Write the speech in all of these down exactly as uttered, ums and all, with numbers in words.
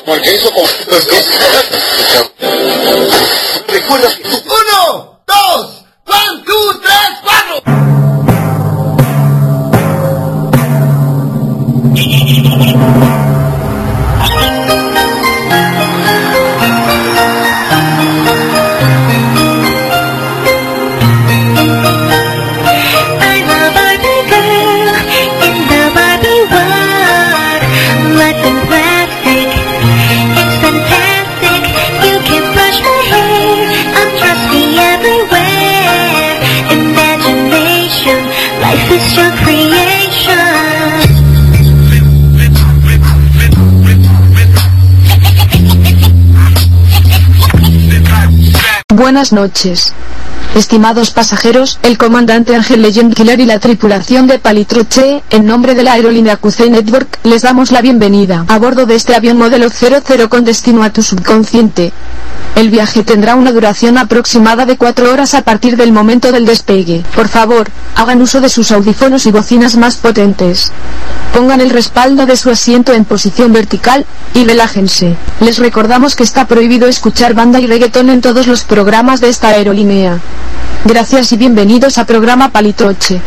Porque eso como... Recuerda que... Uno, dos, one, two, tres, cuatro. Buenas noches. Estimados pasajeros, el comandante Ángel Legend Killer y la tripulación de Palitroche, en nombre de la aerolínea Q C Network, les damos la bienvenida a bordo de este avión modelo cero cero con destino a tu subconsciente. El viaje tendrá una duración aproximada de cuatro horas a partir del momento del despegue. Por favor, hagan uso de sus audífonos y bocinas más potentes. Pongan el respaldo de su asiento en posición vertical, y relájense. Les recordamos que está prohibido escuchar banda y reggaetón en todos los programas de esta aerolínea. Gracias y bienvenidos a programa Palitroche.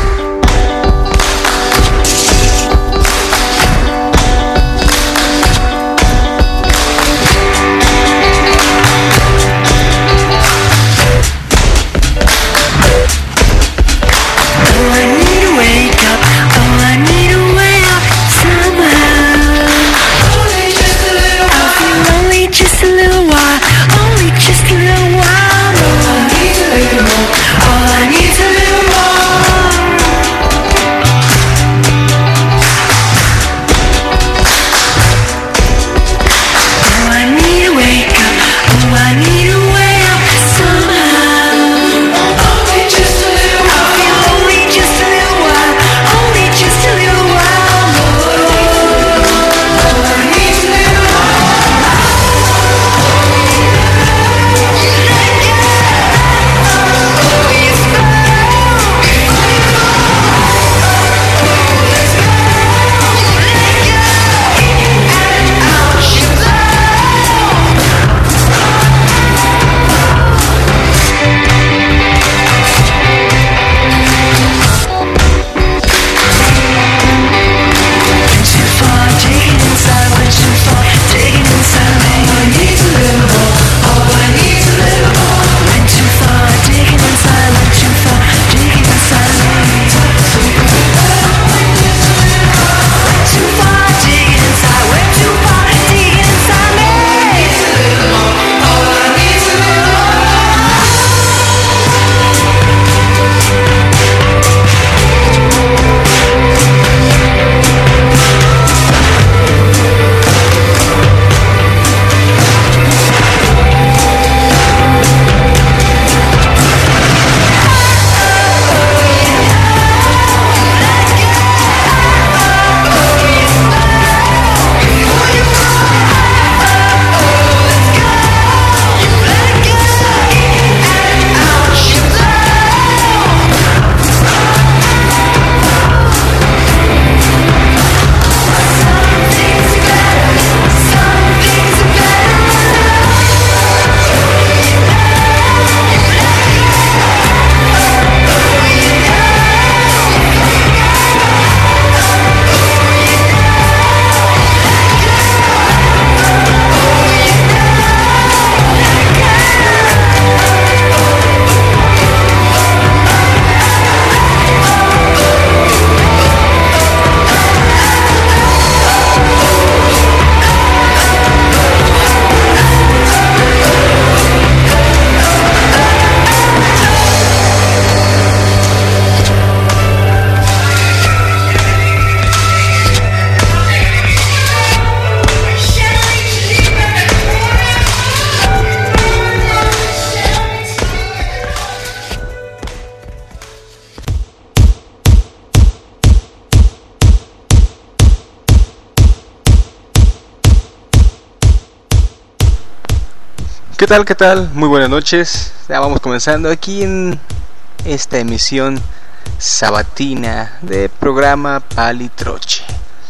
¿Qué tal? ¿Qué tal? Muy buenas noches. Ya vamos comenzando aquí en esta emisión sabatina de programa Palitroche.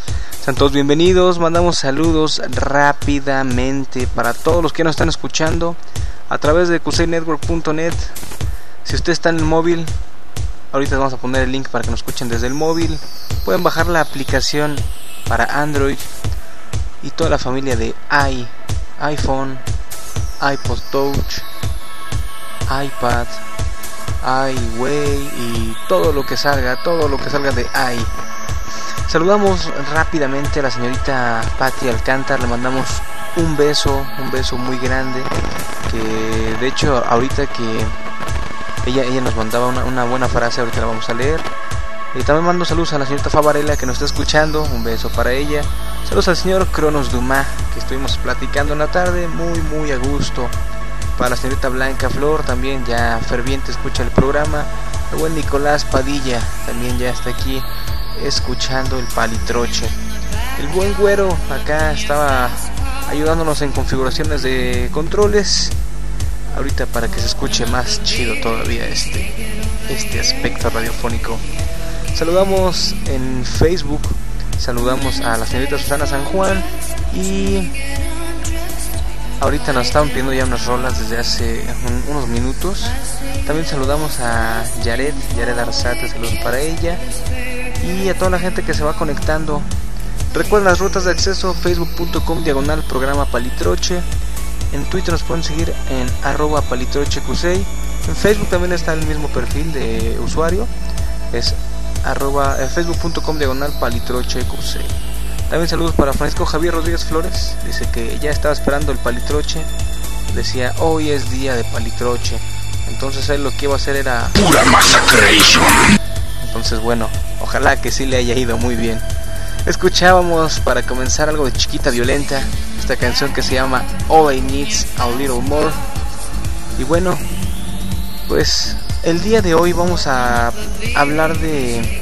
Sean todos bienvenidos, mandamos saludos rápidamente para todos los que nos están escuchando a través de kusei network punto net. Si usted está en el móvil, ahorita vamos a poner el link para que nos escuchen desde el móvil. Pueden bajar la aplicación para Android y toda la familia de i, iPhone, iPod Touch, iPad, iWay y todo lo que salga, todo lo que salga de i. Saludamos rápidamente a la señorita Patti Alcántar, le mandamos un beso, un beso muy grande, que de hecho ahorita que ella, ella nos mandaba una, una buena frase, ahorita la vamos a leer. Y también mando saludos a la señorita Fa Varela que nos está escuchando, un beso para ella. Saludos al señor Cronos Dumas, que estuvimos platicando en la tarde, muy muy a gusto. Para la señorita Blanca Flor, también ya ferviente escucha el programa. El buen Nicolás Padilla, también ya está aquí escuchando el palitroche. El buen Güero acá estaba ayudándonos en configuraciones de controles ahorita para que se escuche más chido todavía este, este aspecto radiofónico. Saludamos en Facebook, saludamos a la señorita Susana San Juan y ahorita nos estaban pidiendo ya unas rolas desde hace un, unos minutos. También saludamos a Yaret, Yaret Arzate, saludos para ella y a toda la gente que se va conectando. Recuerden las rutas de acceso: facebook punto com diagonal programa Palitroche. En Twitter nos pueden seguir en arroba palitrochekusei. En Facebook también está el mismo perfil de usuario, es arroba eh, facebook punto com diagonal palitrochekusei. También saludos para Francisco Javier Rodríguez Flores, dice que ya estaba esperando el palitroche, decía hoy es día de palitroche, entonces él lo que iba a hacer era pura massacration. Entonces bueno, ojalá que sí le haya ido muy bien. Escuchábamos para comenzar algo de Chiquita Violenta, esta canción que se llama All I Need's a Little More. Y bueno, pues el día de hoy vamos a hablar de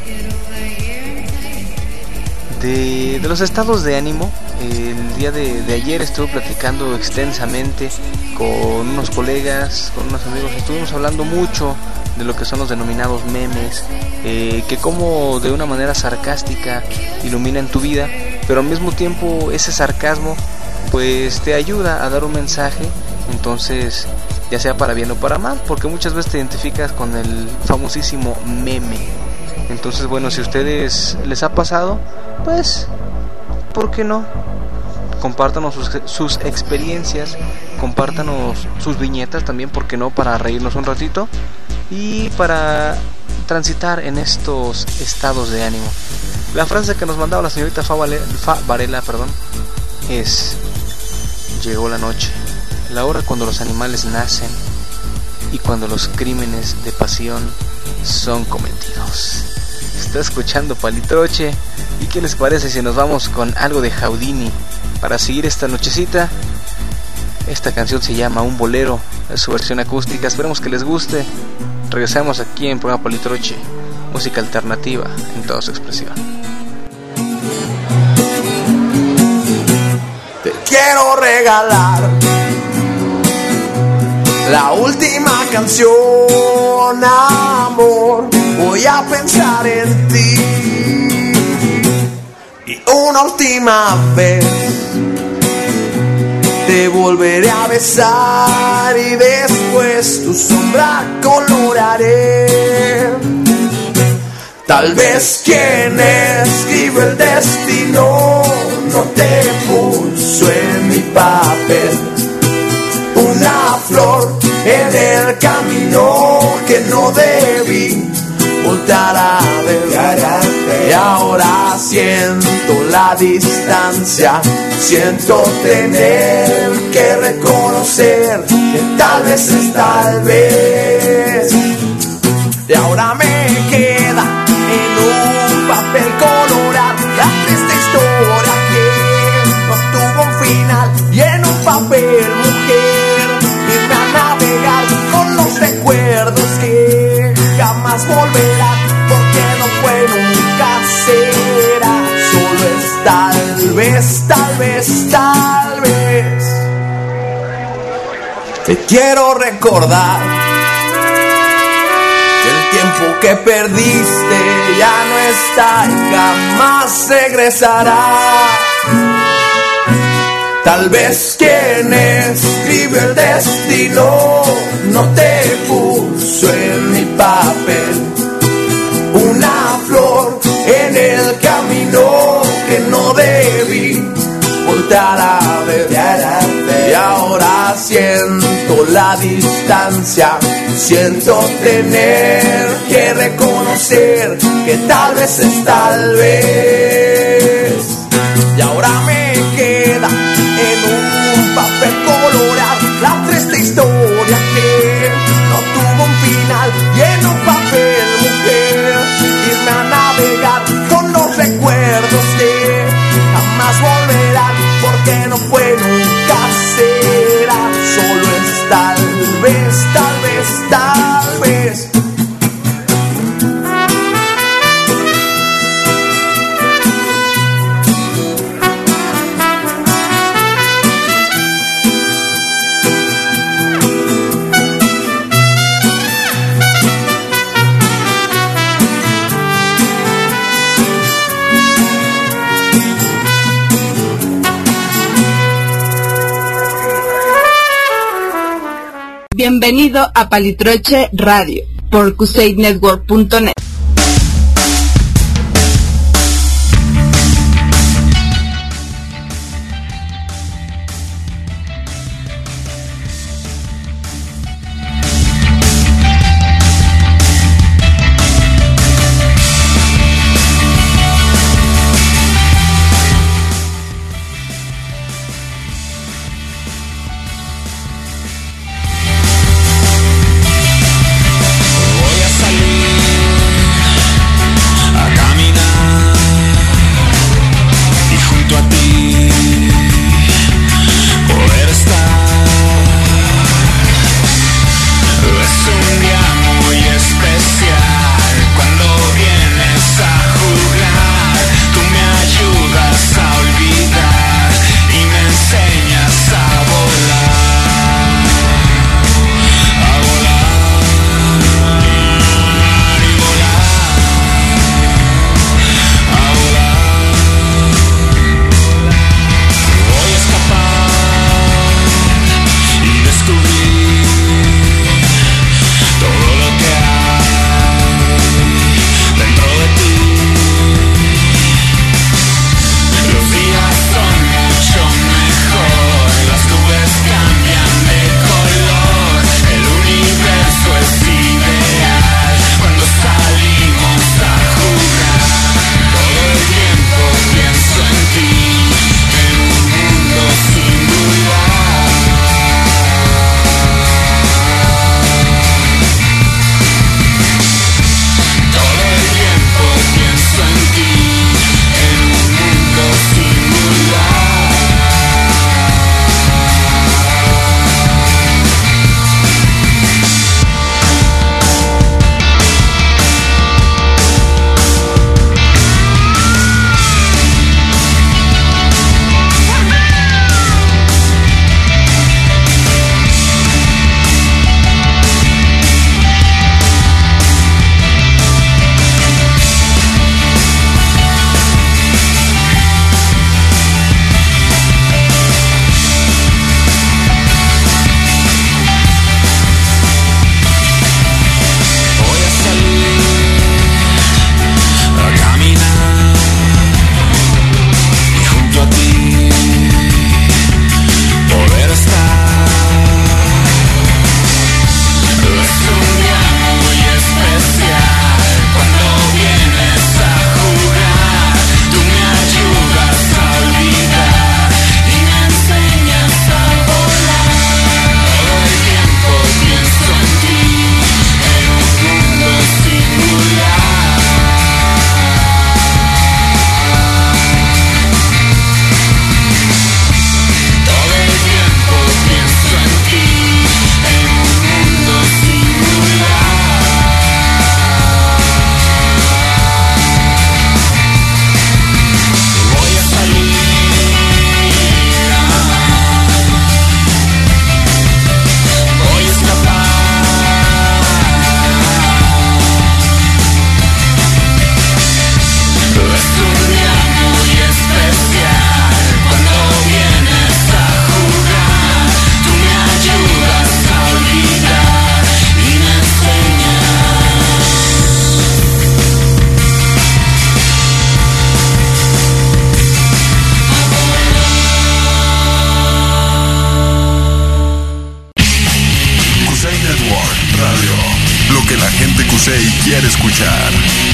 de, de los estados de ánimo. El día de, de ayer estuve platicando extensamente con unos colegas, con unos amigos, estuvimos hablando mucho de lo que son los denominados memes, eh, que como de una manera sarcástica iluminan tu vida, pero al mismo tiempo ese sarcasmo pues te ayuda a dar un mensaje, entonces ya sea para bien o para mal, porque muchas veces te identificas con el famosísimo meme. Entonces bueno, si a ustedes les ha pasado, pues ¿por qué no? Compártanos sus, sus experiencias, compártanos sus viñetas también, ¿por qué no? Para reírnos un ratito y para transitar en estos estados de ánimo. La frase que nos mandaba la señorita Fa, Vale, Fa Varela, perdón, es: llegó la noche, la hora cuando los animales nacen y cuando los crímenes de pasión son cometidos. Está escuchando Palitroche. ¿Y qué les parece si nos vamos con algo de Houdini para seguir esta nochecita? Esta canción se llama Un Bolero, es su versión acústica, esperemos que les guste. Regresamos aquí en programa Palitroche, música alternativa en toda su expresión. Te quiero regalar la última canción, amor. Voy a pensar en ti y una última vez te volveré a besar y después tu sombra coloraré. Tal vez quien escribe el destino no te puso en mi papel una flor en el camino que no debí voltar a ver. Y ahora siento la distancia, siento tener que reconocer que tal vez es tal vez. Y ahora me queda en un papel colorar la triste historia que no tuvo un final, y en un papel, mujer, irme a navegar con los recuerdos que jamás volverán, porque no fue, nunca será, solo es tal vez, tal vez, tal vez. Te quiero recordar que el tiempo tiempo que perdiste ya no está y jamás regresará. Tal vez quien escribe el destino no te puso en mi papel una flor en el camino que no debí voltar a ver. Y ahora siento la distancia, siento tener que reconocer que tal vez es tal vez. Y ahora me queda en un papel colorear la triste historia que no tuvo un final, y en un papel, mujer, irme a navegar con los recuerdos que jamás volverán, porque no fue, nunca será, solo es tal vez, tal vez, tal vez. Bienvenido a Palitroche Radio por Crusade Network punto net. Voy a salir escuchar.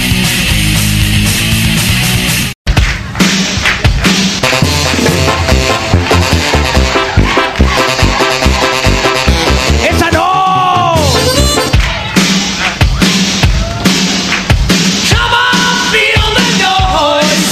¡Esa no! Come on, feel the noise.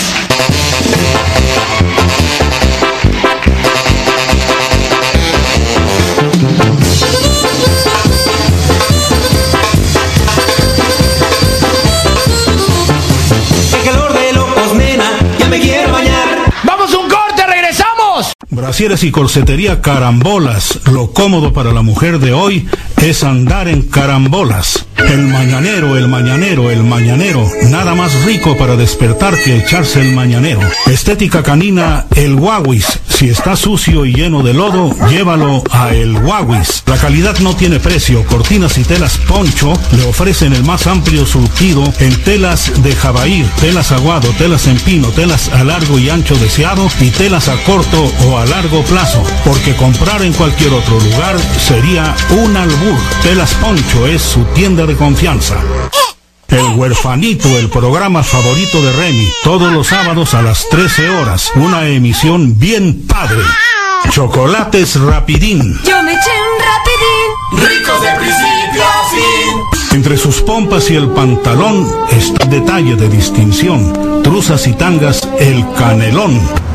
¡Qué calor de locos, nena! ¡Ya me quiero bañar! ¡Vamos un corte! ¡Regresamos! Brasieres y corsetería Carambolas. Lo cómodo para la mujer de hoy es andar en carambolas. El mañanero, el mañanero, el mañanero. Nada más rico para despertar que echarse el mañanero. Estética canina, el Wawis. Si está sucio y lleno de lodo, llévalo a el Wawis. La calidad no tiene precio. Cortinas y telas Poncho le ofrecen el más amplio surtido en telas de jabair, telas aguado, telas en pino, telas a largo y ancho deseado y telas a corto o a largo plazo. Porque comprar en cualquier otro lugar sería un albur. Telas Poncho es su tienda de confianza. El Huerfanito, el programa favorito de Remy, todos los sábados a las trece horas, una emisión bien padre. Chocolates Rapidín. Yo me eché un rapidín. Ricos de principio a fin. Entre sus pompas y el pantalón está detalle de distinción. Truzas y tangas, el Canelón.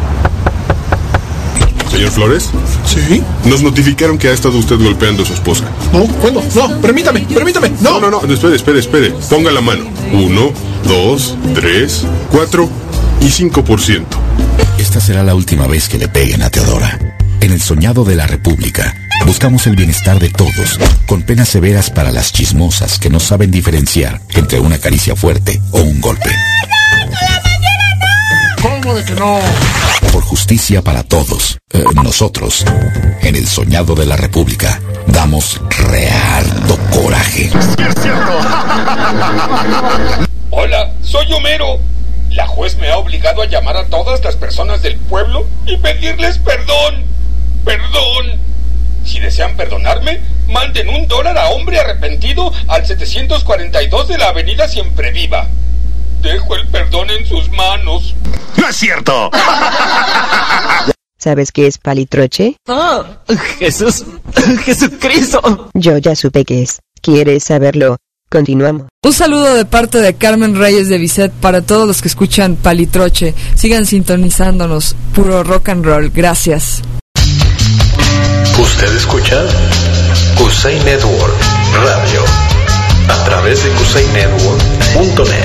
Señor Flores. Sí. Nos notificaron que ha estado usted golpeando a su esposa. No, ¿cuándo? No, permítame, permítame. No, no, no, no. Espere, espere, espere. Ponga la mano. Uno, dos, tres, cuatro y cinco por ciento. Esta será la última vez que le peguen a Teodora. En el soñado de la República, buscamos el bienestar de todos, con penas severas para las chismosas que no saben diferenciar entre una caricia fuerte o un golpe. ¿Cómo de que no? Por justicia para todos, eh, nosotros, en el soñado de la República, damos reardo coraje. Hola, soy Homero. La juez me ha obligado a llamar a todas las personas del pueblo y pedirles perdón. Perdón. Si desean perdonarme, manden un dólar a Hombre Arrepentido al setecientos cuarenta y dos de la avenida Siempre Viva. Dejo el perdón en sus manos. ¡No es cierto! ¿Sabes qué es palitroche? ¡Oh! ¡Jesús! ¡Jesucristo! Yo ya supe qué es. ¿Quieres saberlo? Continuamos. Un saludo de parte de Carmen Reyes de Bisset para todos los que escuchan Palitroche. Sigan sintonizándonos. Puro rock and roll. Gracias. Usted escucha Kusei Network Radio a través de kusei network punto net.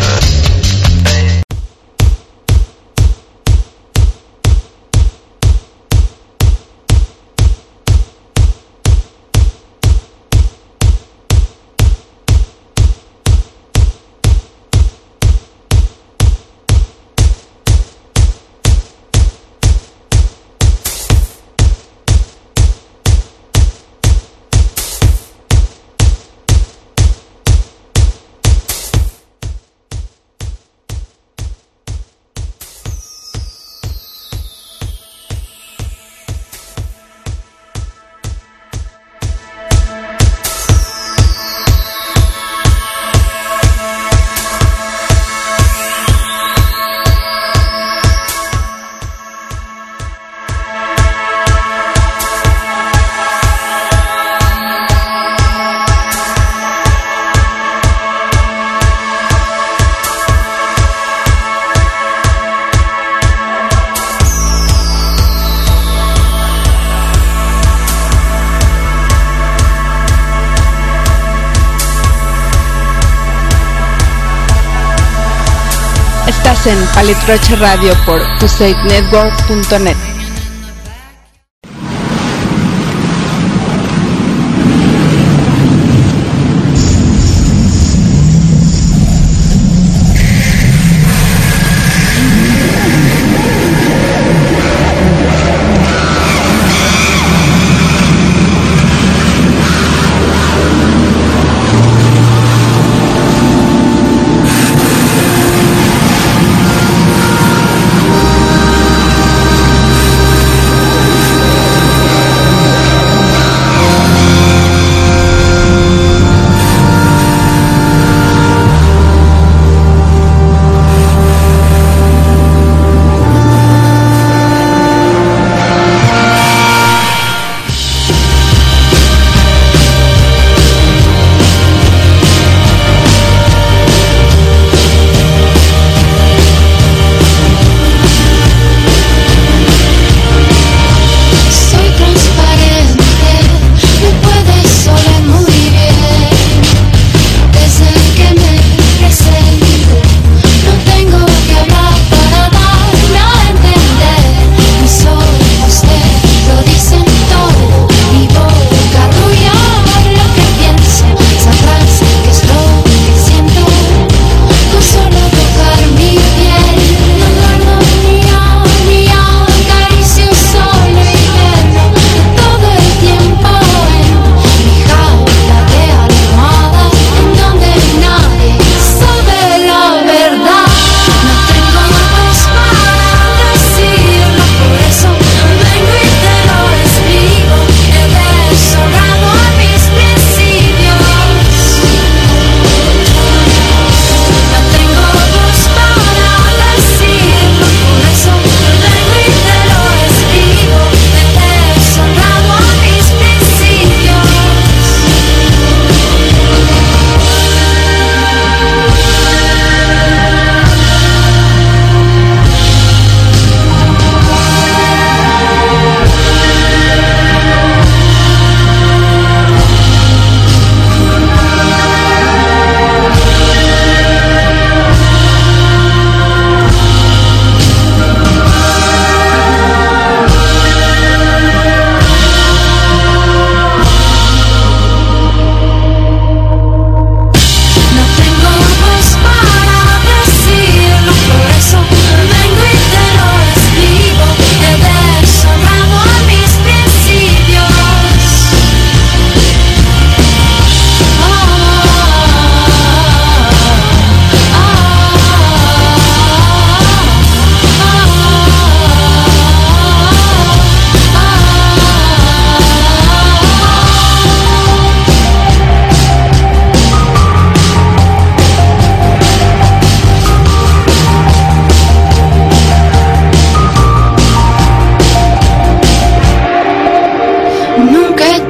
Estás en Palitroche Radio por kusei network punto net.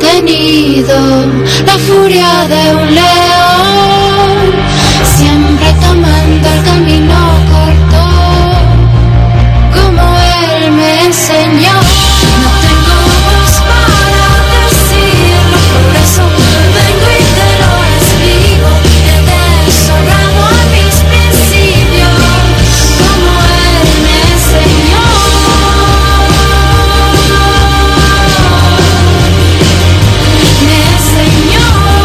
tenido la furia de un león, siempre tomando el camino corto, como él me enseñó. No tengo voz para decirlo, por eso vengo y te lo explico. He deshonrado a mis principios, como él me enseñó. Me enseñó.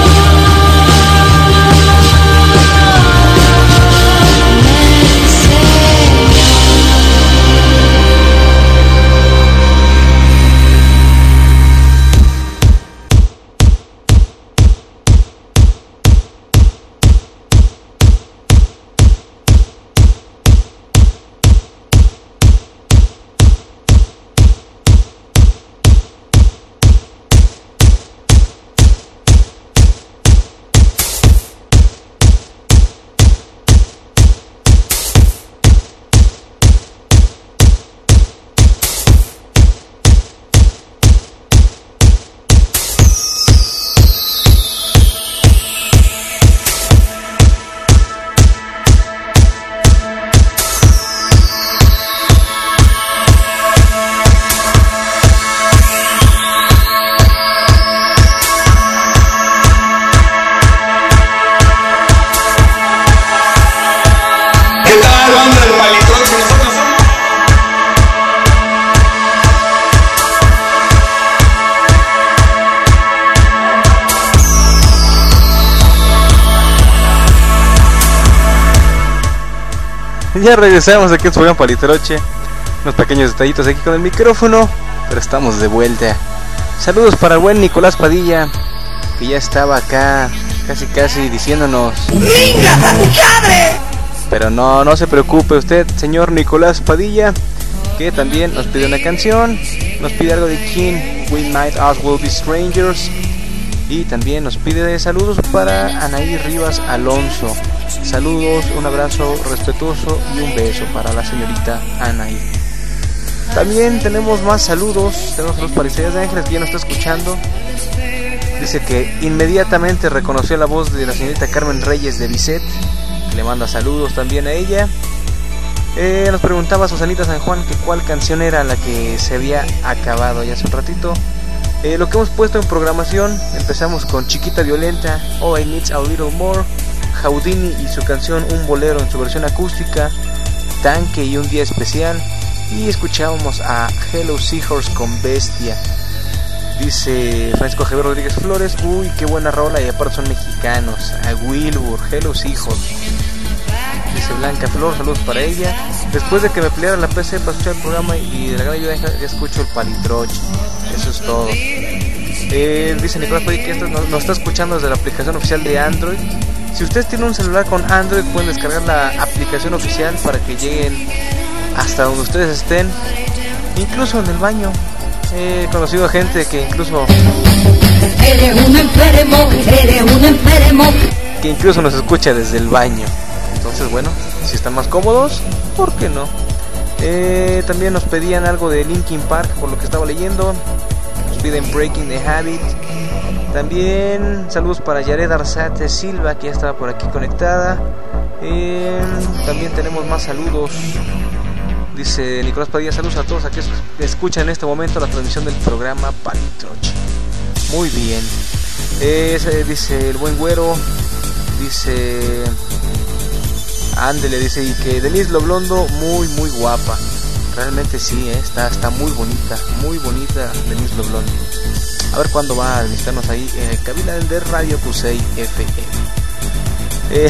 Ya regresamos aquí en su programa Palitroche. Unos pequeños detallitos aquí con el micrófono, pero estamos de vuelta. Saludos para el buen Nicolás Padilla, que ya estaba acá casi casi diciéndonos pero no, no se preocupe usted, señor Nicolás Padilla, que también nos pide una canción, nos pide algo de King, We Might As Well Be Strangers, y también nos pide saludos para Anaí Rivas Alonso. Saludos, un abrazo respetuoso y un beso para la señorita Anaí. También tenemos más saludos. Tenemos saludos para Isaías de Ángeles, que ya nos está escuchando. Dice que inmediatamente reconoció la voz de la señorita Carmen Reyes de Bisset, que le manda saludos también a ella. Eh, nos preguntaba Susanita San Juan que cuál canción era la que se había acabado ya hace un ratito. Eh, lo que hemos puesto en programación, empezamos con Chiquita Violenta, Oh I Need a Little More, Houdini y su canción Un Bolero en su versión acústica, Tanque y Un Día Especial, y escuchábamos a Hello Seahorse con Bestia. Dice Francisco Javier Rodríguez Flores, uy, qué buena rola, y aparte son mexicanos. A Wilbur, Hello Seahorse. Dice Blanca Flor, saludos para ella. Después de que me peleara la P C para escuchar el programa y de la gran ayuda, ya escucho el Palitroche. Eso es todo. Eh, dice Nicolás Padilla que esto nos, nos está escuchando desde la aplicación oficial de Android. Si ustedes tienen un celular con Android, pueden descargar la aplicación oficial para que lleguen hasta donde ustedes estén, incluso en el baño. He conocido gente que incluso Eres un enfermo, eres un enfermo, que incluso nos escucha desde el baño. Entonces, bueno, si están más cómodos, ¿por qué no? Eh, también nos pedían algo de Linkin Park, por lo que estaba leyendo. Nos piden Breaking the Habit. También saludos para Yared Arzate Silva, que ya estaba por aquí conectada. Eh, también tenemos más saludos. Dice Nicolás Padilla, saludos a todos aquellos que escuchan en este momento la transmisión del programa Palitroche. Muy bien. Eh, dice el buen güero. Dice... Ándele, dice, y que Denise Loblondo muy muy guapa. Realmente sí, eh, está, está muy bonita, muy bonita Denise Loblondo. A ver cuándo va a visitarnos ahí en el cabina de Radio Cusey F M. Eh,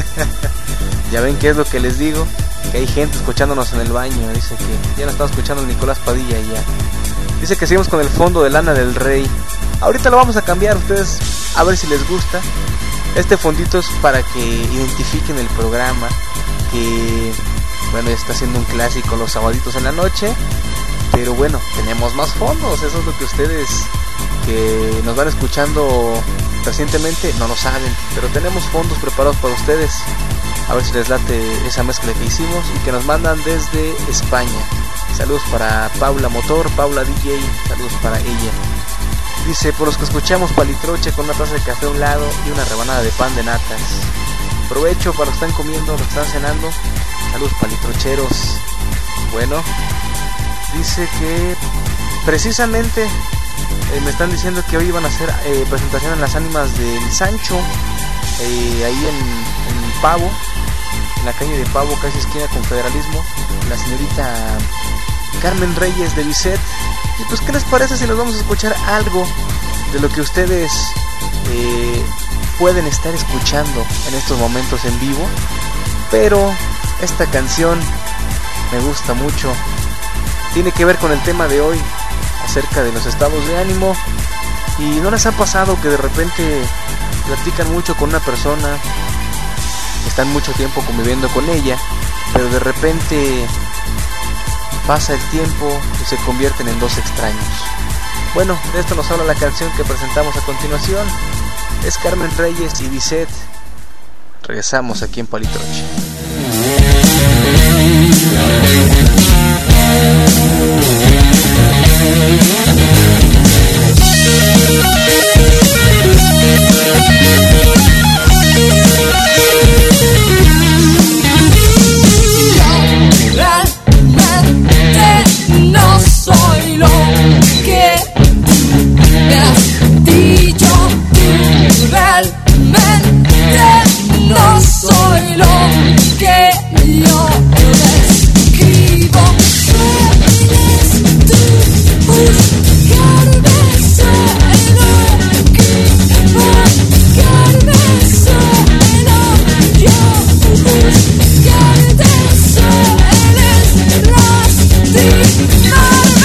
ya ven qué es lo que les digo, que hay gente escuchándonos en el baño. Dice que ya nos está escuchando Nicolás Padilla ya. Dice que seguimos con el fondo de Lana del Rey. Ahorita lo vamos a cambiar, ustedes a ver si les gusta. Este fondito es para que identifiquen el programa, que bueno, está siendo un clásico los sabaditos en la noche. Pero bueno, tenemos más fondos, eso es lo que ustedes que nos van escuchando recientemente no lo saben. Pero tenemos fondos preparados para ustedes, a ver si les late esa mezcla que hicimos y que nos mandan desde España. Saludos para Paula Motor, Paula D J, saludos para ella. Dice, por los que escuchamos Palitroche con una taza de café a un lado y una rebanada de pan de natas. Provecho para los que están comiendo, los que están cenando. Saludos palitrocheros. Bueno, dice que precisamente eh, me están diciendo que hoy iban a hacer eh, presentación en las ánimas del Sancho, eh, ahí en, en Pavo, en la calle de Pavo, casi esquina con Federalismo. La señorita Carmen Reyes de Bisset. Y pues, ¿qué les parece si nos vamos a escuchar algo de lo que ustedes eh, pueden estar escuchando en estos momentos en vivo? Pero esta canción me gusta mucho. Tiene que ver con el tema de hoy, acerca de los estados de ánimo. ¿Y no les ha pasado que de repente platican mucho con una persona, están mucho tiempo conviviendo con ella, pero de repente pasa el tiempo y se convierten en dos extraños? Bueno, de esto nos habla la canción que presentamos a continuación. Es Carmen Reyes y Bisset. Regresamos aquí en Palitroche. No soy lo que me has dicho tú, realmente no soy lo que yo describo. Eres tú, buscarme solo, equivocarme solo, yo buscarte solo, eres lastimarme.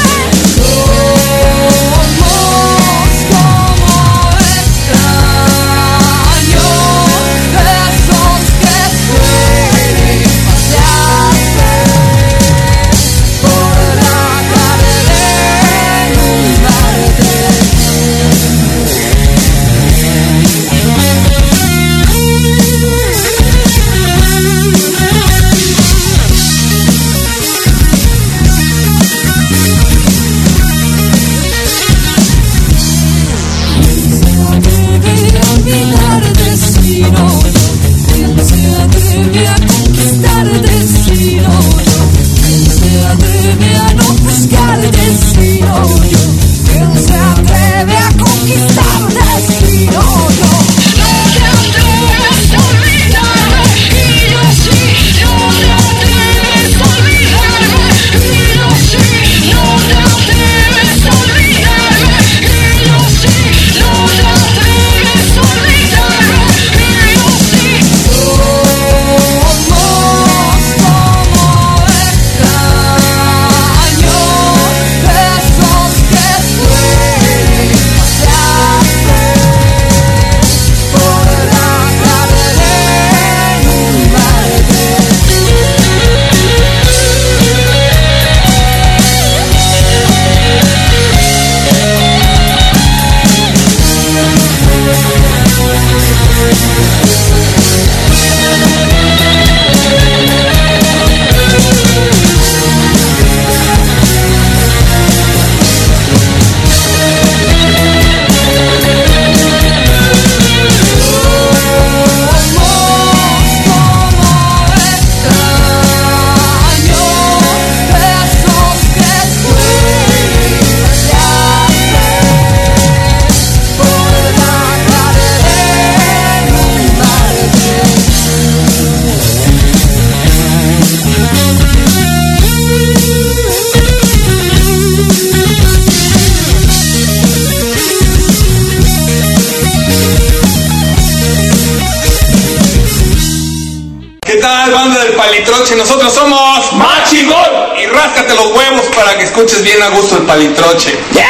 Palitroche, nosotros somos más chingón y ráscate los huevos para que escuches bien a gusto el Palitroche. ¡Ya!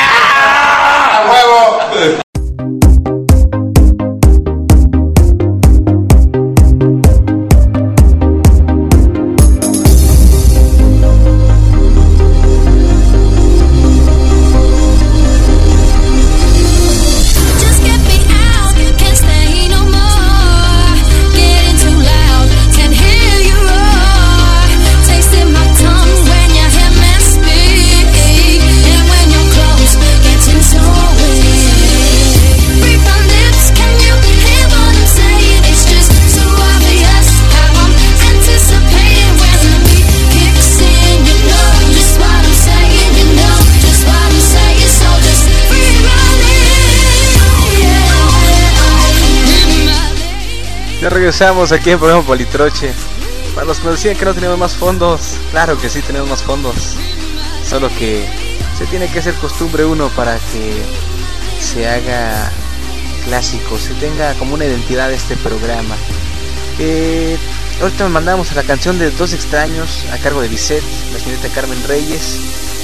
¡A huevo! Tasting my tongue when you hear me speak, and when you're close. Regresamos aquí en el programa Palitroche. Para los que nos decían que no teníamos más fondos, claro que sí tenemos más fondos. Solo que se tiene que hacer costumbre uno para que se haga clásico, se tenga como una identidad este programa. Eh, ahorita nos mandamos a la canción de Dos Extraños a cargo de Lisette, la señorita Carmen Reyes.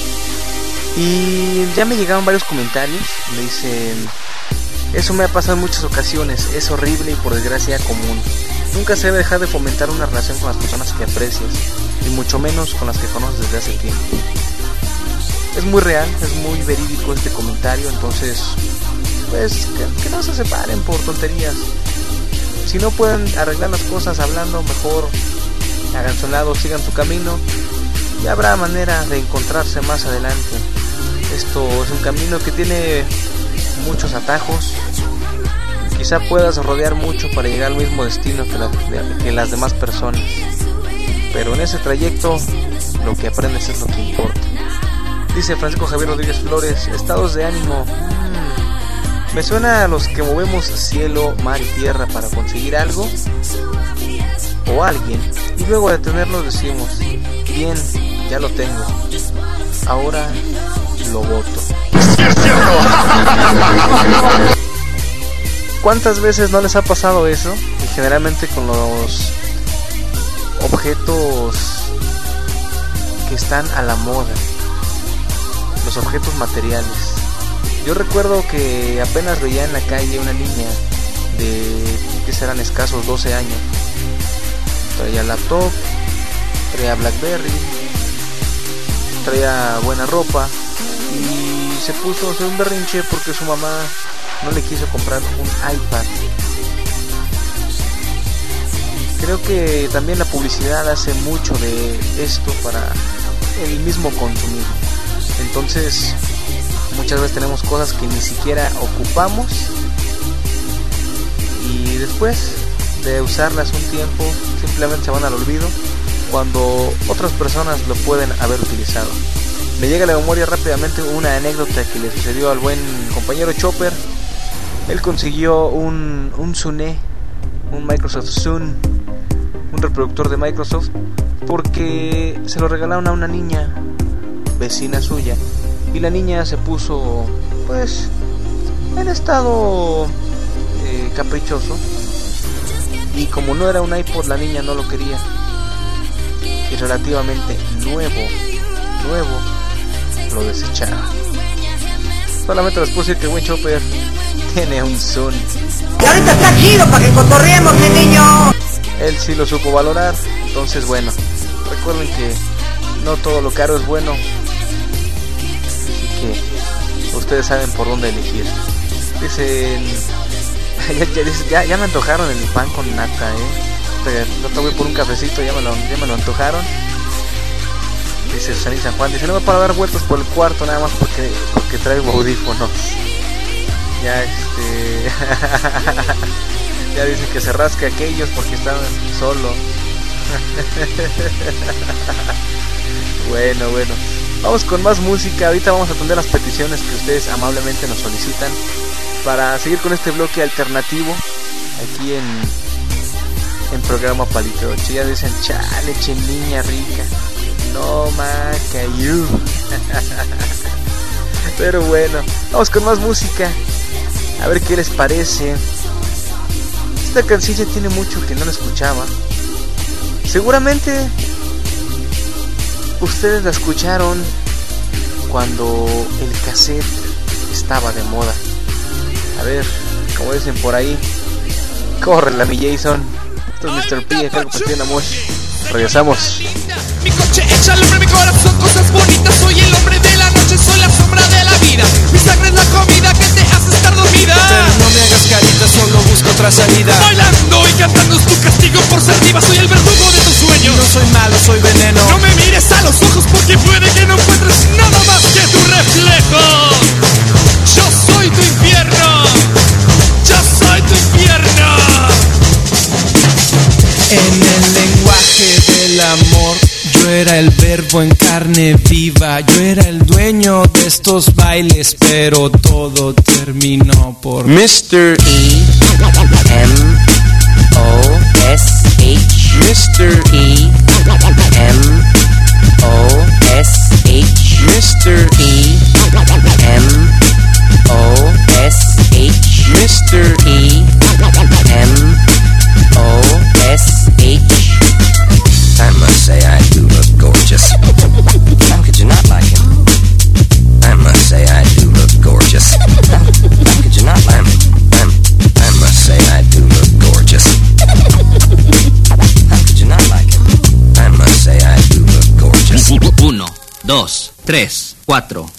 Y ya me llegaron varios comentarios. Me dicen: eso me ha pasado en muchas ocasiones, es horrible y por desgracia común. Nunca se debe dejar de fomentar una relación con las personas que aprecias, y mucho menos con las que conoces desde hace tiempo. Es muy real, es muy verídico este comentario, entonces pues que, que no se separen por tonterías. Si no pueden arreglar las cosas hablando, mejor hagan su lado, sigan su camino y habrá manera de encontrarse más adelante. Esto es un camino que tiene muchos atajos. Quizá puedas rodear mucho para llegar al mismo destino que, la, que las demás personas, pero en ese trayecto lo que aprendes es lo que importa. Dice Francisco Javier Rodríguez Flores: estados de ánimo, mmm, me suena a los que movemos cielo, mar y tierra para conseguir algo o alguien, y luego de tenerlo decimos: bien, ya lo tengo, ahora lo voto. ¿Cuántas veces no les ha pasado eso? Y generalmente con los objetos que están a la moda, los objetos materiales. Yo recuerdo que apenas veía en la calle una niña de, que serán escasos doce años. Traía laptop, traía Blackberry, traía buena ropa y se puso a hacer un berrinche porque su mamá no le quiso comprar un iPad. Creo que también la publicidad hace mucho de esto para el mismo consumismo. Entonces muchas veces tenemos cosas que ni siquiera ocupamos y después de usarlas un tiempo simplemente se van al olvido cuando otras personas lo pueden haber utilizado. Me llega a la memoria rápidamente una anécdota que le sucedió al buen compañero Chopper. Él consiguió un, un Zune, un Microsoft Zune, un reproductor de Microsoft, porque se lo regalaron a una niña vecina suya, y la niña se puso pues en estado eh, caprichoso, y como no era un iPod, la niña no lo quería, y relativamente nuevo, nuevo, lo desecharon. Solamente les puedo decir que el buen Chopper tiene un Zune. Y ahorita está chido para que cotorreemos, mi niño. Él sí lo supo valorar. Entonces bueno, recuerden que no todo lo caro es bueno, así que ustedes saben por dónde elegir. Dicen ya, ya, ya, ya me antojaron el pan con nata, eh. No te voy por un cafecito, ya me lo, ya me lo antojaron. Dice Susanín San Juan, dice: no me para dar vueltas por el cuarto nada más porque, porque traigo audífonos. Ya este ya dicen que se rasca aquellos porque están solo. Bueno, bueno, vamos con más música. Ahorita vamos a atender las peticiones que ustedes amablemente nos solicitan para seguir con este bloque alternativo aquí en en programa Palitroche. Ya dicen: chale, che niña rica, no macayú. Pero bueno, vamos con más música, a ver qué les parece. Esta canción ya tiene mucho que no la escuchaba. Seguramente ustedes la escucharon cuando el cassette estaba de moda. A ver, como dicen por ahí, corre la mi Jason. Esto es mister P, acá compartiendo amor. Regresamos. Mi coche echa al hombre, mi corazón, cosas bonitas. Soy el hombre de la noche, soy la sombra de la vida. Mi sangre es la comida que te hace estar dormida. Pero no me hagas carita, solo busco otra salida. Bailando y cantando es tu castigo por ser diva. Soy el verdugo de tus sueños. No soy malo, soy veneno. No me mires a los ojos porque puede que no encuentres nada más que tu reflejo. Yo soy tu infierno. Yo soy tu infierno. En el lenguaje del amor, yo era el verbo en carne viva. Yo era el dueño de estos bailes, pero todo terminó por mister E M O S H Mister E M O S H Mister E M O S H Mister E M O S H. I must say I do look gorgeous. How could you not like him? I must say I do look gorgeous. How, how could you not like him? I'm, I must say I do look gorgeous. How could you not like him? I must say I do look gorgeous. Uno, dos, tres, cuatro.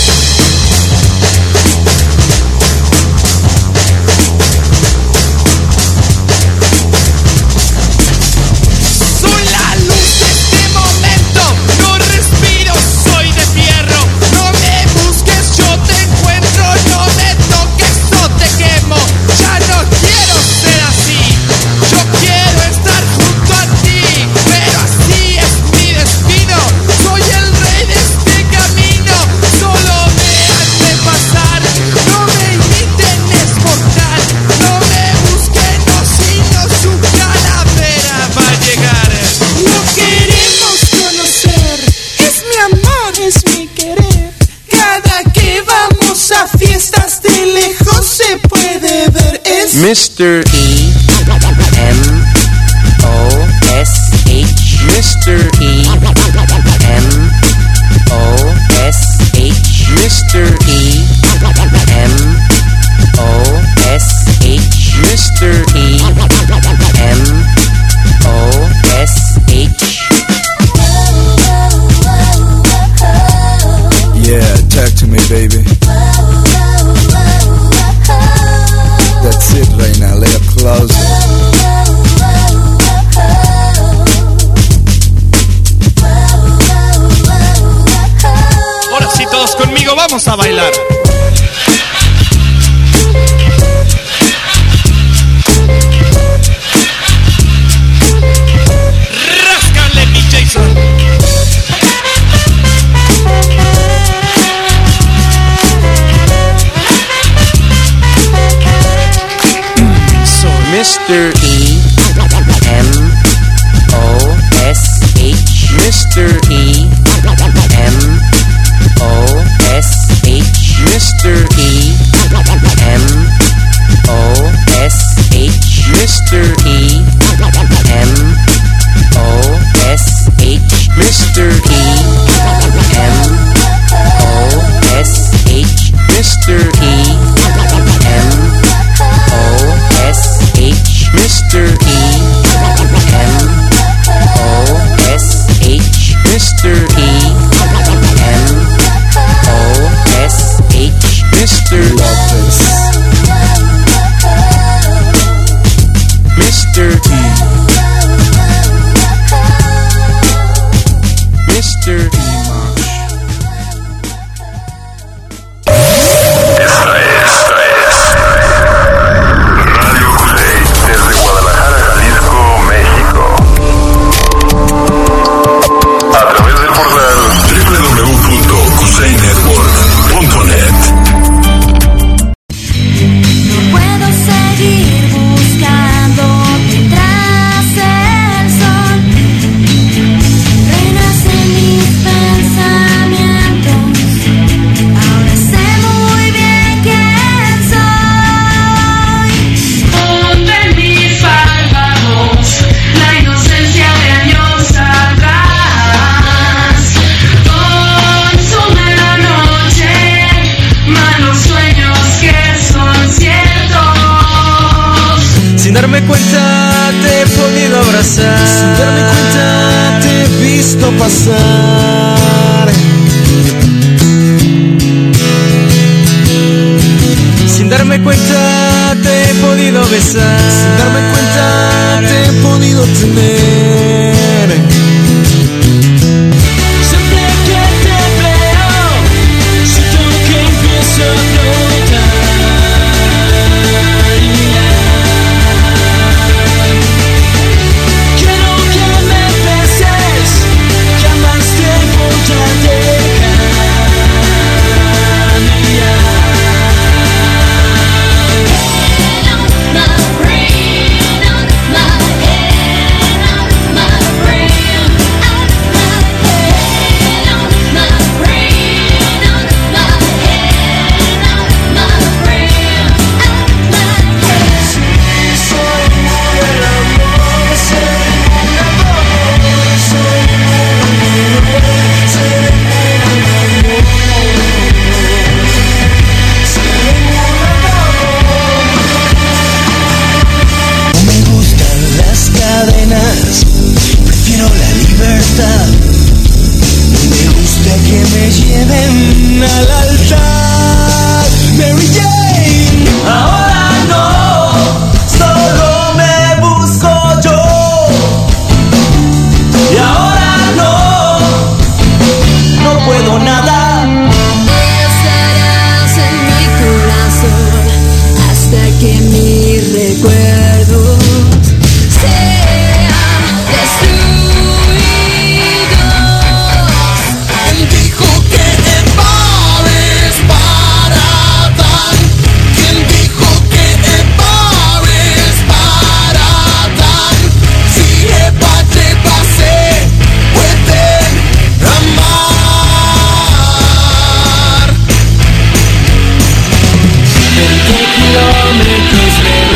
Soy la luz de este momento, no respiro, soy de fierro. No me busques, yo te encuentro, no me toques, no te quemo. Ya no quiero ser así, yo quiero estar junto a ti, pero así es mi destino. Soy el rey de este camino, solo déjame pasar. No me imiten, es mortal, no me busquen, no, sino su calavera va a llegar. Lo queremos conocer, es mi amor, es mi querer. Cada que vamos a fiestas de lejos se puede ver. Es Mister E M O S H Mister E M O S H Mister E M O S H Mister E M O S H. Yeah, talk to me, baby. That's it right now, lay up closer. Ahora sí, todos conmigo, vamos a bailar. Ráscale, mi Jason. Mister E M O S H Mister E M O S H Mister E M O S H Mister E M O S H Mister E M O S H Mister E M O S H Mister E M O S H Mister E M O S H Mister Lopez Mister E Mister E Puedo seguir buscando tras el sol. Renace mis pensamientos. Ahora sé muy bien quién soy. Ponte en mis párpados la inocencia de años atrás. Consume la noche, malos sueños que son ciertos. Sin darme cuenta te he podido abrazar. Sin darme cuenta te he visto pasar. Sin darme cuenta te he podido besar. Sin darme cuenta te he podido tener. Siempre que te veo, siento que empiezo a flotar. Quiero que me beses, que más tiempo ya dejar. My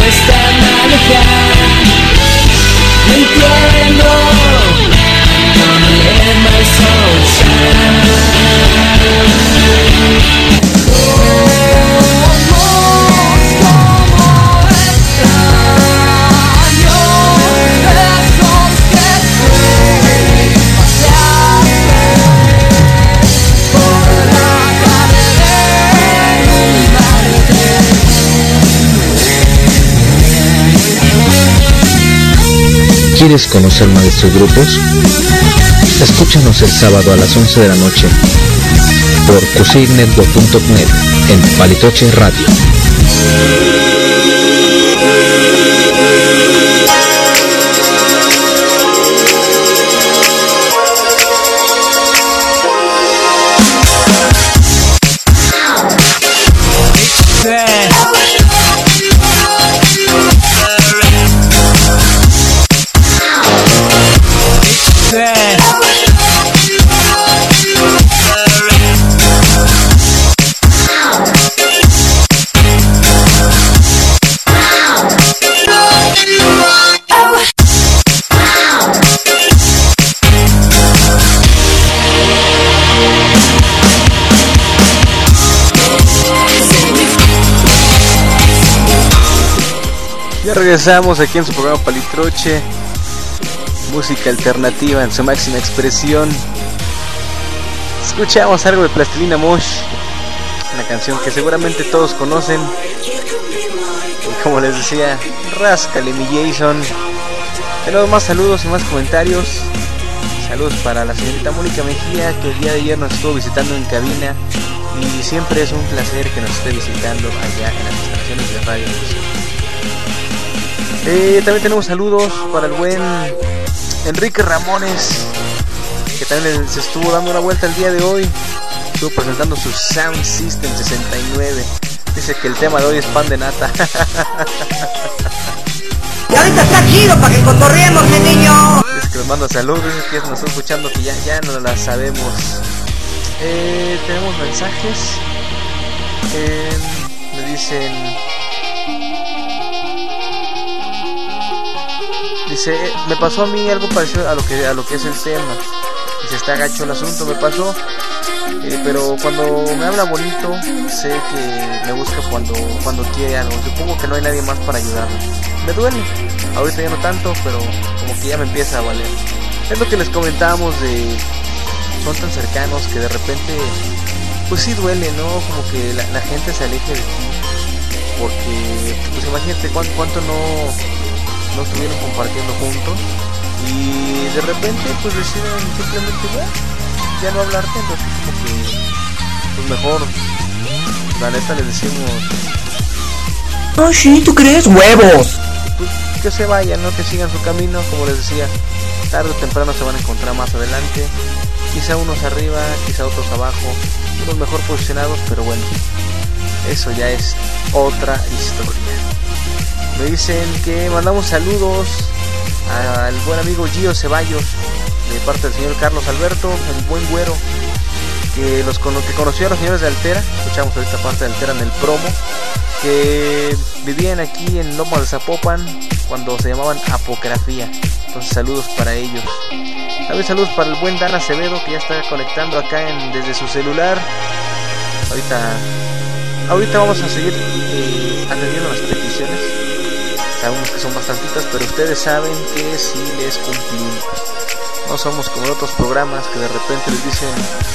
cuesta manejar. No entiendo, don't let my soul shine. ¿Quieres conocer más de estos grupos? Escúchanos el sábado a las once de la noche por cusey network punto net en Palitoche Radio. Ya regresamos aquí en su programa Palitroche, música alternativa en su máxima expresión. Escuchamos algo de Plastilina Mosh, una canción que seguramente todos conocen. Y como les decía, ráscale mi Jason. Tenemos más saludos y más comentarios. Saludos para la señorita Mónica Mejía, que el día de ayer nos estuvo visitando en cabina. Y siempre es un placer que nos esté visitando allá en las instalaciones de Radio Música. Eh, también tenemos saludos para el buen Enrique Ramones, que también se estuvo dando una vuelta el día de hoy. Estuvo presentando su Sound System sesenta y nueve. Dice que el tema de hoy es pan de nata. Y ahorita está chido para que cotorriemos, mi niño. Dice que nos manda saludos, dice que nos está escuchando, que ya, ya no la sabemos. Eh, tenemos mensajes. Eh, me dicen... Dice, eh, me pasó a mí algo parecido a lo que a lo que es el tema. Dice, está gacho el asunto, me pasó. Eh, pero cuando me habla bonito, sé que me busca cuando cuando quiere algo. Supongo que no hay nadie más para ayudarme. Me duele. Ahorita ya no tanto, pero como que ya me empieza a valer. Es lo que les comentábamos de... Son tan cercanos que de repente... Pues sí duele, ¿no? Como que la, la gente se aleje de ti. Porque, pues imagínate cuánto, cuánto no... no estuvieron compartiendo juntos y de repente pues deciden simplemente ya, ya no hablarte, entonces como que pues mejor la neta les decimos, oh sí, ¿tú crees? ¡Huevos! Pues que se vayan, no, que sigan su camino, como les decía, tarde o temprano se van a encontrar más adelante, quizá unos arriba, quizá otros abajo, unos mejor posicionados, pero bueno, eso ya es otra historia. Me dicen que mandamos saludos al buen amigo Gio Ceballos, de parte del señor Carlos Alberto, el buen güero, que los cono- que conoció a los señores de Altera. Escuchamos ahorita parte de Altera en el promo, que vivían aquí en Lomas de Zapopan cuando se llamaban Apografía. Entonces saludos para ellos. También saludos para el buen Dan Acevedo, que ya está conectando acá en, desde su celular. Ahorita, ahorita vamos a seguir eh, atendiendo las peticiones. Sabemos que son bastantitas, pero ustedes saben que sí les cumplimos. No somos como otros programas que de repente les dicen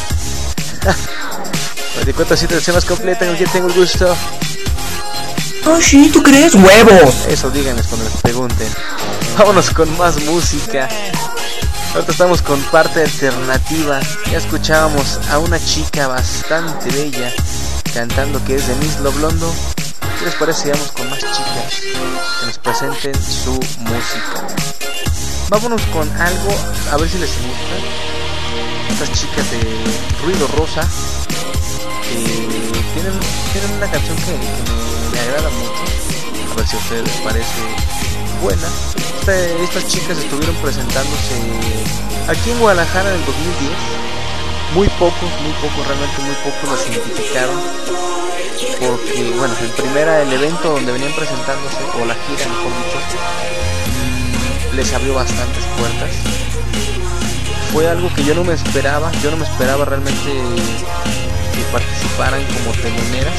veinticuatro siete de más completa, con quien tengo el gusto. Oh sí, ¿tú crees? ¡Huevos! Eso díganles cuando les pregunten. Vámonos con más música. Ahorita estamos con parte alternativa. Ya escuchábamos a una chica bastante bella cantando, que es de Miss Lo Blondo. ¿Qué les parece si vamos con más chicas que nos presenten su música? Vámonos con algo, a ver si les gusta. Estas chicas de Ruido Rosa, que tienen, tienen una canción que, que me, me agrada mucho. A ver si a ustedes les parece buena. Este, estas chicas estuvieron presentándose aquí en Guadalajara en el dos mil diez. Muy pocos, muy pocos, realmente muy pocos las identificaron. porque, bueno, en primera el evento donde venían presentándose, o la gira mejor dicho, les abrió bastantes puertas. Fue algo que yo no me esperaba, yo no me esperaba realmente que participaran como teloneras,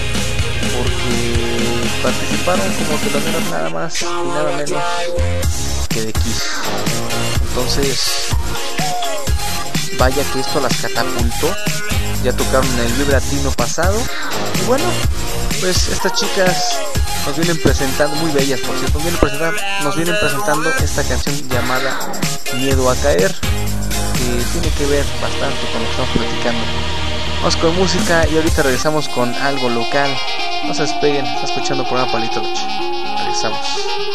porque participaron como teloneras nada más y nada menos que de Kiss. Entonces, vaya que esto las catapultó. Ya tocaron el Vibratino pasado y bueno, pues estas chicas nos vienen presentando, muy bellas por cierto, nos vienen presentando, nos vienen presentando esta canción llamada Miedo a Caer, que tiene que ver bastante con lo que estamos platicando. Vamos con música y ahorita regresamos con algo local. No se despeguen, está escuchando el programa Palitroche. Regresamos.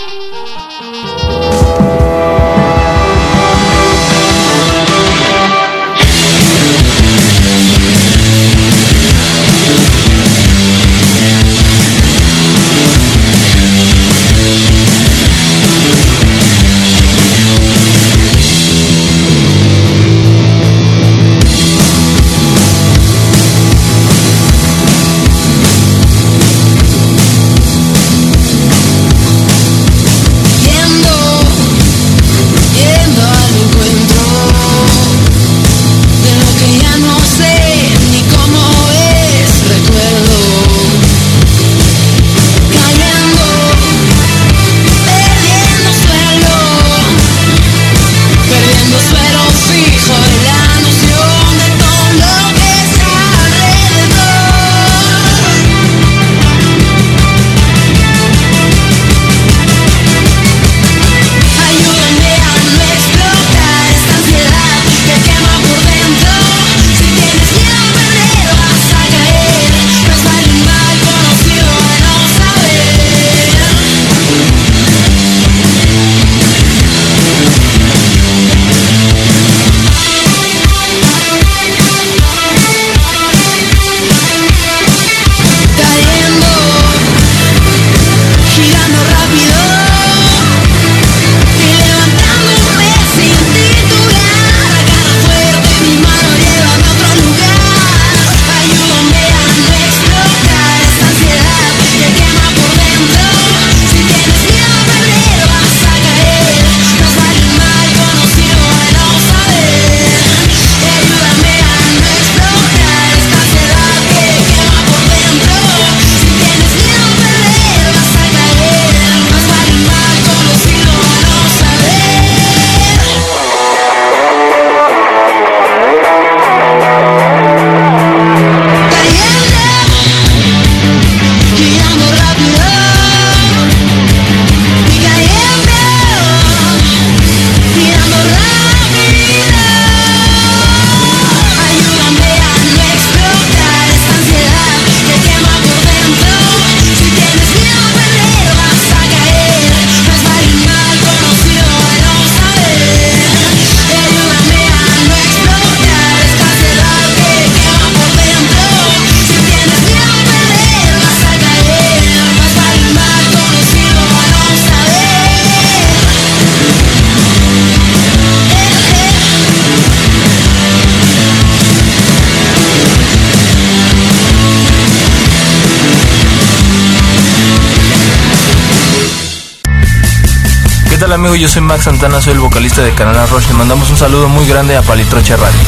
Amigo, yo soy Max Santana, soy el vocalista de Canana Rush. Le mandamos un saludo muy grande a Palitroche Radio.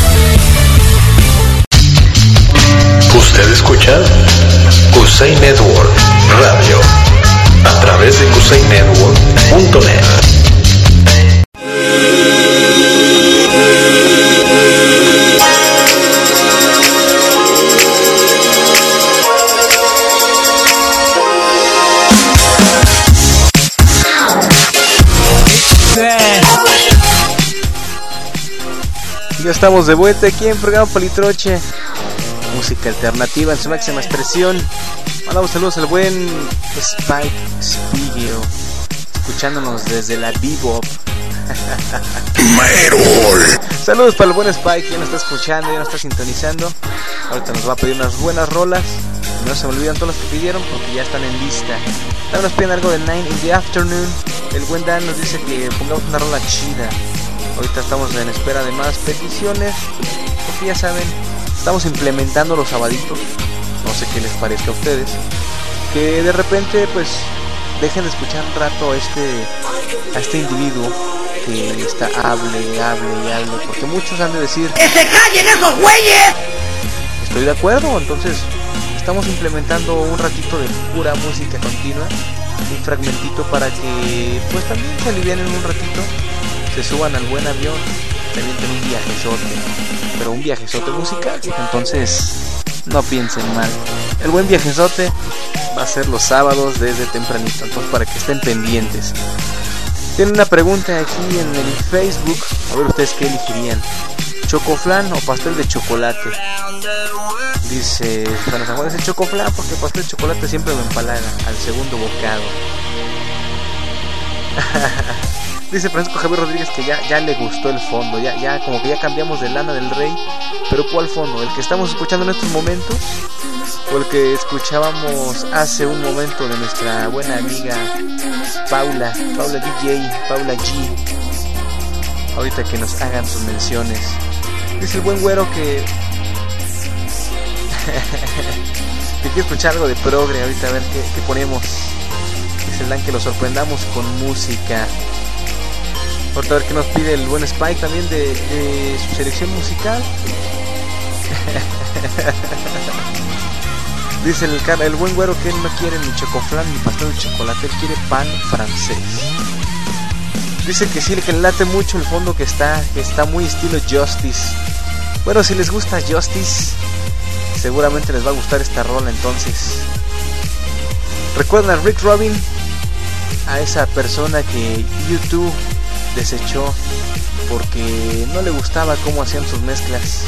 Usted escucha Kusei Network Radio a través de kusei network punto net. Ya estamos de vuelta aquí en programa Palitroche, música alternativa en su máxima expresión. Mandamos saludos al buen Spike Spiegel, escuchándonos desde la Bebop. Saludos para el buen Spike, ya nos está escuchando, ya nos está sintonizando. Ahorita nos va a pedir unas buenas rolas. No se me olvidan todas las que pidieron porque ya están en lista. Ahora nos piden algo de Nine in the Afternoon. El buen Dan nos dice que pongamos una rola chida. Ahorita estamos en espera de más peticiones, porque ya saben, estamos implementando los sabaditos no sé qué les parezca a ustedes, que de repente pues dejen de escuchar un rato a este, a este individuo que está hable, hable y hable, porque muchos han de decir ¡que se callen esos güeyes! Estoy de acuerdo, entonces estamos implementando un ratito de pura música continua, un fragmentito para que pues también se alivianen un ratito, se suban al buen avión, también tienen un viajezote, pero un viajezote musical, entonces no piensen mal. El buen viajezote va a ser los sábados desde tempranito, entonces para que estén pendientes. Tienen una pregunta aquí en el Facebook, a ver ustedes qué elegirían, chocoflán o pastel de chocolate. Dice Juan San Juan, es el chocoflán porque el pastel de chocolate siempre me empalaga al segundo bocado. Dice Francisco Javier Rodríguez que ya, ya le gustó el fondo, ya, ya como que ya cambiamos de Lana del Rey, pero ¿cuál fondo? ¿El que estamos escuchando en estos momentos? ¿O el que escuchábamos hace un momento de nuestra buena amiga Paula, Paula D J, Paula G? Ahorita que nos hagan sus menciones. Dice el buen güero que que quiere escuchar algo de progre, ahorita a ver qué, qué ponemos. Dice el Dan que lo sorprendamos con música. Ahorita a ver qué nos pide el buen Spike también de, de su selección musical. Dice el, el buen güero que él no quiere ni chocoflán ni pastel de chocolate, él quiere pan francés. Dice que sí, que le late mucho el fondo, que está, que está muy estilo Justice. Bueno, si les gusta Justice, seguramente les va a gustar esta rola entonces. ¿Recuerdan a Rick Rubin? A esa persona que YouTube desechó porque no le gustaba cómo hacían sus mezclas.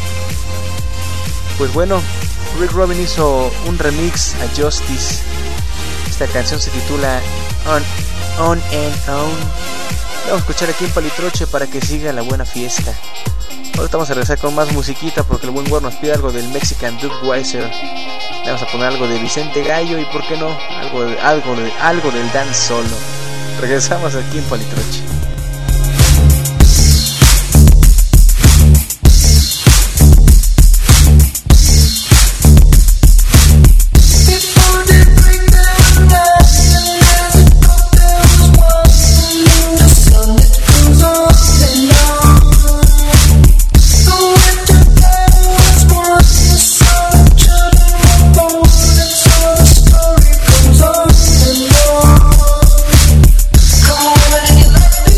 Pues bueno, Rick Rubin hizo un remix a Justice. Esta canción se titula On, On and On. Vamos a escuchar aquí en Palitroche para que siga la buena fiesta. Ahorita vamos a regresar con más musiquita porque el buen güero nos pide algo del Mexican Duke Weiser. Vamos a poner algo de Vicente Gallo y por qué no, algo de, algo de, algo del Dan Solo. Regresamos aquí en Palitroche. Come on and you let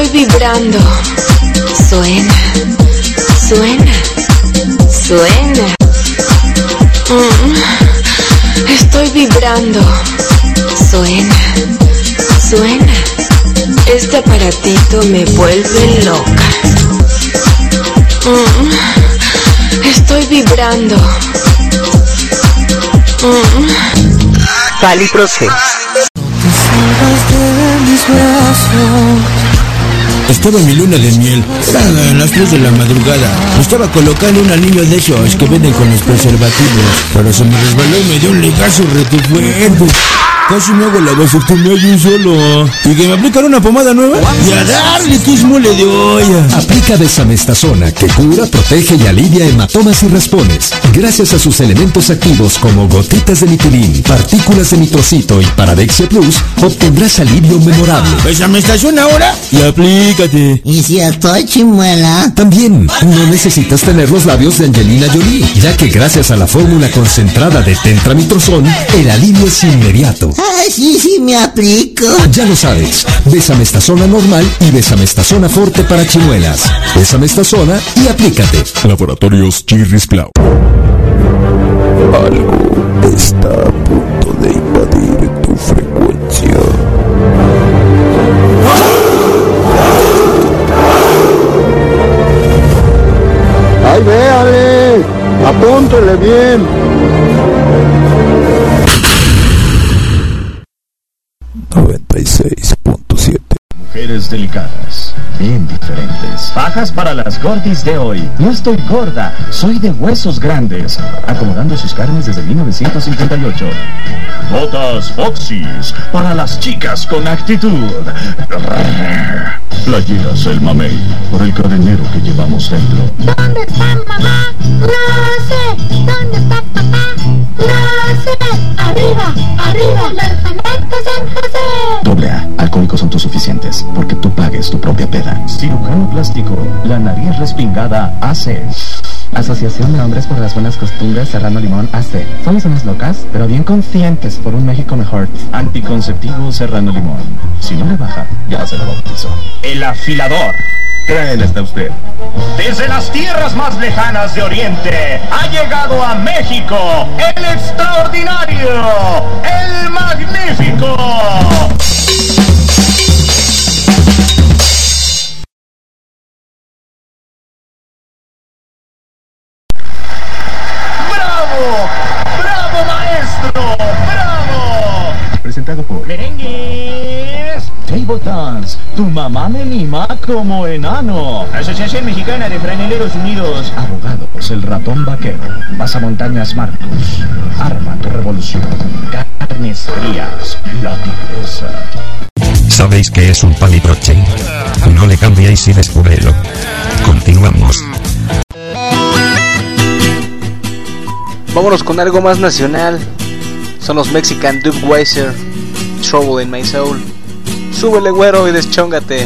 vibrando. Suena, suena, suena. Mm, estoy vibrando. Suena, suena. Este aparatito me vuelve loca. Mm, estoy vibrando. Mm. Palitroche. Estaba en mi luna de miel, era a las tres de la madrugada. Me estaba colocando un anillo de esos que venden con los preservativos, pero se me resbaló y me dio un legazo rete fuerte. Casi me hago la vasectomía de un solo. ¿Y que me aplican una pomada nueva? Y a darle que es mole de olla. Aplica Besamestazona, que cura, protege y alivia hematomas y raspones. Gracias a sus elementos activos como gotitas de mitilín, partículas de nitrocito y Paradexia Plus, obtendrás alivio memorable. Besamestazona ahora y aplícate. ¿Y si estoy chimuela? También, no necesitas tener los labios de Angelina Jolie, ya que gracias a la fórmula concentrada de Tentramitrozón, el alivio es inmediato. Ay, sí, sí, me aplico. Ya lo sabes, Besamestazona normal y Besamestazona Forte para chimuelas. Besamestazona y aplícate. Laboratorios Chirris Cloud. Algo está a punto de invadir tu frecuencia. ¡Ay, véale! ¡Apúntele bien! noventa y seis punto siete. Mujeres delicadas, bien diferentes. Fajas para las gordis de hoy. No estoy gorda, soy de huesos grandes. Acomodando sus carnes desde mil novecientos cincuenta y ocho. Botas Foxys para las chicas con actitud. Playeras El Mamey por el cadenero que llevamos dentro. ¿Dónde está mamá? No sé. ¿Dónde está papá? No sé. Arriba, arriba, Mercameto San José. Doble A, alcohólicos autosuficientes, porque tú pagues tu propia peda. Cirujano plástico, la nariz respingada A C. Asociación de Hombres por las Buenas Costumbres Serrano Limón A C. Somos unas locas, pero bien conscientes por un México mejor. Anticonceptivo Serrano Limón. Si no le baja, ya se lo bautizó. El afilador. Traen hasta usted. Desde las tierras más lejanas de Oriente ha llegado a México el extraordinario, el magnífico. ¡Bravo! ¡Bravo, maestro! ¡Bravo! Presentado por Merengues. Table Dance. Tu mamá me mima como enano. Asociación Mexicana de Franeleros Unidos. Abogados, el ratón vaquero. Vas a Montañas Marcos. Arma tu revolución. Carnes frías. La tigresa. ¿Sabéis qué es un palitroche? No le cambiéis y descubrélo. Continuamos. Vámonos con algo más nacional. Son los Mexican Dubweiser, Trouble in My Soul. Súbele, güero, y deschóngate.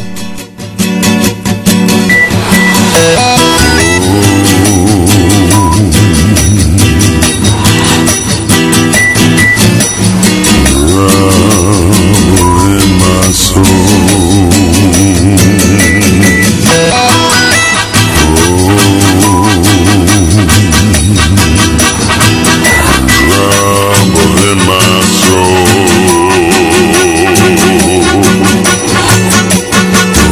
Trouble in my soul.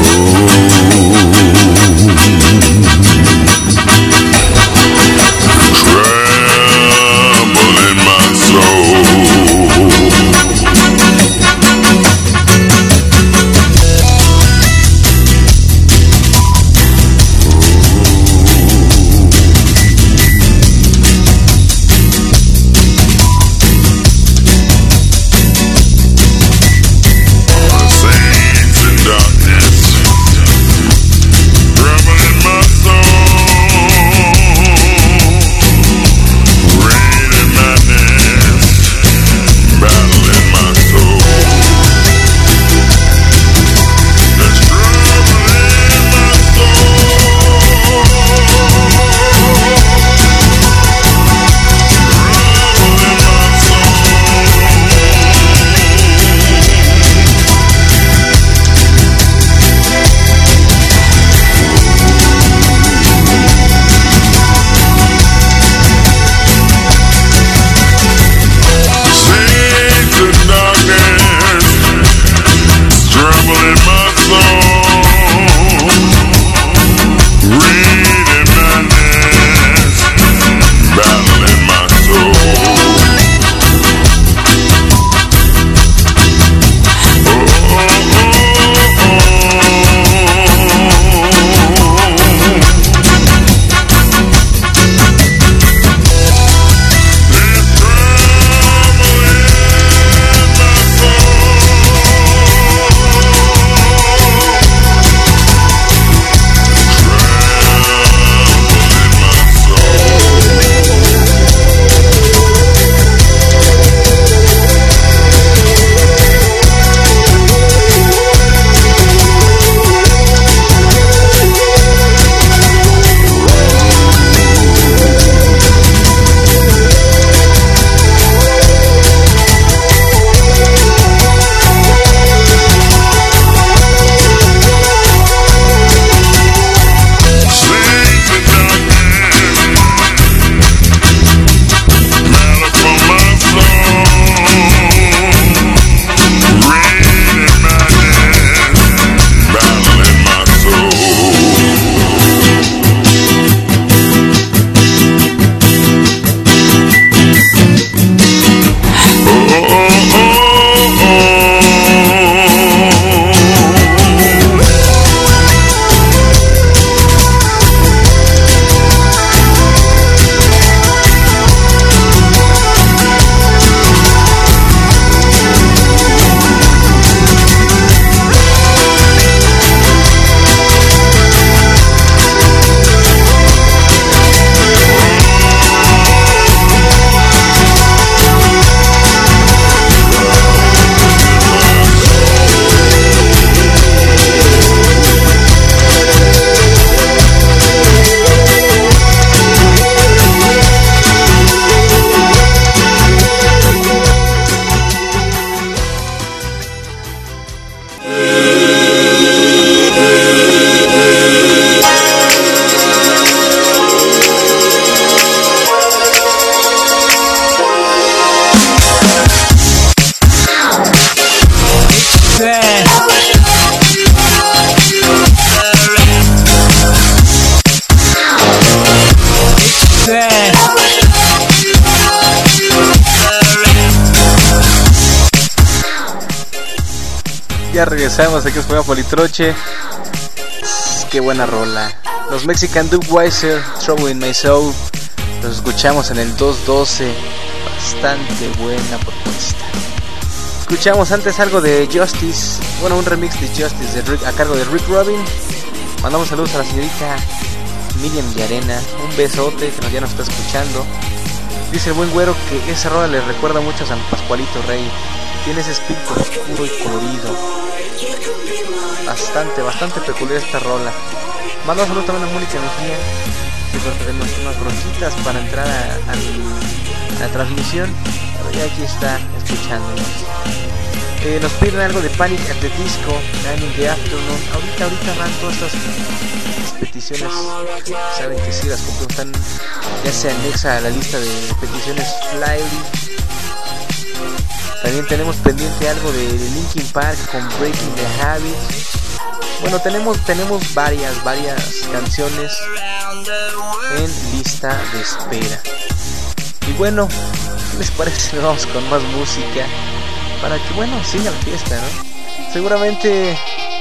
Ya regresamos aquí a Politroche. Qué buena rola. Los Mexican Dubweiser, Trouble in My Soul. Los escuchamos en el dos doce. Bastante buena propuesta. Escuchamos antes algo de Justice. Bueno, un remix de Justice de Rick, a cargo de Rick Rubin. Mandamos saludos a la señorita Miriam Yarena. Un besote que nos, ya nos está escuchando. Dice el buen güero que esa rola le recuerda mucho a San Pascualito Rey. Tiene ese espíritu oscuro y colorido. Bastante, bastante peculiar esta rola. Mandamos saludos también a Mónica Mejía. Que tenemos unas bronquitas para entrar a, a, a la transmisión. Pero ya aquí está escuchándonos. Eh, nos piden algo de Panic at the Disco, Nine in the Afternoon. Ahorita, ahorita van todas estas, estas peticiones. Saben que sí, las compré, están, ya se anexa a la lista de peticiones Flyly. También tenemos pendiente algo de, de Linkin Park con Breaking the Habit. Bueno, tenemos, tenemos varias, varias canciones en lista de espera. Y bueno, ¿qué les parece? Vamos con más música para que, bueno, siga la fiesta, ¿no? Seguramente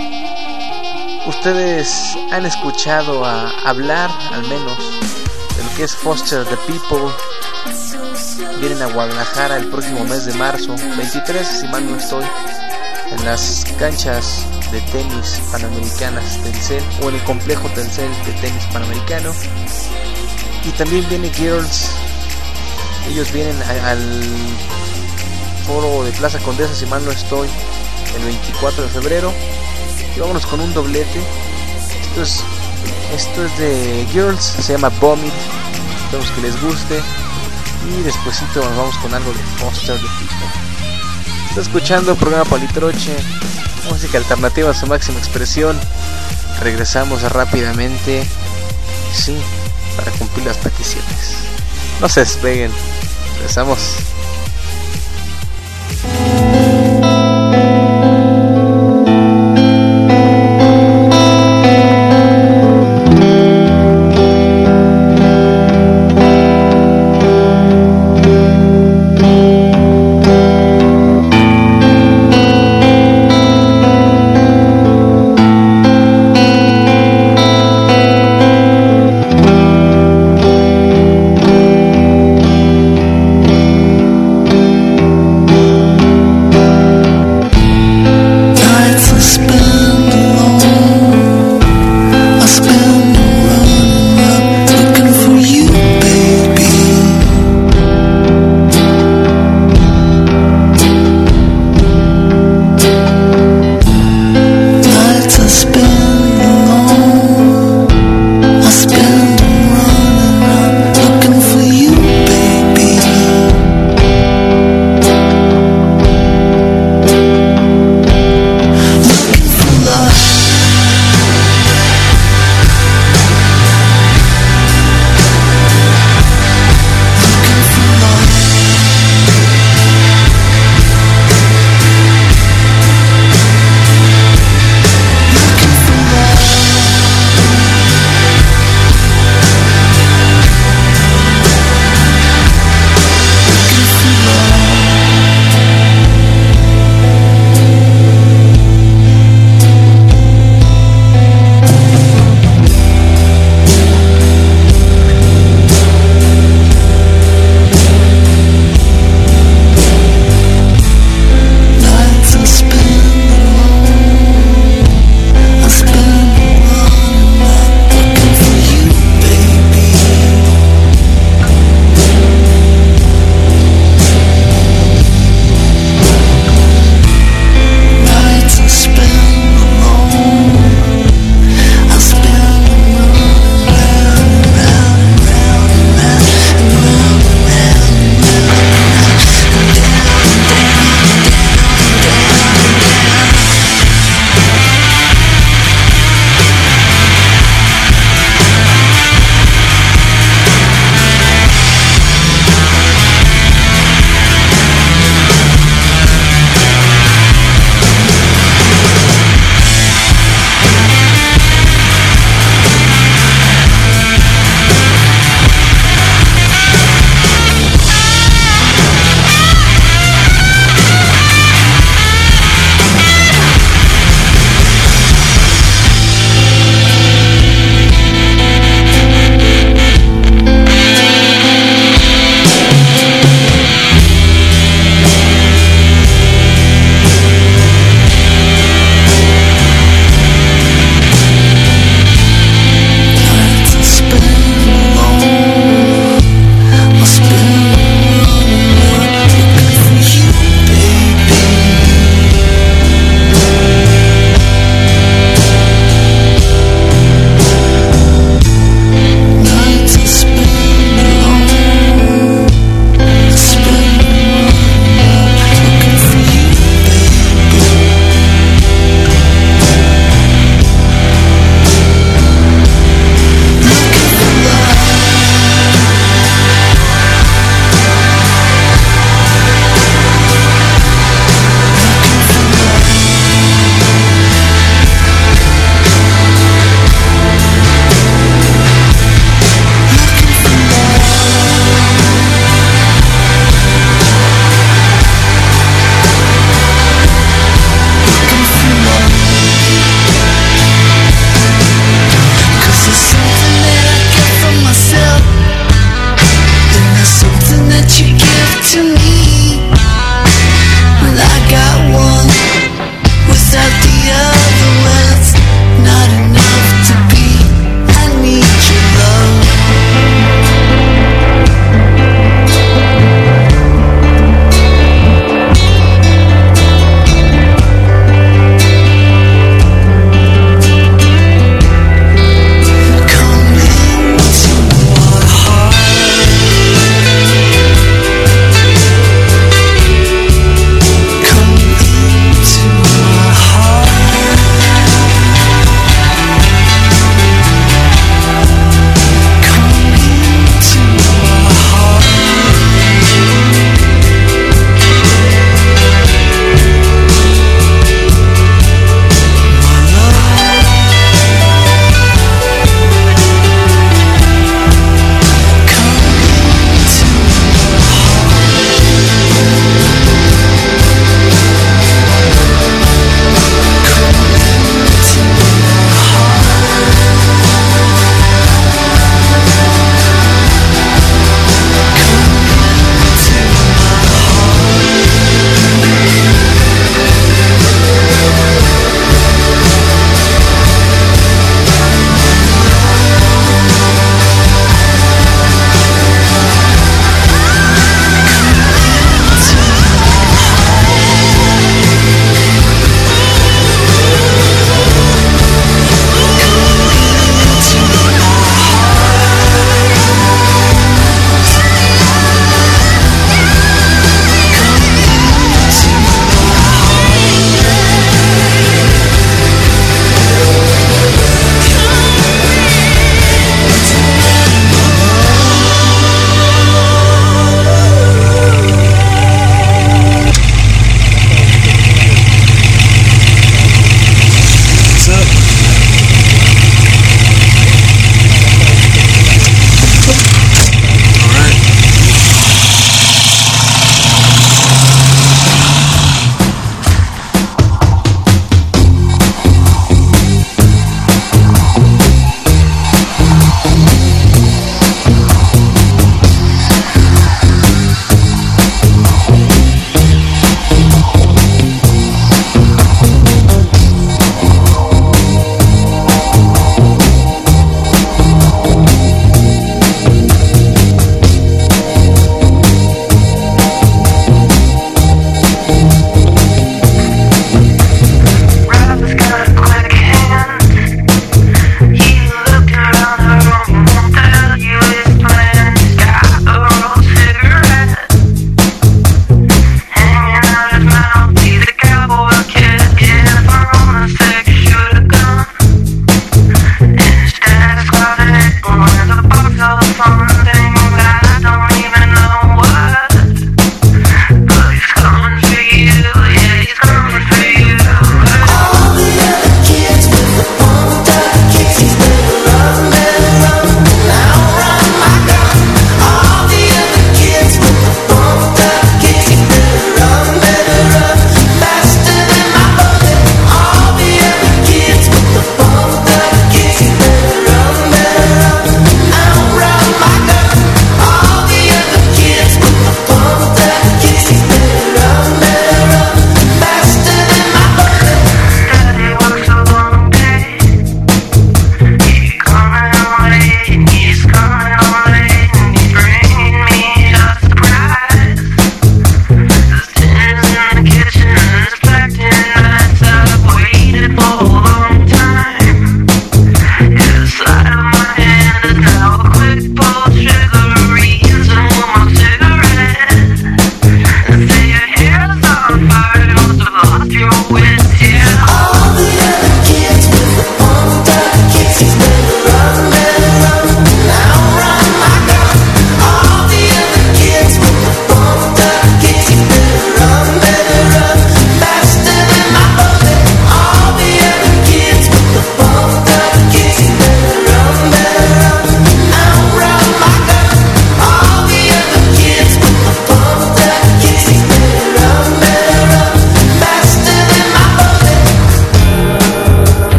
ustedes han escuchado a hablar, al menos, de lo que es Foster the People. Vienen a Guadalajara el próximo mes de marzo, veintitrés, si mal no estoy, en las canchas de tenis panamericanas Telcel, o en el complejo Telcel de tenis panamericano. Y también viene Girls. Ellos vienen a, al foro de Plaza Condesa, si mal no estoy, el veinticuatro de febrero. Y vámonos con un doblete. Esto es, esto es de Girls, se llama Vomit. Esperemos que les guste. Y despuesito nos vamos con algo de Foster the People. Está escuchando el programa Politroche, música alternativa a su máxima expresión. Regresamos rápidamente, sí, para cumplir las peticiones. No se despeguen, regresamos. Thank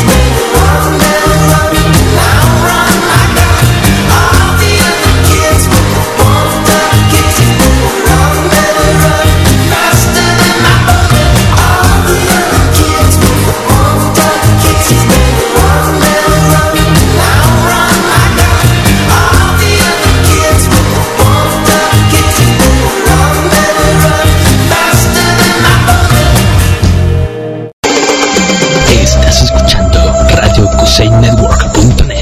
Kusei Network punto net.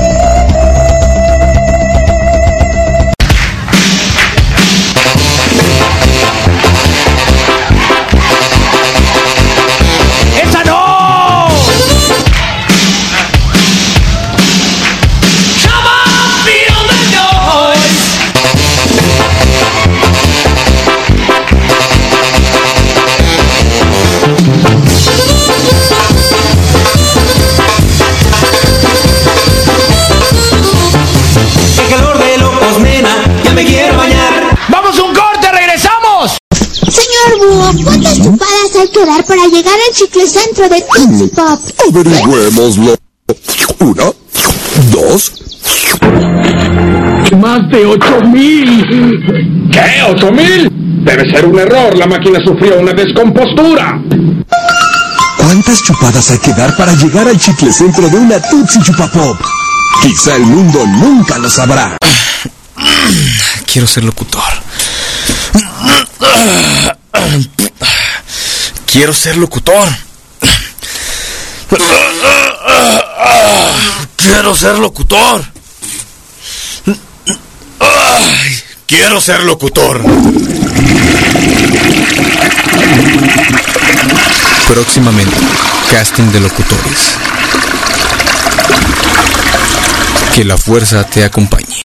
¡Esa no! Come on, feel the noise. ¡Qué calor de locos, nena! ¡Ya me quiero bañar! ¡Vamos un corte! ¡Regresamos! Señor Búho, ¿cuántas chupadas hay que dar para llegar al chiclecentro de Tootsie Pop? Averigüémoslo. Una, dos. Más de ocho mil. ¿Qué? ¿Ocho mil? Debe ser un error. La máquina sufrió una descompostura. ¿Cuántas chupadas hay que dar para llegar al chiclecentro de una Tootsie Chupa Pop? Quizá el mundo nunca lo sabrá. Quiero ser locutor. Quiero ser locutor. Quiero ser locutor. Quiero ser locutor. Próximamente, casting de locutores. Que la fuerza te acompañe.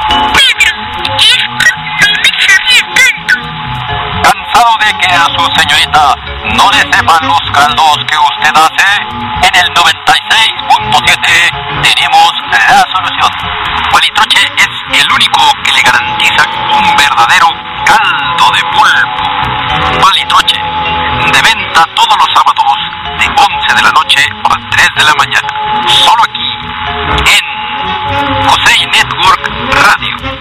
¿Cansado de que a su señorita no le sepan los caldos que usted hace? En el noventa y seis punto siete tenemos la solución. Palitroche es el único que le garantiza un verdadero caldo de pulpo. Palitroche, de venta todos los sábados de once de la noche a tres de la mañana. Solo aquí, en Kusei Network Radio.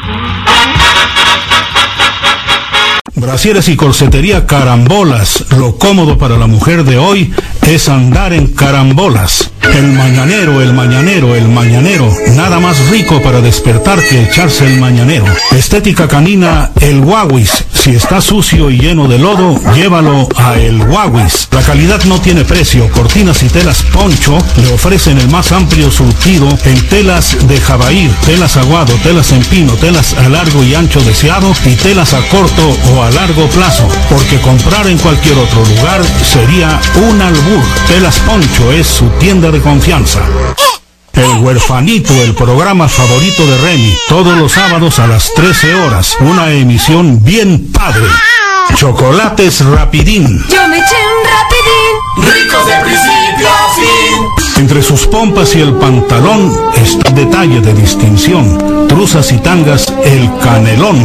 Brasieres y corsetería Carambolas. Lo cómodo para la mujer de hoy es andar en carambolas. El mañanero, el mañanero, el mañanero. Nada más rico para despertar que echarse el mañanero. Estética canina, el Wawis. Si está sucio y lleno de lodo, llévalo a el Wawis. La calidad no tiene precio. Cortinas y telas Poncho le ofrecen el más amplio surtido en telas de jabair, telas aguado, telas en pino, telas a largo y ancho deseado y telas a corto o a largo plazo. Porque comprar en cualquier otro lugar sería un albur. Telas Poncho es su tienda de confianza. El Huerfanito, el programa favorito de Remy, todos los sábados a las trece horas, una emisión bien padre. Chocolates Rapidín. Yo me eché un rapidín. Ricos de principio a fin. Entre sus pompas y el pantalón está detalle de distinción. Truzas y tangas, el Canelón.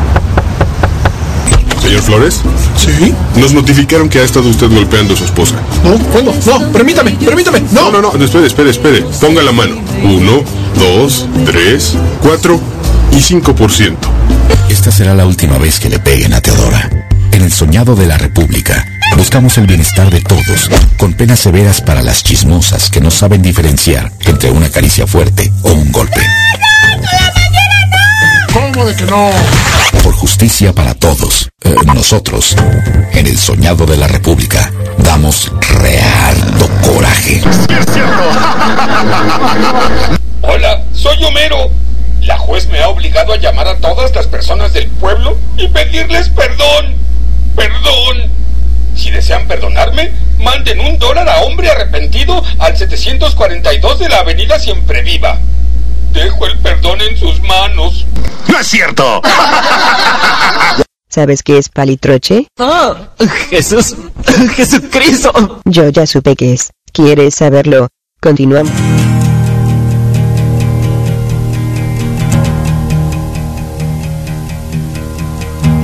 Señor Flores. ¿Sí? Nos notificaron que ha estado usted golpeando a su esposa. No, ¿cuándo? No, permítame, permítame. No, no, no, no. Espere, espere, espere. Ponga la mano. Uno, dos, tres, cuatro y cinco por ciento. Esta será la última vez que le peguen a Teodora. En el soñado de la República, buscamos el bienestar de todos, con penas severas para las chismosas que no saben diferenciar entre una caricia fuerte o un golpe. ¿Cómo de que no? Por justicia para todos, eh, nosotros, en el soñado de la República, damos reardo coraje. Hola, soy Homero. La juez me ha obligado a llamar a todas las personas del pueblo y pedirles perdón. Perdón. Si desean perdonarme, manden un dólar a Hombre Arrepentido al setecientos cuarenta y dos de la avenida Siempre Viva. Dejo el perdón en sus manos. ¡No es cierto! ¿Sabes qué es palitroche? ¡Oh! ¡Jesús! ¡Jesucristo! Yo ya supe qué es. ¿Quieres saberlo? Continuamos.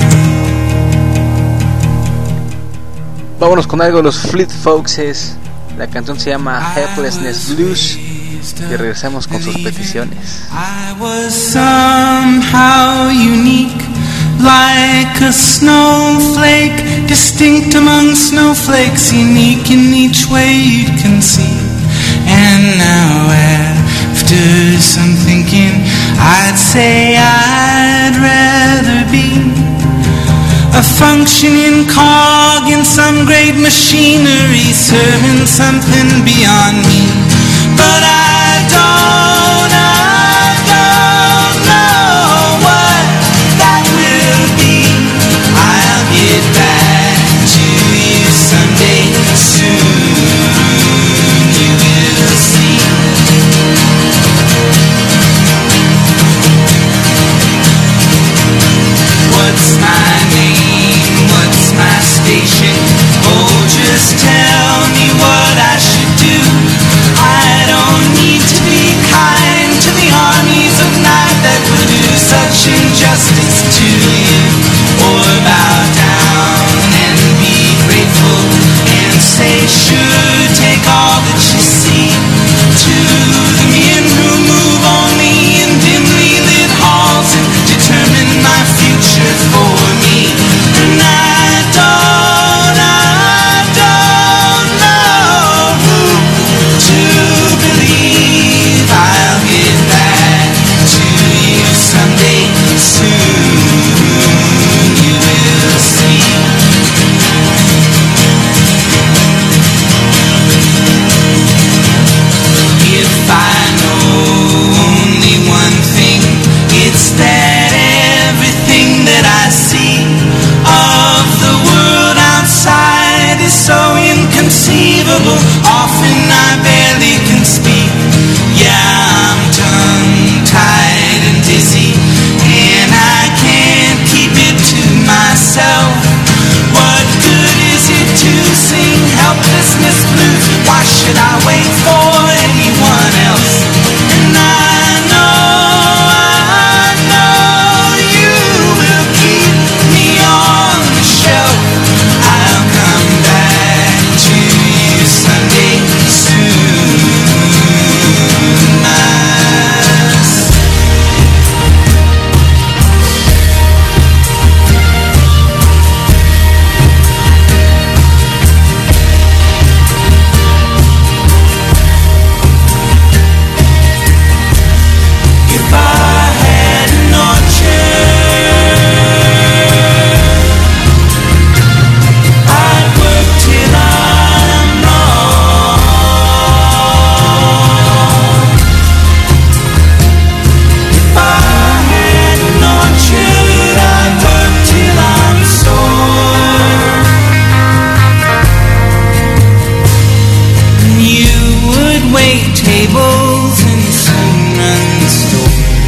Vámonos con algo de los Fleet Foxes. La canción se llama Helplessness Blues. Y regresamos con sus peticiones. I was somehow unique, like a snowflake, distinct among snowflakes, unique in each way you can see. And now after some thinking, I'd say I'd rather be a functioning cog in some great machinery, serving something beyond me. But I don't, I don't know what that will be. I'll get back to you someday soon. You will see. What's my name? What's my station? Oh, just tell me what I should do. I don't need to be kind to the armies of night that will do such injustice to you. Or bow down and be grateful and say, sure, take all that you see. To the men who move only in dimly lit halls and determine my future for me. And I don't, I don't know who to believe. I'll get back to you someday soon. You will see. If I know only one thing, it's that everything that I see of the world outside is so inconceivable. Often I barely can speak. Yeah, I'm tongue-tied and dizzy, and I can't keep it to myself. What good is it to sing helplessness blues? Why should I wait for anyone else? And I know, I know you will keep me on the shelf. I'll come back to you someday soon. If I had an orchard, I'd work till I'm wrong. If I had an orchard, I'd work till I'm sore. And you would wait tables and soon run the store.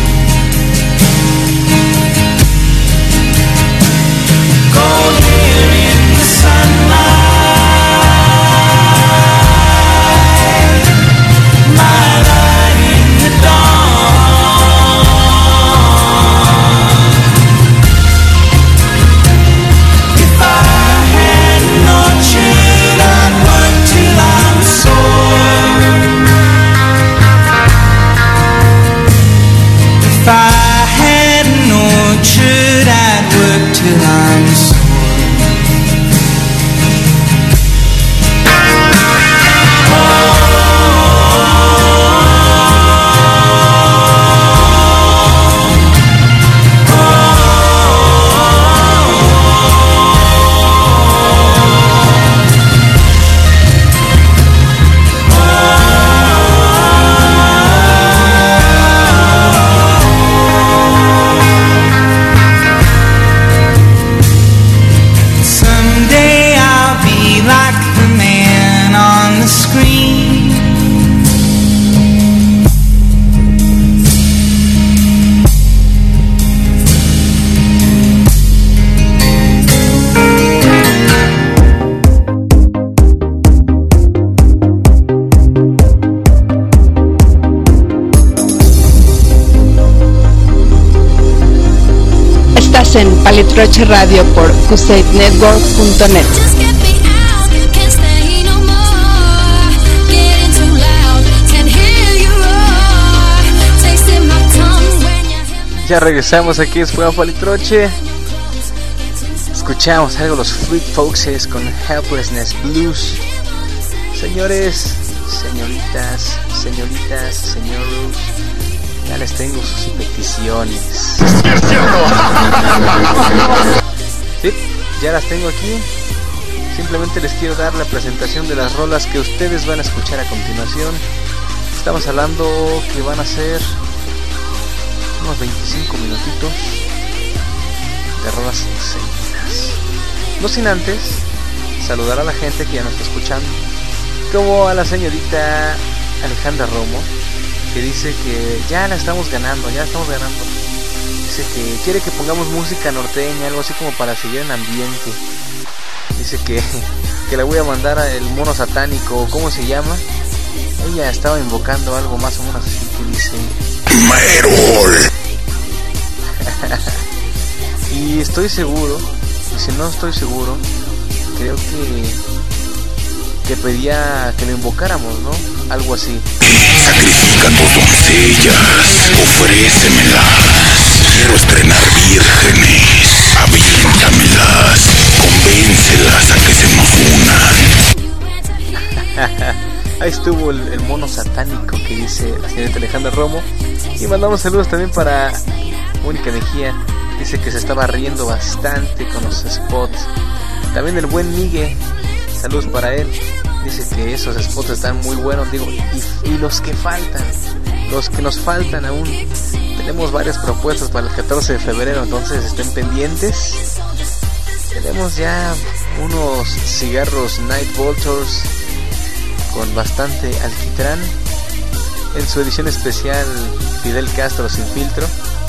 Go there in the sunlight, my light in the dawn. If I had an orchard, I'd work till I'm sore. If I had an orchard, I'd work till I'm sore. Someday I'll be like the man on the screen. Estás en Palitroche Radio por Crusade Network punto net. Just get me out, can't stay no more. Ya regresamos aquí después a Palitroche. Escuchamos algo los Fleet Foxes con Helplessness Blues. Señores, señoritas, señoritas, señoros, ya les tengo sus peticiones. Sí, ya las tengo aquí. Simplemente les quiero dar la presentación de las rolas que ustedes van a escuchar a continuación. Estamos hablando que van a ser unos veinticinco minutitos de rolas seguidas. No sin antes saludar a la gente que ya nos está escuchando, como a la señorita Alejandra Romo, que dice que ya la estamos ganando, ya estamos ganando. Dice que quiere que pongamos música norteña, algo así como para seguir en ambiente. Dice que, que le voy a mandar al mono satánico, ¿cómo se llama? Ella estaba invocando algo más o menos así que dice Merol. Y estoy seguro, y si no estoy seguro, creo que que pedía que lo invocáramos, ¿no? Algo así. Sacrifica tus doncellas, ofrécemelas. Quiero estrenar vírgenes, aviéntamelas, convéncelas a que se nos unan. Ahí estuvo el, el mono satánico que dice la señorita Alejandra Romo. Y mandamos saludos también para Mónica Mejía. Dice que se estaba riendo bastante con los spots. También el buen Miguel, saludos para él. Dice que esos spots están muy buenos. Digo, y, y los que faltan, los que nos faltan aún. Tenemos varias propuestas para el catorce de febrero, entonces estén pendientes. Tenemos ya unos cigarros Night Vultures con bastante alquitrán en su edición especial Fidel Castro sin filtro.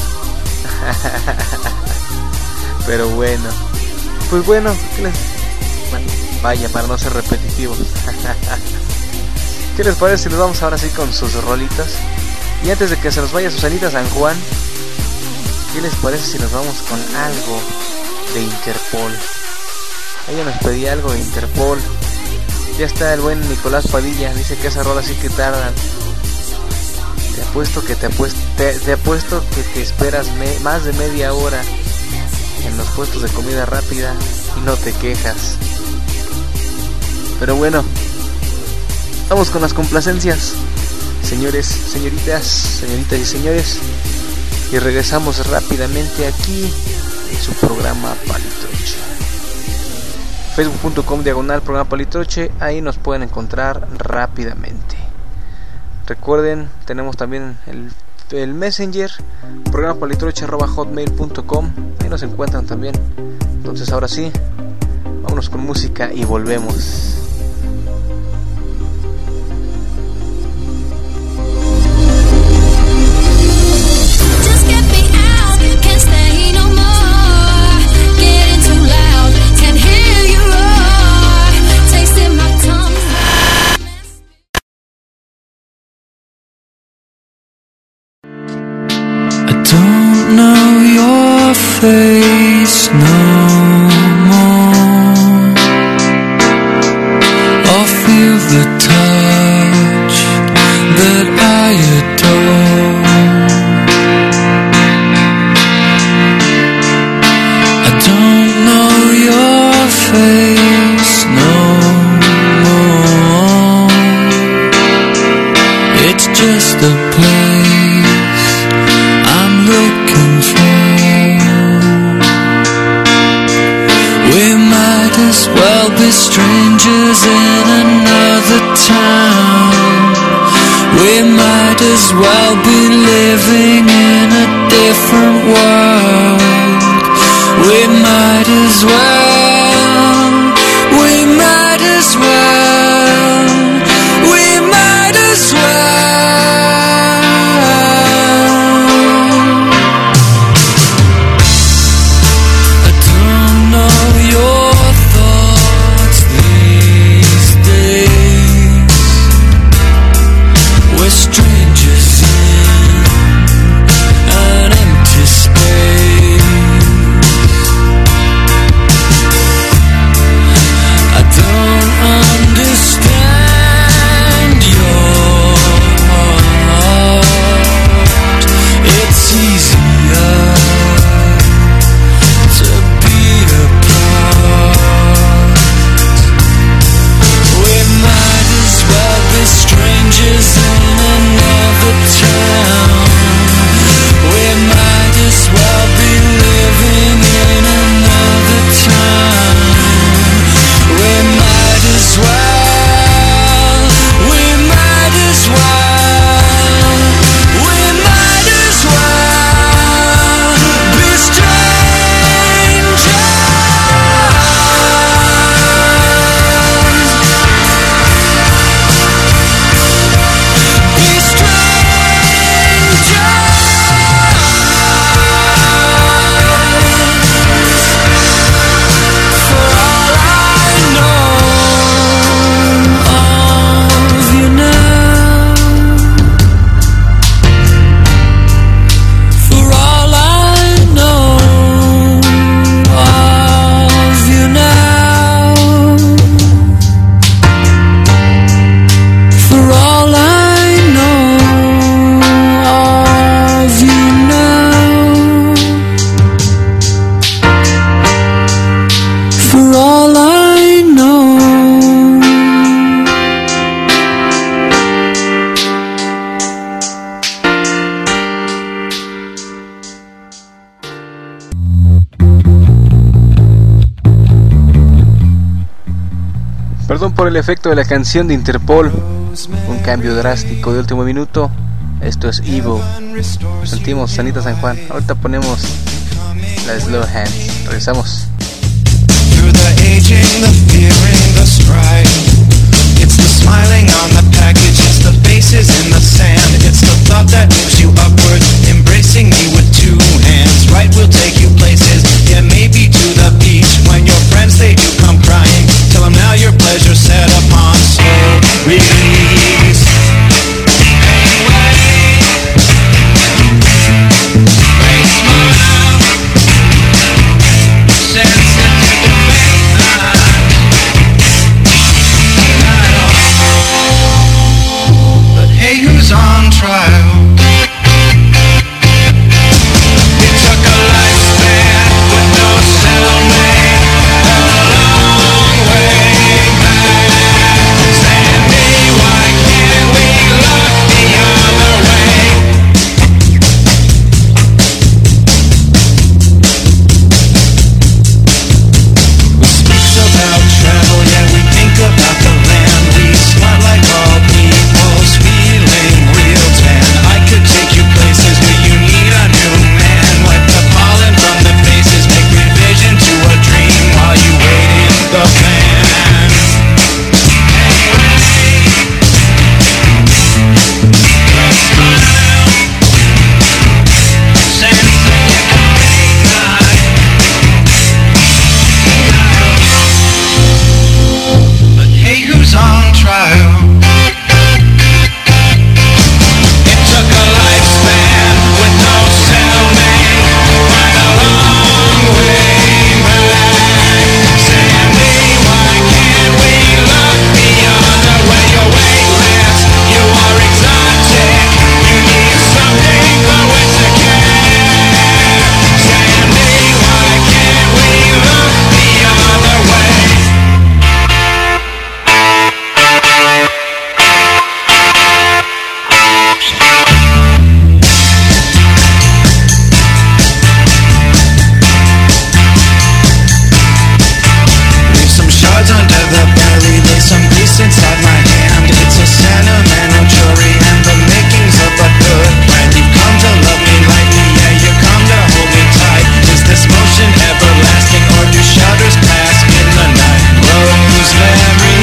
Pero bueno, pues bueno, ¿qué les... bueno, vaya, para no ser repetitivos. ¿Qué les parece si nos vamos ahora sí con sus rolitas? Y antes de que se nos vaya Susanita San Juan, ¿qué les parece si nos vamos con algo de Interpol? Ella nos pedía algo de Interpol. Ya está el buen Nicolás Padilla, dice que esa rola sí que tardan. Te apuesto que te apuesto, te, te apuesto que te esperas me, más de media hora en los puestos de comida rápida y no te quejas. Pero bueno, vamos con las complacencias, señores, señoritas, señoritas y señores, y regresamos rápidamente aquí en su programa Palitroche. facebook punto com diagonal programa Palitroche, ahí nos pueden encontrar rápidamente. Recuerden, tenemos también el, el Messenger, programa palitroche arroba hotmail punto com, ahí nos encuentran también. Entonces ahora sí, vámonos con música y volvemos. Face no more, or feel the touch that I adore. I don't know your face no more. It's just a place I'm looking for. As well be strangers in another town. We might as well be living in a different world. We might as well. We might as well. We might as well. I don't know your strangers in an empty space. I don't understand your heart. It's easier Perdón por el efecto de la canción de Interpol. Un cambio drástico de último minuto. Esto es Evil. Sentimos Sanita San Juan. Ahorita ponemos la Slow Hands. Regresamos. Through the aging, the fearing, the strife. It's the smiling on the package, it's the faces in the sand. It's the thought that moves you upward, embracing me with two hands. Right, we'll take you places, yeah, maybe to the beach. When your friends, they do come crying, tell them now your pleasure's set upon slow release. On trial. It took a lifespan with no cellmate, a long way back. Sandy, why can't we look the other way? We speak about travel, yeah, we think about the land. We smart like all people's feeling. I could take you places where you need a new man. Wipe the pollen from the faces, make revision to a dream while you wait in the van. But hey, who's on trial? Inside my hand, it's a sentimental jury and the makings of a good plan. You come to love me lightly, yeah, you come to hold me tight. Is this motion everlasting or do shadows pass in the night? Rosemary,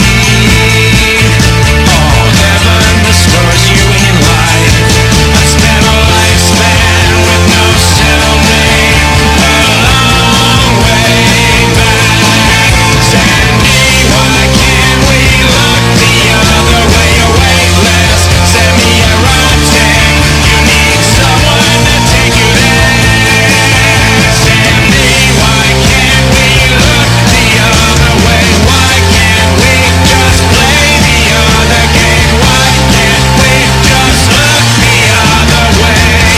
oh heaven restores you in life. I spent a lifespan with no cellmate, a long way back. Sandy, why can't we look the other way? You're weightless, semi-erotic. You need someone to take you there. Sandy, why can't we look the other way? Why can't we just play the other game? Why can't we just look the other way?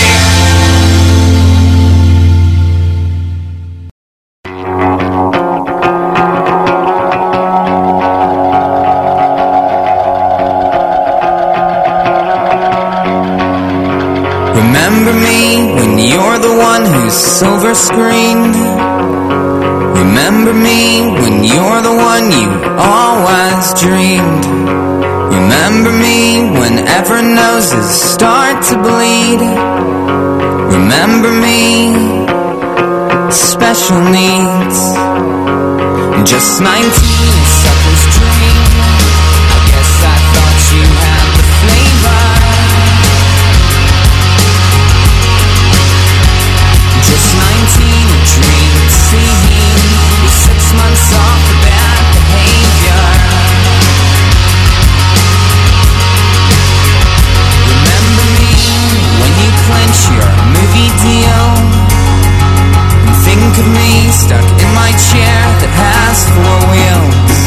Remember me when you're the one who's silver screened. Remember me when you're the one you always dreamed. Remember me whenever noses start to bleed. Remember me, special needs. Just nineteen, sucker's dream. I guess I thought you had the flavor. Just nineteen, a dream scene. With six months off for bad behavior. Remember me when you clench your movie deal. And think of me stuck in my chair that has four wheels.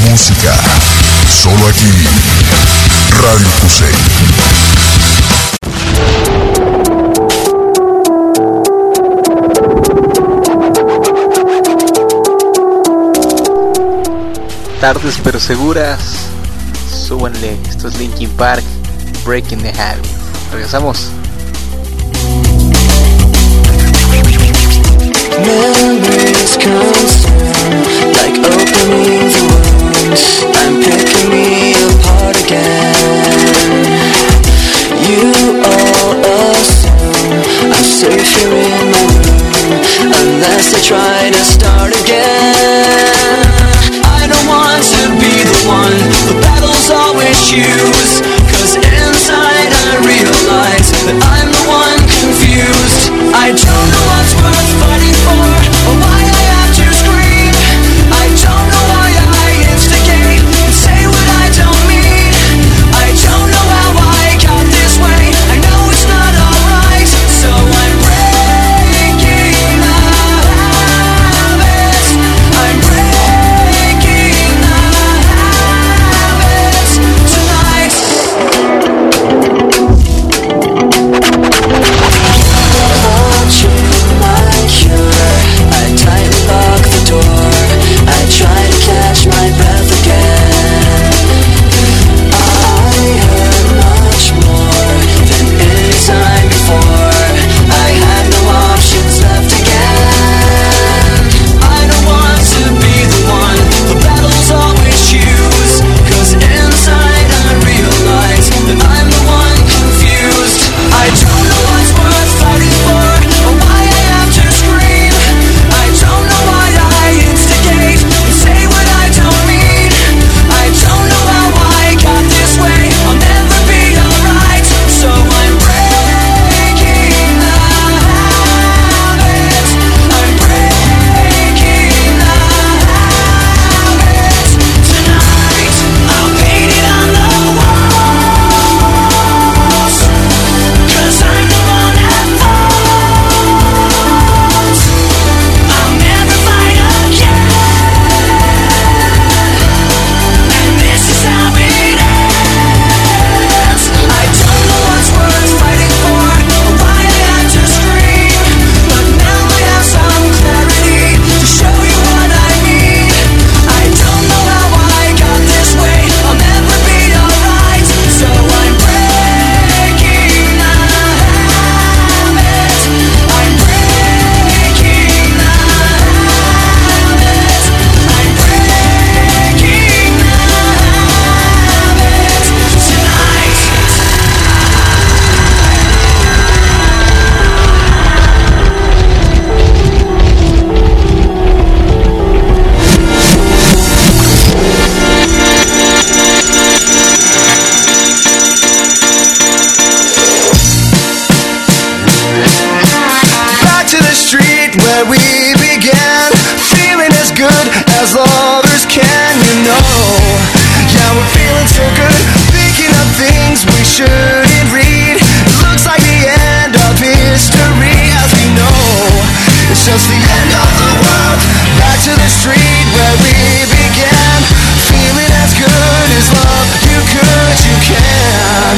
música. Solo aquí. Radio Cusey. Tardes pero seguras. Súbanle. Esto es Linkin Park. Breaking the Habit. Regresamos. Memories consume like opening the wounds. I'm picking me apart again. You all assume I'm safe here in my room, unless I try to start again. I don't want to be the one the battles always choose, 'cause inside I realize that I'm the one confused. I don't know what's worth fighting for, or why I have to scream. I don't know why I instigate and say what I don't mean. I don't know how I got this way. I know it's not alright, so I'm breaking the habits. I'm breaking the habits tonight. Watching my cure, I tightly lock the door. I try to catch my breath again. I heard much more than any time before. I had no options left again. I don't want to be the one the battles always choose, 'cause inside I realize that I'm the one confused. I don't know what's worth fighting for, or why I have to scream. I don't know why I instigate and say what I don't mean. I don't know how I got this way. I'll never be alright, so I'm breaking the habits. I'm breaking the habits tonight. I'll paint it on the walls, 'cause I'm the one at fault. I'll never fight again, and this is how it ends. I don't know what's worth fighting for, or why I had to scream, but now I have some clarity to show you what I mean. I don't know how I got this way. I'll never be alright, so I'm breaking the habits. I'm breaking the habits. I'm breaking the habits tonight. Back to the street where we began, feeling as good as lovers can, you know. Yeah, we're feeling so good, picking up things we shouldn't read. It looks like the end of history, as we know. It's just the end of the world. Back to the street where we began, feeling as good as love you could, you can.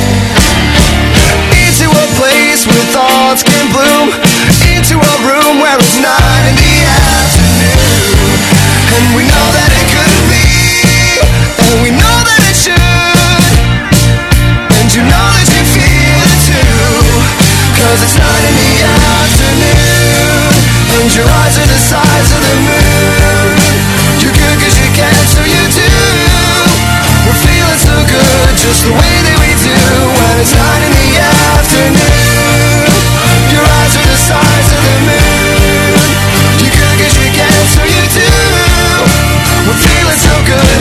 Into a place where thoughts can bloom, into a room where it's nine in the afternoon. And we know that it could be, and we know that it should. And you know that you feel it too, 'cause it's nine in the afternoon, and your eyes are the size of the moon. You're good 'cause you can, so you do. We're feeling so good, just the way that we do, when it's nine in the afternoon. Your eyes are the size of the moon. You're good 'cause you can, so you do. We're feeling so good.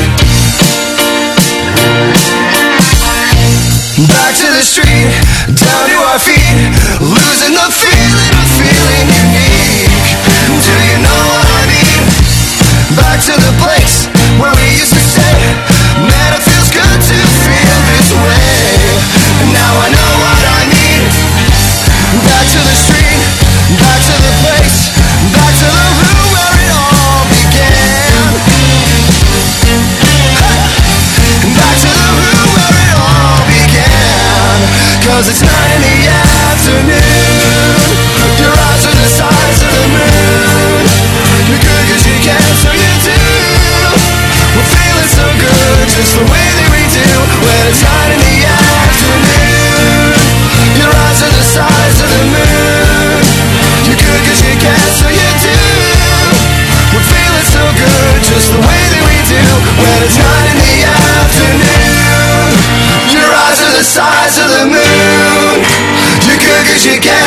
Back to the street, down to our feet, losing the feeling of feeling unique. Do you know what I mean? Back to the place where we used to stay. Man, it feels good to feel this way. And now I know what I mean. Back to the street, back to the place, back to the room where it all began.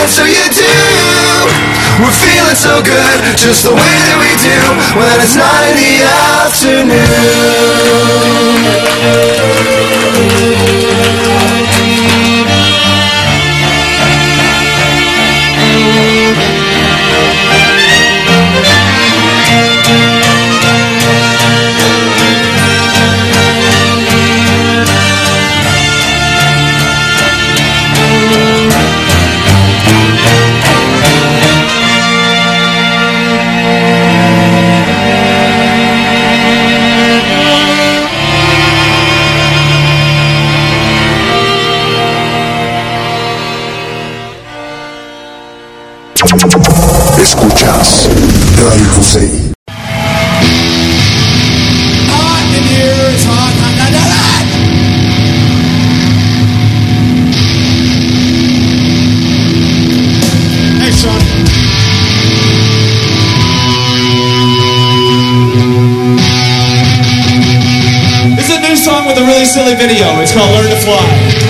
answer you do. We're feeling so good, just the way that we do when it's not in the Escuchas Radio José. Hey, Sean. This is a new song with a really silly video. It's called Learn to Fly.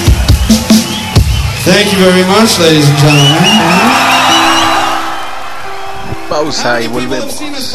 Thank you very much, ladies and gentlemen. pausa y volvemos.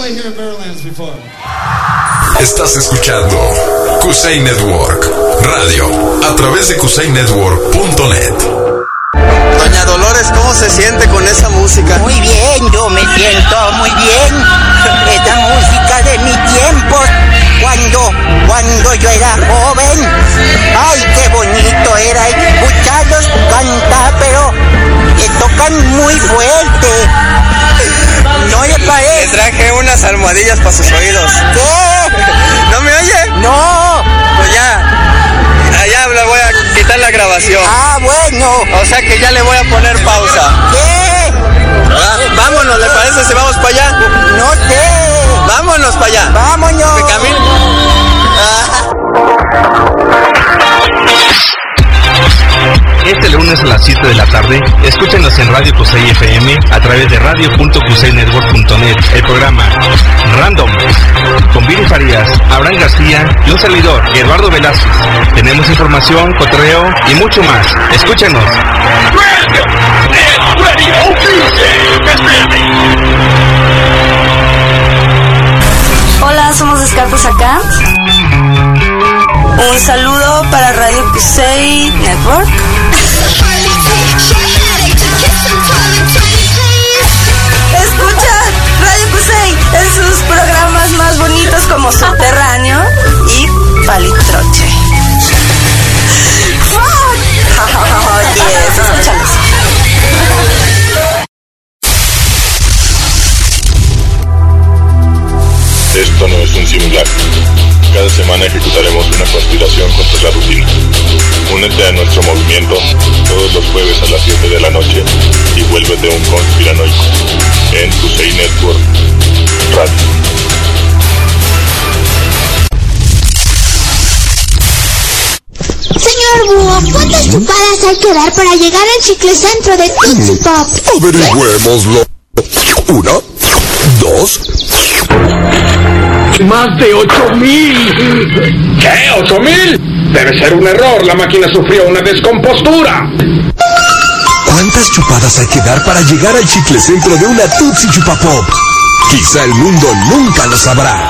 Estás escuchando Kusei Network Radio a través de kusei network punto net. Doña Dolores, ¿cómo se siente con esa música? Muy bien, yo me siento muy bien. Esta música de mi tiempo, cuando, cuando yo era joven. Ay, qué bonito era escucharlos cantar, pero que tocan muy fuerte. ¿No le parece? Le traje unas almohadillas para sus oídos. ¿Qué? ¿No me oye? No. Pues ya. Allá le voy a quitar la grabación. Ah, bueno. O sea que ya le voy a poner pausa. ¿Qué? ¿Ah? Vámonos, ¿le parece si vamos para allá? No sé. Vámonos para allá. Vámonos. ¿Me camino? Ah. Este lunes a las siete de la tarde, escúchenos en Radio Kusei F M a través de radio punto kusei network punto net. El programa Random con Viri Farías, Abraham García y un servidor, Eduardo Velázquez. Tenemos información, cotorreo y mucho más. Escúchenos. Hola, somos Escarpos acá. Un saludo para Radio Kusei Network. Escucha Radio Kusei en sus programas más bonitos como Subterráneo y Palitroche. Oh, yes, escúchalos. Esto no es un simulacro. Cada semana ejecutaremos una conspiración contra la rutina. Únete a nuestro movimiento todos los jueves a las siete de la noche y vuélvete un conspiranoico en Kusei Network Radio. Señor Búho, ¿cuántas chupadas hay que dar para llegar al chicle centro de Tootsie Pop? Averigüémoslo. Una, dos... ¡Más de ocho mil! ¿Qué? ¿Ocho mil? Debe ser un error, la máquina sufrió una descompostura. ¿Cuántas chupadas hay que dar para llegar al chicle centro de una Tootsie Chupapop? Quizá el mundo nunca lo sabrá.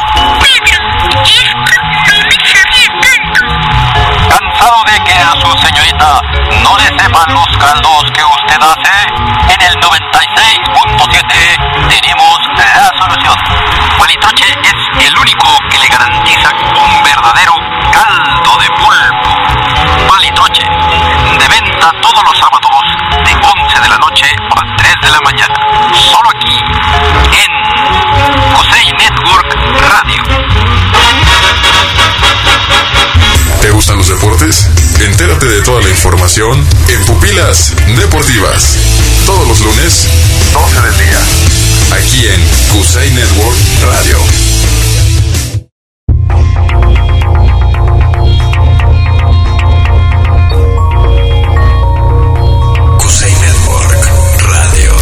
¿Cansado de que a su señorita no le sepan los caldos que usted hace? En el noventa y seis punto siete tenemos la solución. Palitroche es el único que le garantiza un verdadero caldo de pulpo. Palitroche, de venta todos los sábados de once de la noche a tres de la mañana. Solo aquí, en Kusei Network Radio. ¿Te gustan los deportes? Entérate de toda la información en Pupilas Deportivas. Todos los lunes, doce del día. Aquí en Kusei Network Radio. Kusei Network Radio.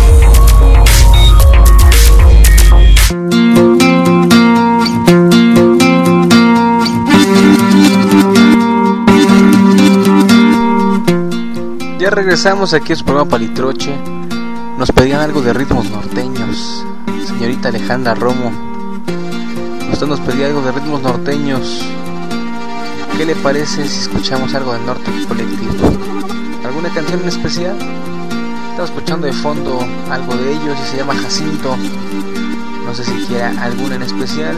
Ya regresamos aquí a su programa Palitroche. Nos pedían algo de ritmos norteños. Señorita Alejandra Romo, usted nos pedía algo de ritmos norteños. ¿Qué le parece si escuchamos algo del Norte Colectivo? ¿Alguna canción en especial? Estaba escuchando de fondo algo de ellos y se llama Jacinto. No sé si quiera alguna en especial.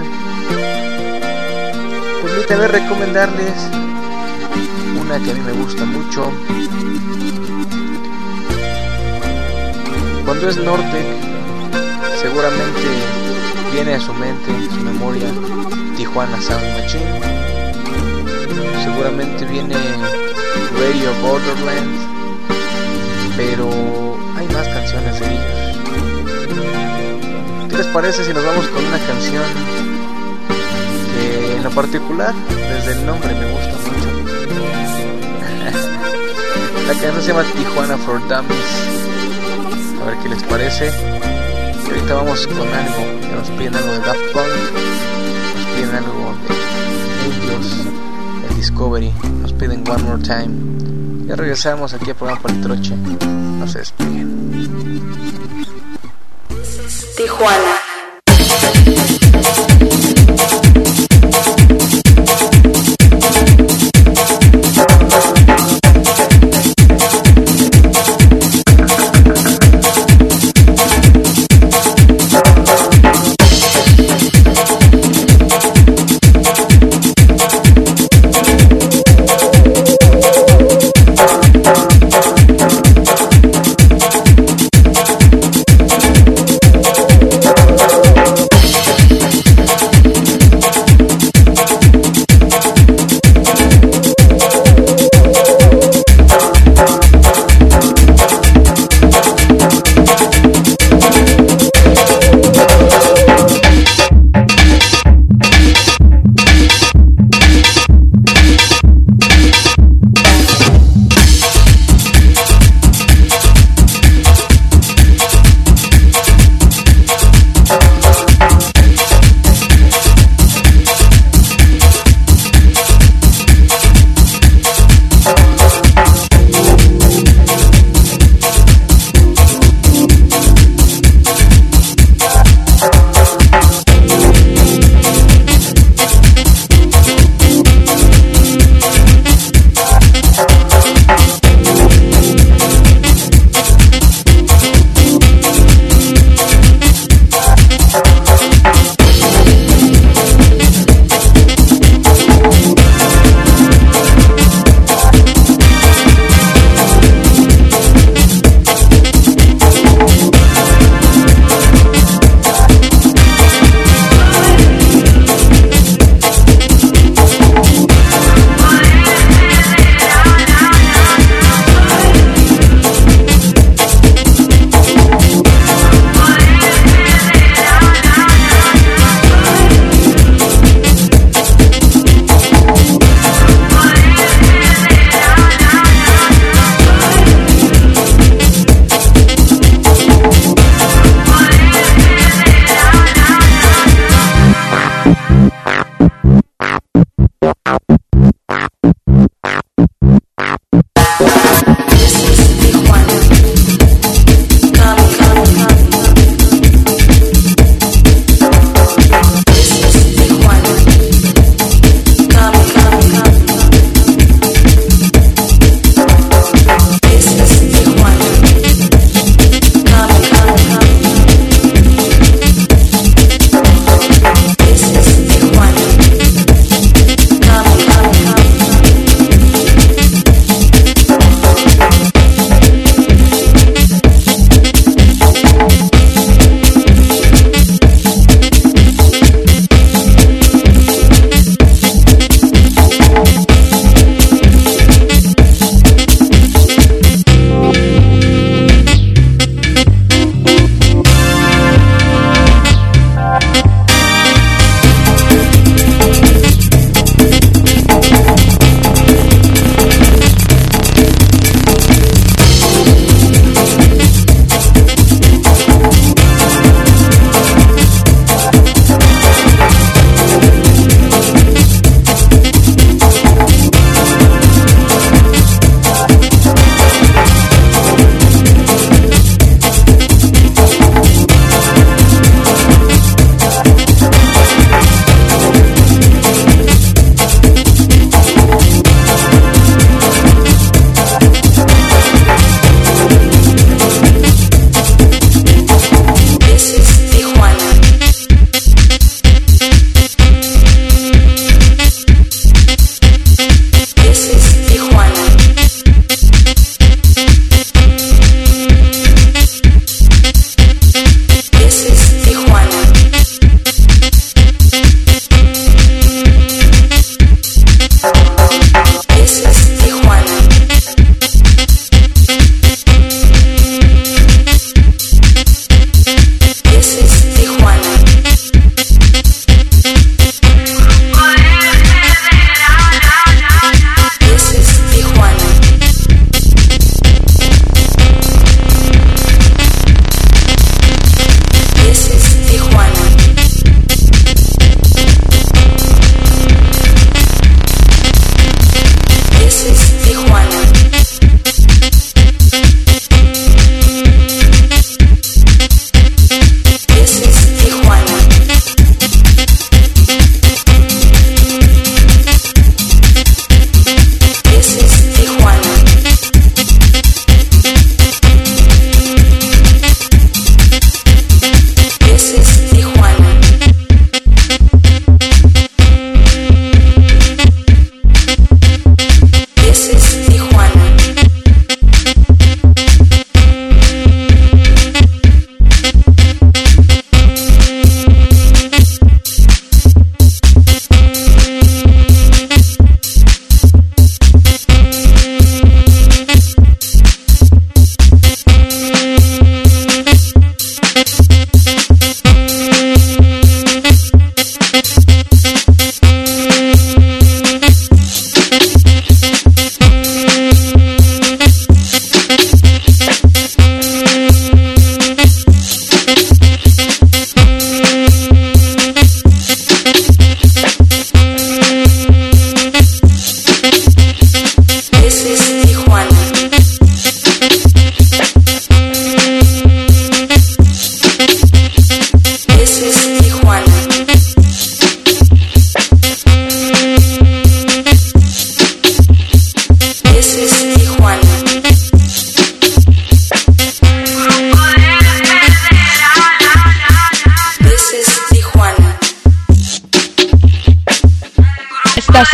Permítame recomendarles una que a mí me gusta mucho. Cuando es Norte, seguramente viene a su mente, a su memoria, Tijuana Sound Machine. Seguramente viene Radio Borderland, pero hay más canciones de ellos. ¿Qué les parece si nos vamos con una canción que en lo particular, desde el nombre, me gusta mucho? La canción se llama Tijuana for Dummies. A ver qué les parece. Y ahorita vamos con algo. Que nos piden algo de Daft Punk. Nos piden algo de ellos, de Discovery. Nos piden One More Time. Ya regresamos aquí al programa Palitroche. No se despeguen. Tijuana.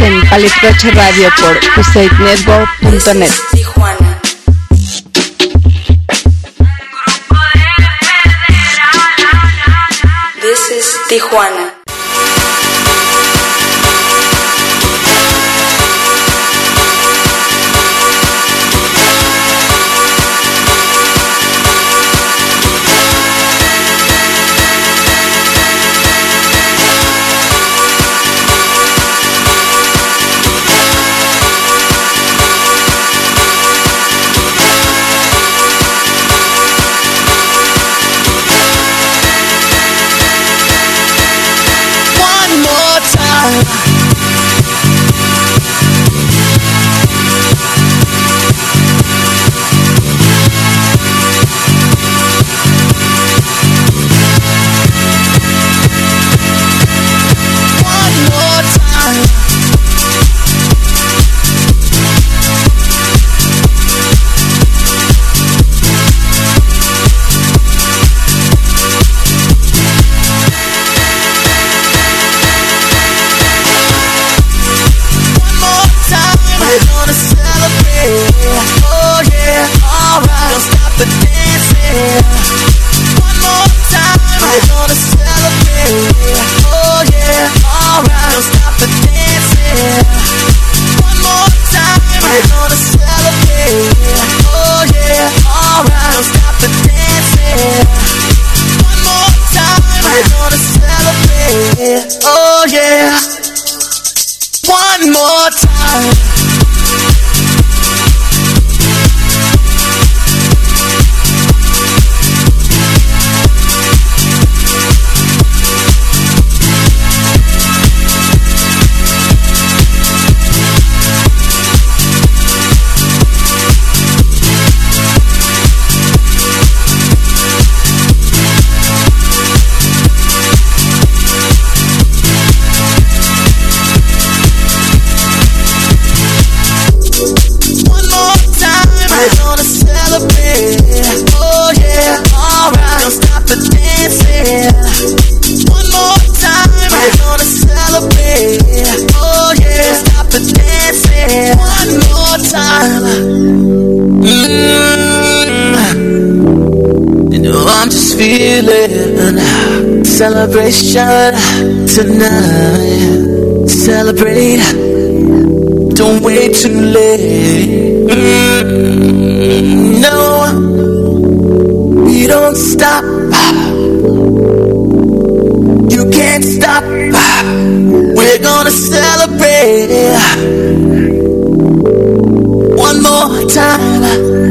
en Paletroche Radio por Crusade Network punto net. This is Tijuana. Oh yeah, one more time. Celebration tonight. Celebrate. Don't wait too late. Mm, no, we don't stop. You can't stop. We're gonna celebrate. One more time.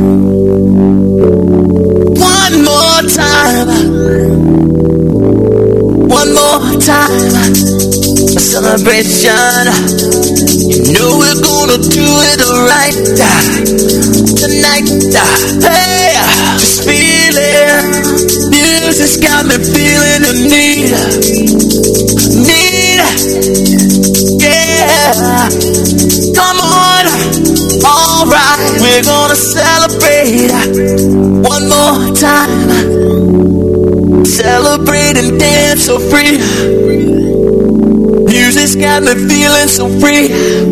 One more time. One more time, a celebration. You know we're gonna do it right tonight. Hey, just feel it. Music's got me feeling the need, need. Yeah, come on, alright. We're gonna celebrate one more time. Celebrate and dance so free. Music's got me feeling so free.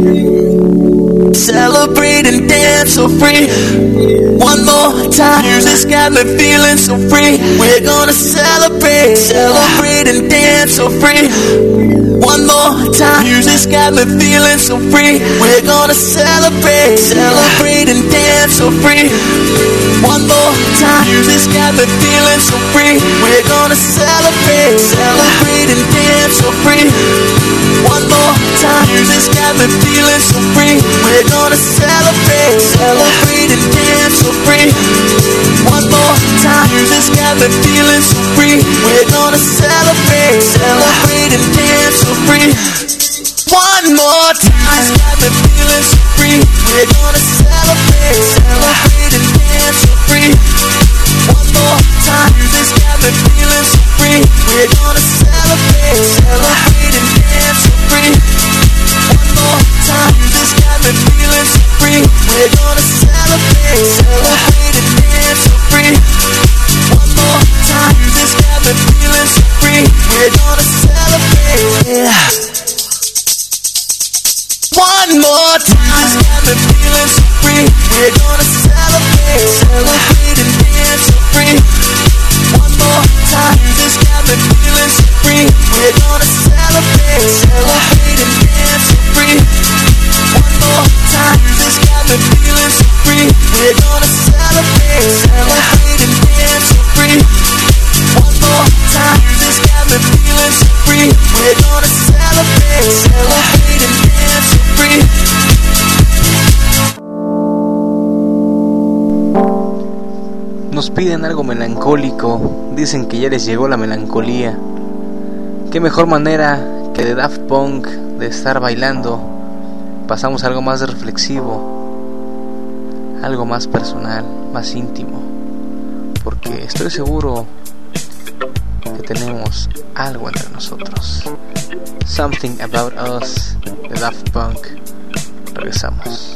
Celebrate and dance so free. One more time. Music's got me feeling so free. We're gonna celebrate. Celebrate and dance so free. One more time. Music's got me feeling so free. We're gonna celebrate. Celebrate and dance so free. One more time. Music's got me feeling so free. We're gonna celebrate. Celebrate and dance so free. One more time. Music's got me feeling so free. We're gonna celebrate. Celebrate and dance so free. One more time. Music's got me feeling so free. We're gonna celebrate. Celebrate and dance so free. One more time. Music's got me feeling so free. We're gonna celebrate. Celebrate and dance so free. One more time. Music's got me feeling so free. We're gonna celebrate. Celebrate and dance so free. One more time. Music's got me feeling so free. We're gonna celebrate. Celebrate and dance so free. One more time. Music's got me feeling so free. We're gonna celebrate. One more time, got me feeling so free. We're gonna celebrate, celebrate and dance so free. One more time, this got me feeling so free. We're gonna celebrate, celebrate and dance so free. One more time, this got me feeling so free. We're gonna celebrate, celebrate and dance so free. One more time, this got me feeling so free. We're gonna celebrate, celebrate and dance so free. Nos piden algo melancólico, dicen que ya les llegó la melancolía. Qué mejor manera que de Daft Punk de estar bailando. Pasamos a algo más reflexivo, algo más personal, más íntimo, porque estoy seguro que tenemos algo entre nosotros. Something About Us de Daft Punk. Regresamos.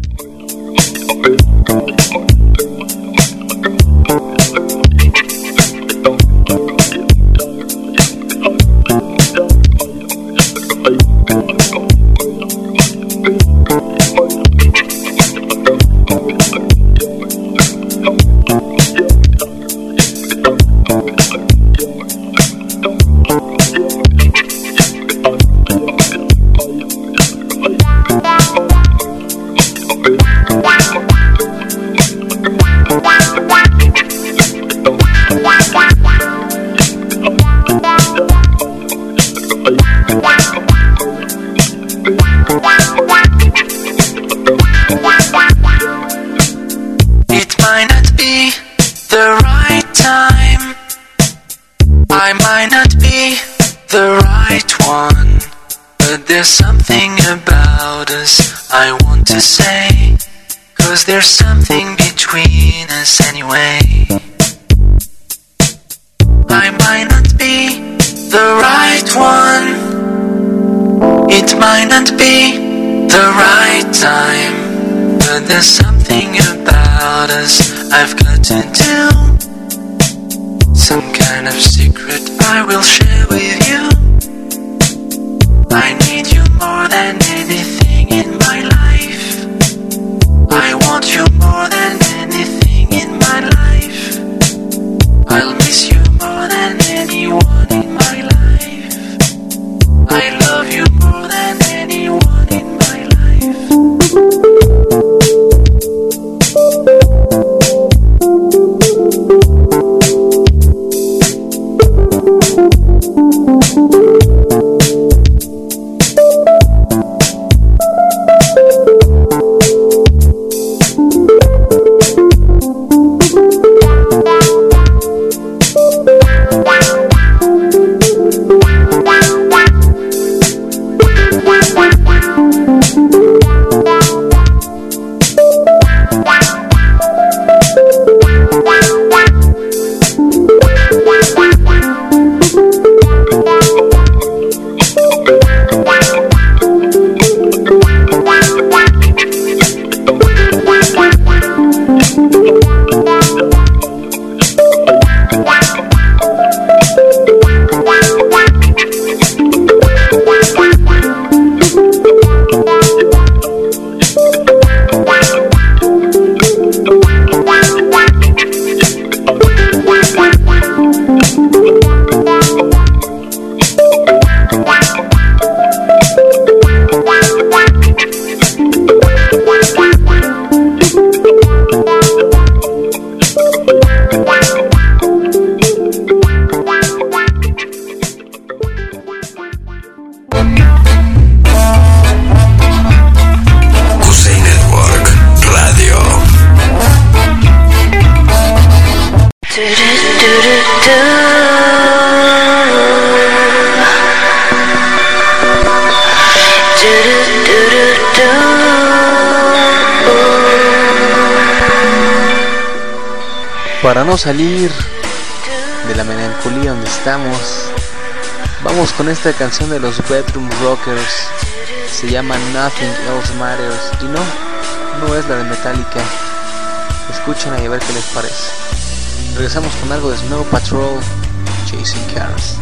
There's something about us I want to say, 'cause there's something between us anyway. I might not be the right one, it might not be the right time, but there's something about us I've got to do, some kind of secret I will share with you. I need you more than anything in my life. I want you more than anything in my life. I'll miss you more than anyone in my life. I love you more than anyone in my life. Para no salir de la melancolía donde estamos, vamos con esta canción de los Bedroom Rockers. Se llama Nothing Else Matters. Y no, no es la de Metallica. Escuchen ahí a ver qué les parece. Regresamos con algo de Snow Patrol, Chasing Cars.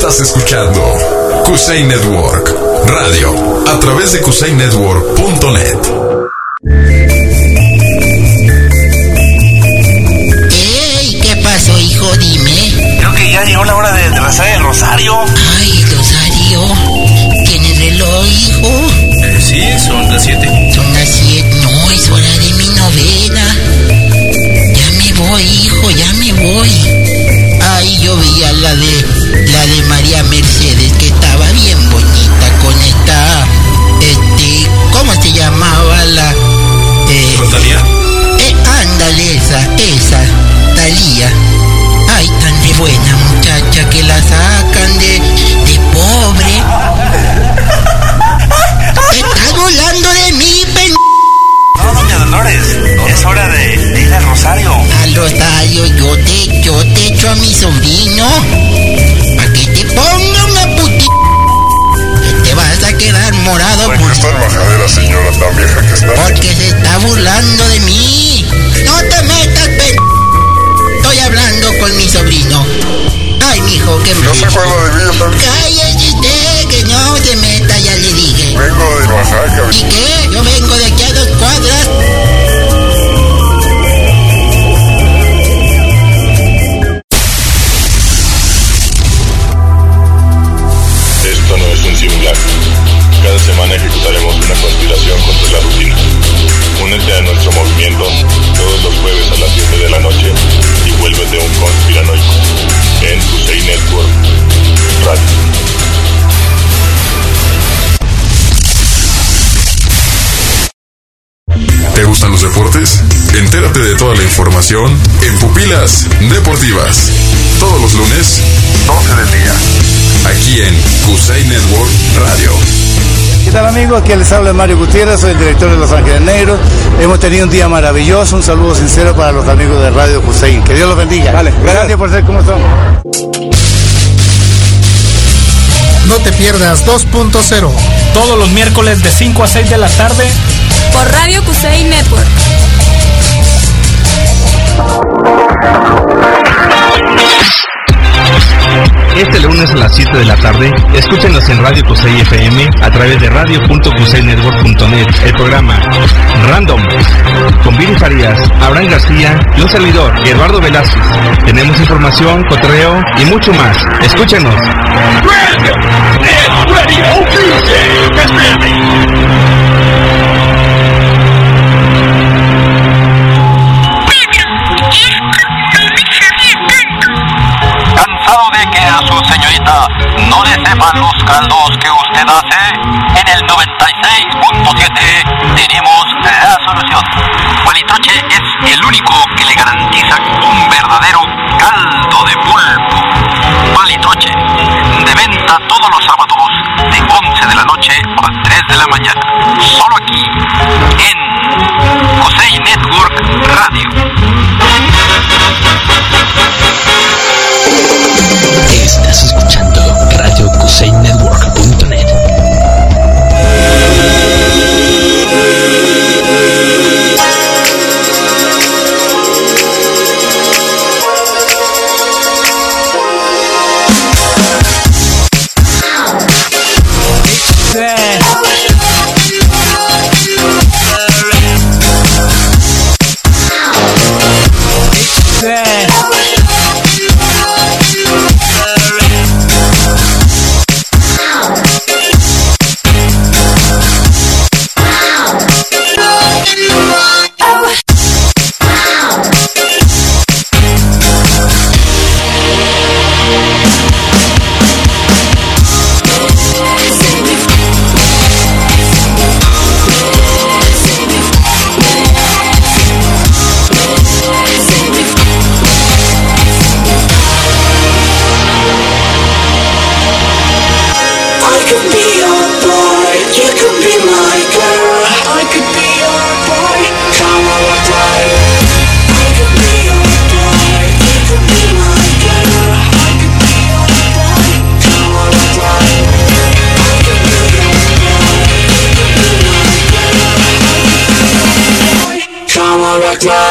Estás escuchando Kusei Network Radio a través de kusei network punto net. ¡Ey! ¿Qué pasó, hijo? Dime. Creo que ya llegó la hora de, de rezar el rosario. Ay, Rosario. ¿Tienes reloj, hijo? Eh, sí, son las siete. Son las siete. No, es hora de mi novena. Ya me voy, hijo, ya me voy. Ay, yo veía la de la de María Mercedes, que estaba bien bonita con esta, este, ¿cómo se llamaba la? Eh, ¿Con Talía? Eh, ándale, esa, esa, Talía. Ay, tan de buena muchacha que la sacan de, de pobre. Te estás burlando de mí, pen... No, doña Dolores, es hora de, de ir al rosario. Al rosario, yo te, yo te echo a mi sobrino para que te ponga una puti... que te vas a quedar morado. ¿Por qué está en majadera, señora, tan vieja que está? Porque se está burlando de mí. No te metas, pen... Estoy hablando con mi sobrino. Ay, mijo, que me... Yo sé cuál lo de mí, también. Cállate usted, que no se meta, ya le dije. Vengo de Oaxaca. ¿Y qué? Yo vengo de aquí a dos cuadras. Esto no es un simulacro. Cada semana ejecutaremos una conspiración contra la rutina. Únete a nuestro movimiento todos los jueves a las siete de la noche y vuélvete un conspiranoico en Kusei Network Radio. ¿Te gustan los deportes? Entérate de toda la información en Pupilas Deportivas. Todos los lunes, doce del día. Aquí en Kusei Network Radio. ¿Qué tal, amigos? Aquí les habla Mario Gutiérrez, soy el director de Los Ángeles Negros. Hemos tenido un día maravilloso, un saludo sincero para los amigos de Radio Kusei. Que Dios los bendiga. Vale, gracias, gracias por ser como son. No te pierdas dos punto cero. Todos los miércoles de cinco a seis de la tarde. Por Radio Kusei Network. Este lunes a las siete de la tarde, escúchenos en Radio Kusei F M a través de radio punto kusei network punto net, el programa Random, con Viri Farías, Abraham García y un servidor, Eduardo Velázquez. Tenemos información, cotorreo y mucho más. Escúchenos. ¿Cansado de que a su señorita no le sepan los caldos que usted hace? En el noventa y seis punto siete tenemos la solución. Gualitroche es el único que le garantiza un verdadero caldo de pulpo. Gualitroche, de venta todos los sábados de once de la noche a tres de la mañana. Solo aquí, en Kusei Network Radio. Estás escuchando Radio Kusei Network punto net.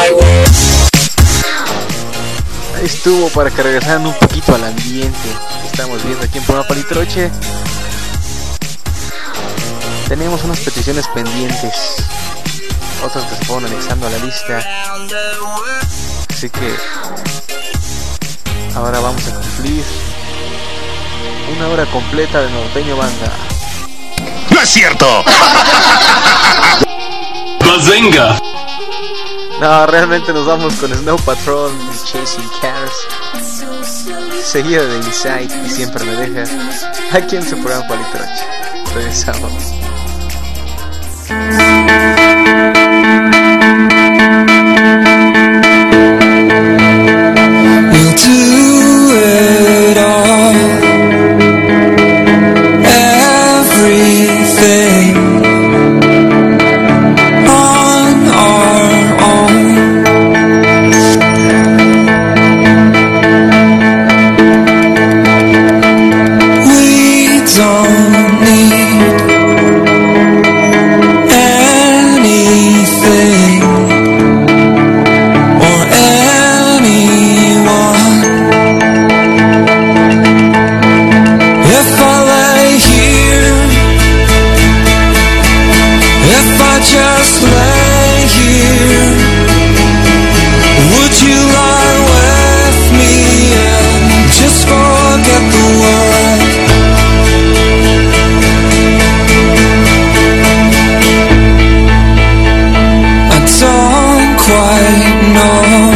Ahí estuvo para que regresaran un poquito al ambiente. estamos viendo aquí en Programa Palitroche. Tenemos unas peticiones pendientes, otras que se fueron anexando a la lista, así que ahora vamos a cumplir una hora completa de Norteño Banda. ¡No es cierto! ¡Pues venga! No, realmente nos vamos con Snow Patrol y Chasing Cars, seguida de Inside y Siempre Me Dejas, aquí en su programa Palitroche. Regresamos. We'll do it all, everything on our own. We don't need anything or anyone. If I lay here, if I just lay here, would you lie with me and just forget the world? I don't quite know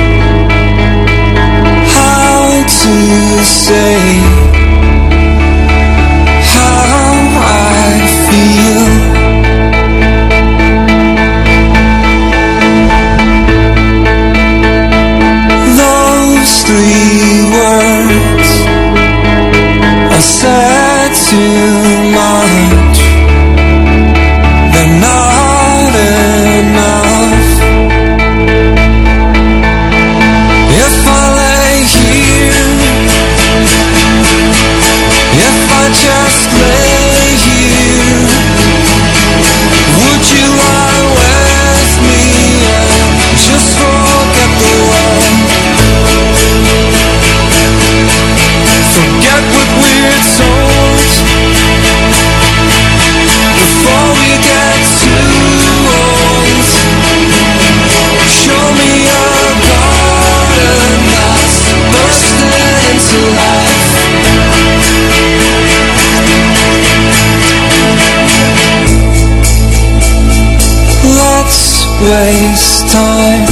how to say how I feel. Those three words I said too much. They're not enough. If I lay here, if I just lay here, would you lie with me and just forget the world? Forget what we're told before we get too old. Show me a garden that's bursting into life. Let's waste time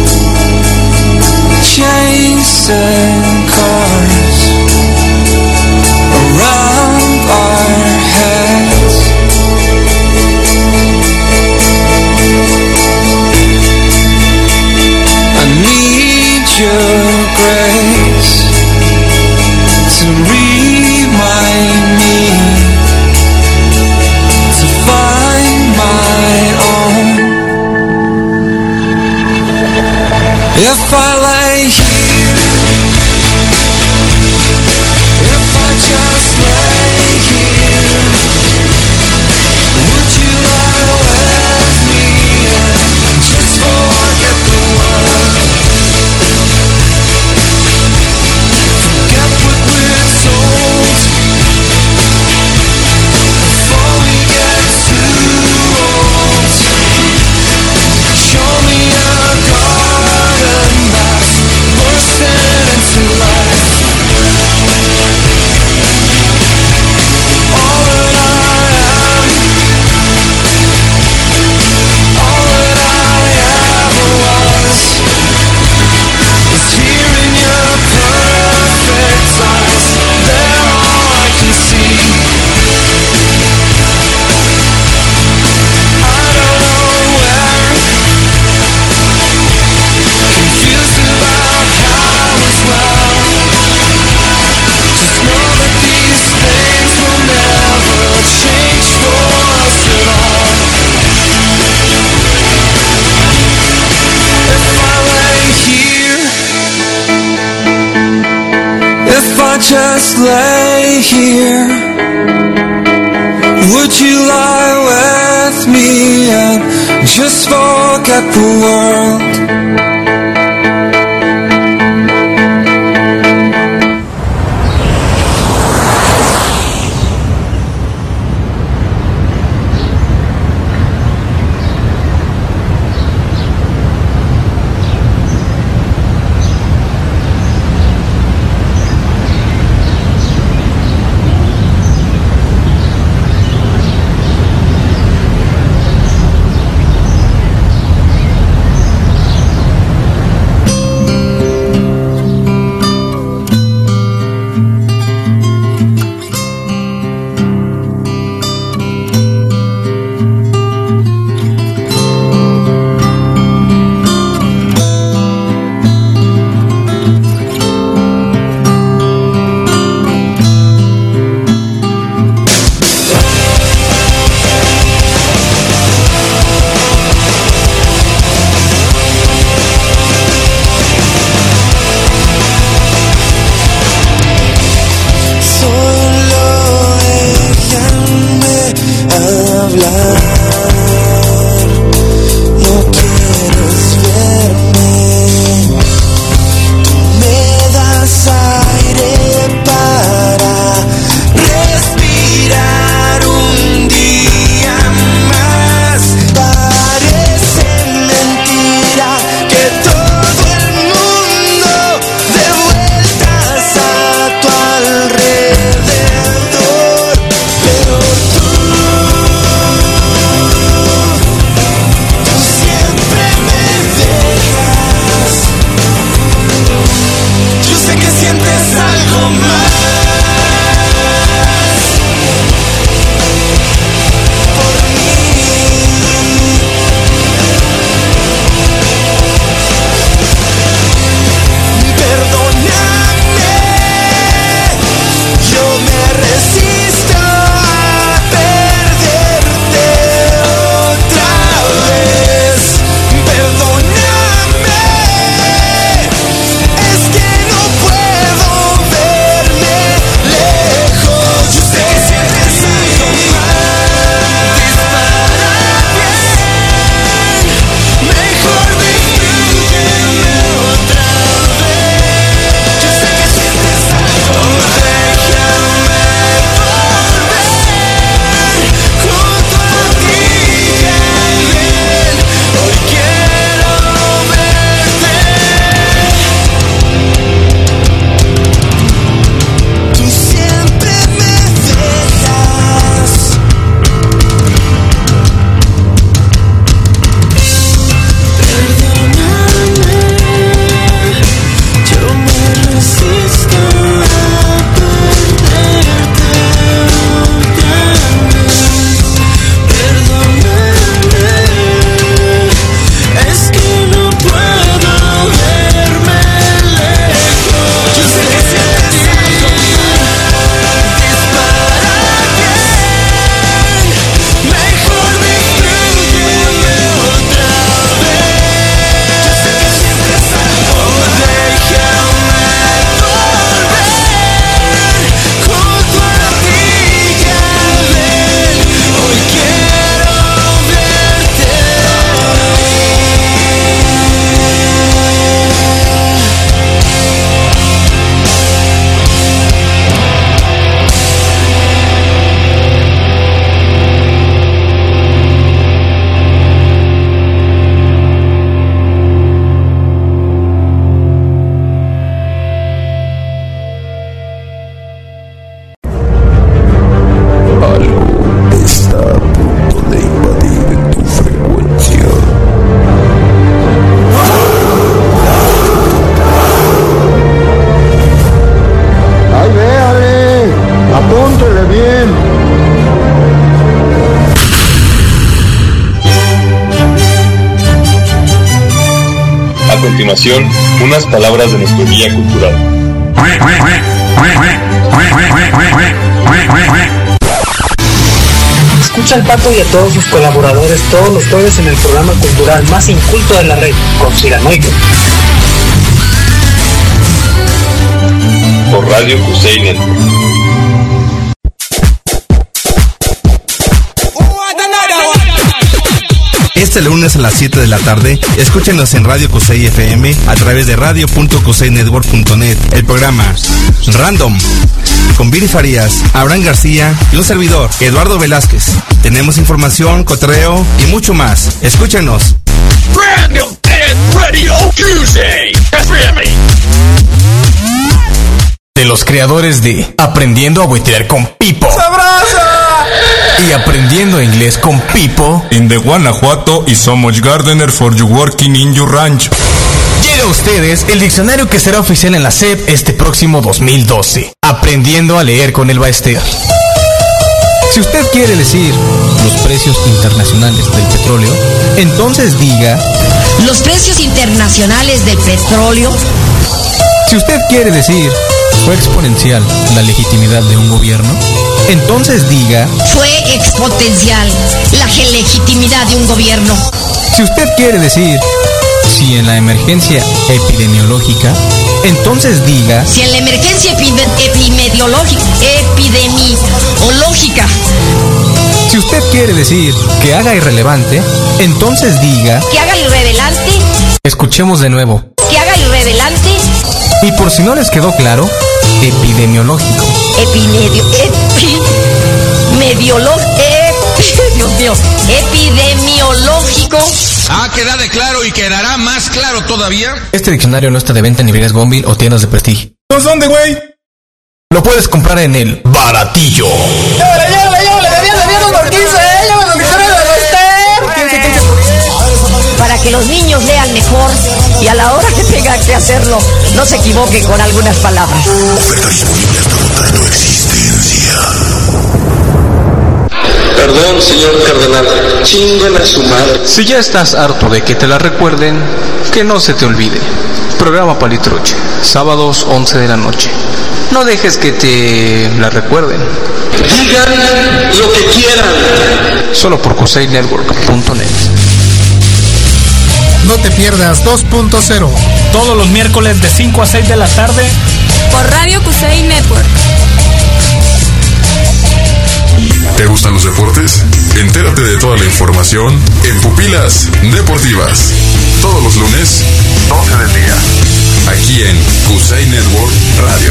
chasing cars around our heads. I need your grace to remind me to find my own. If I lay here, if I just lay here, would you lie with me and just forget the world? Forget what we're told before we get too old. Show me a garden that's bursting into life. All that I am, all that I ever was, is here in your perfect eyes. They're all I can see. I don't know where, confused about how as well. Just know that these things will never change for us at all. If I lay here, if I just lay here, would you lie with me and just forget the world? A continuación, unas palabras de nuestro guía cultural. Escucha al Pato y a todos sus colaboradores todos los jueves en el programa cultural más inculto de la red, Conspiranoico. Por Radio Cusey Network. Este lunes a las siete de la tarde, escúchenos en Radio Cusey F M a través de radio punto cusey network punto net. El programa Random, con Viri Farías, Abraham García y un servidor, Eduardo Velázquez. Tenemos información, cotorreo y mucho más. Escúchenos. Random and Radio Cusey F M. De los creadores de Aprendiendo a Buitear con Pipo. ¡Sabroso! Y Aprendiendo Inglés con Pipo. In the Guanajuato y so much gardener for you working in your ranch. Llega a ustedes el diccionario que será oficial en la S E P este próximo dos mil doce. Aprendiendo a leer con el Baester. Si usted quiere decir los precios internacionales del petróleo, entonces diga los precios internacionales del petróleo. Si usted quiere decir fue exponencial la legitimidad de un gobierno, entonces diga fue exponencial la legitimidad de un gobierno. Si usted quiere decir si en la emergencia epidemiológica, entonces diga si en la emergencia epidemiológica epidemiológica. Si usted quiere decir que haga irrelevante, entonces diga que haga irrelevante. Escuchemos de nuevo. Que haga irrelevante. Y por si no les quedó claro, epidemiológico. Epimedio, epi, mediológico, epi, Dios mío, epidemiológico. Ah, queda de claro y quedará más claro todavía. Este diccionario no está de venta en librerías Gonville o tiendas de prestigio. ¿No son de güey? Lo puedes comprar en el Baratillo. ¡Llévale, llévale, llévale! ¡Debían, debían por quince, eh! ¡Llévale los diccionarios de Baester! quince, quince por diez. Para que los niños lean mejor y a la hora que tengan que hacerlo, no se equivoquen con algunas palabras. Oferta disponible hasta agotar tu existencia. Perdón, señor cardenal, chinguen a su madre. Si ya estás harto de que te la recuerden, que no se te olvide. Programa Palitruche, sábados once de la noche. No dejes que te la recuerden. Digan lo que quieran. Solo por cusey network punto net. No te pierdas dos punto cero. Todos los miércoles de cinco a seis de la tarde. Por Radio Cusey Network. ¿Te gustan los deportes? Entérate de toda la información en Pupilas Deportivas. Todos los lunes, doce del día. Aquí en Cusey Network Radio.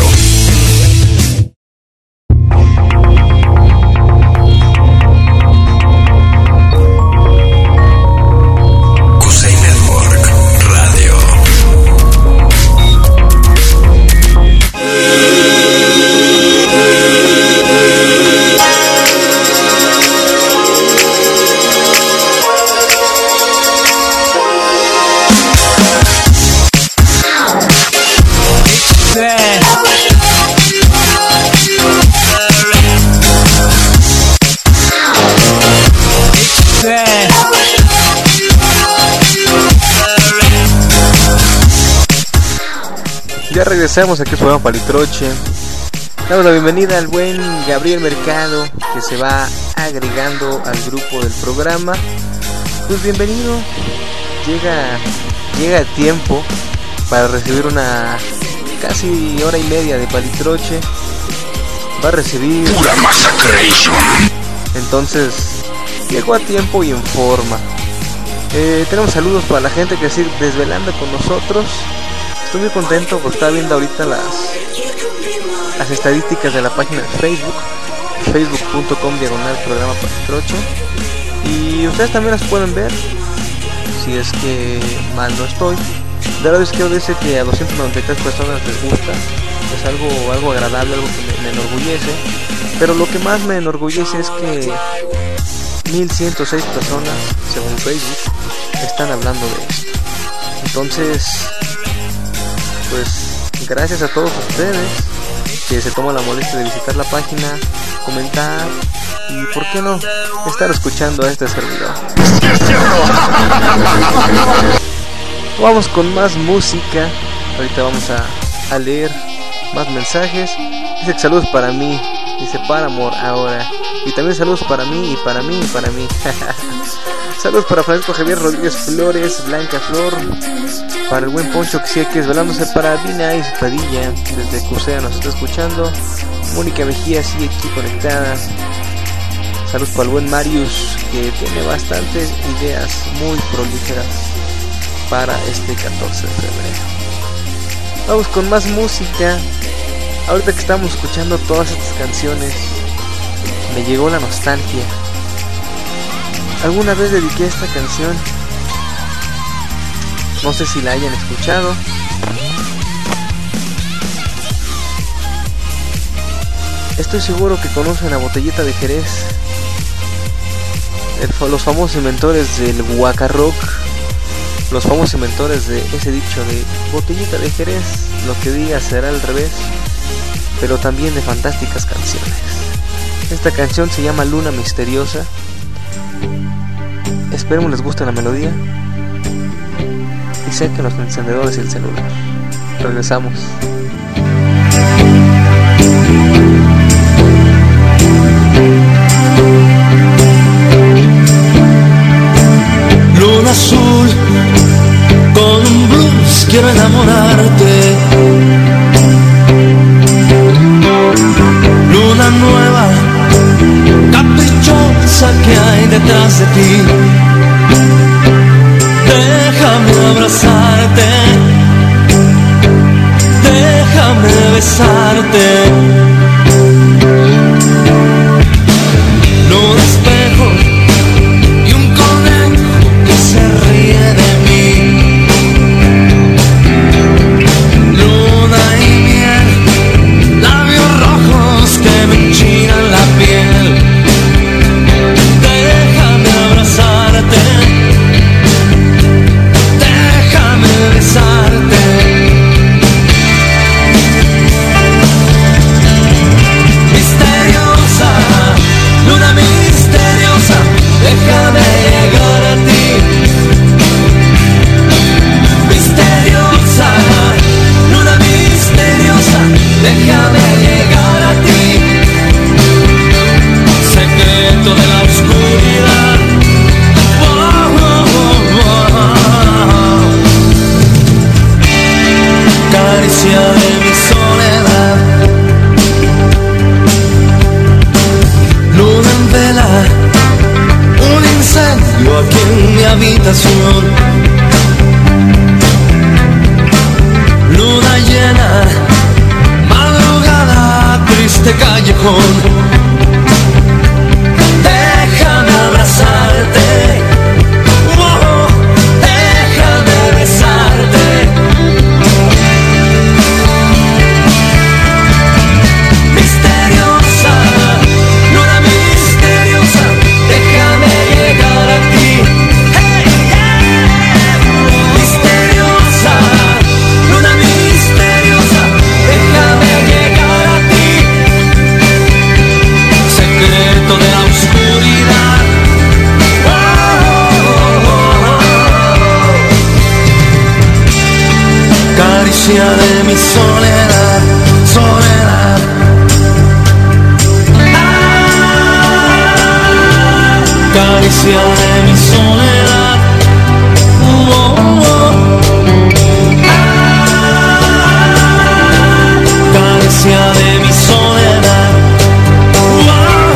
Ya regresamos aquí a su programa Palitroche. Damos la bienvenida al buen Gabriel Mercado, que se va agregando al grupo del programa. Pues bienvenido. Llega, llega el tiempo para recibir una casi hora y media de Palitroche. Va a recibir pura masacration. Entonces llegó a tiempo y en forma. Eh, tenemos saludos para la gente que sigue desvelando con nosotros. Estoy muy contento porque estaba viendo ahorita las las estadísticas de la página de Facebook, facebook punto com diagonal programa Palitroche, y ustedes también las pueden ver si es que mal no estoy. De la vez que dice que a doscientas noventa y tres personas les gusta, es algo algo agradable, algo que me, me enorgullece. Pero lo que más me enorgullece es que mil ciento seis personas, según Facebook, están hablando de esto. Entonces, pues gracias a todos ustedes que se toman la molestia de visitar la página, comentar y, ¿por qué no?, estar escuchando a este servidor. Vamos con más música. Ahorita vamos a, a leer más mensajes. Dice que saludos para mí. Dice para amor ahora. Y también saludos para mí y para mí y para mí. Saludos para Francisco Javier Rodríguez Flores, Blanca Flor. Para el buen Poncho que sigue aquí desvelándose. Para Dina y Padilla, desde Cusea nos está escuchando. Mónica Mejía sigue aquí conectada. Saludos para el buen Marius, que tiene bastantes ideas muy prolíferas para este catorce de febrero. Vamos con más música. Ahorita que estamos escuchando todas estas canciones, me llegó la nostalgia. Alguna vez dediqué esta canción, no sé si la hayan escuchado. Estoy seguro que conocen a Botellita de Jerez, el, los famosos inventores del Waka Rock, los famosos inventores de ese dicho de Botellita de Jerez, lo que diga será al revés, pero también de fantásticas canciones. Esta canción se llama Luna Misteriosa. Esperemos les guste la melodía y saquen los encendedores y el celular. Regresamos. Luna azul, con un blues quiero enamorarte. Luna nueva, caprichosa que hay detrás de ti. Déjame abrazarte, déjame besarte. Luna espejo y un conejo que se ríe de mí. Luna y miel, labios rojos que me enchinan la piel. Déjame abrazarte, déjame besarte. Misteriosa, luna misteriosa, déjame llegar a ti. Misteriosa, luna misteriosa, déjame llegar a ti. Secreto de la oscuridad. Oh, oh, oh, oh. Caricia de mi soledad. Luna en vela, un incendio aquí en mi habitación. Luna llena, madrugada, triste callejón. Déjame abrazarte, oh, déjame besarte. Misteriosa, luna misteriosa, déjame llegar a ti. Hey, yeah. Misteriosa, luna misteriosa, déjame llegar a ti. Secreto de la oscuridad. Oh, oh, oh, oh. Caricia de mi soledad, soledad. Caricia de mi soledad. Oh, oh, oh. Caricia de mi soledad. Oh, oh, oh.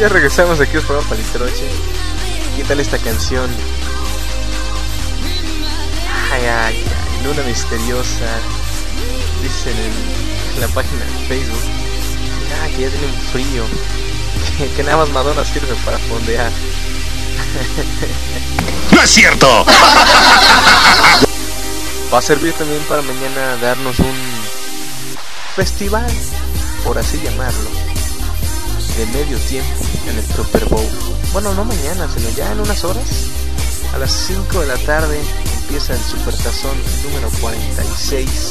Ya regresamos aquí al programa Palitroche. ¿Qué tal esta canción? Ay, ay, ay, Luna Misteriosa. Dicen en, en la página de Facebook. Ah, que ya tiene un frío. Que, que nada más Madonna sirve para fondear. ¡No es cierto! Va a servir también para mañana darnos un festival, por así llamarlo, de medio tiempo en el Super Bowl. Bueno, no mañana, sino ya en unas horas. A las cinco de la tarde empieza el Supertazón número cuarenta y seis.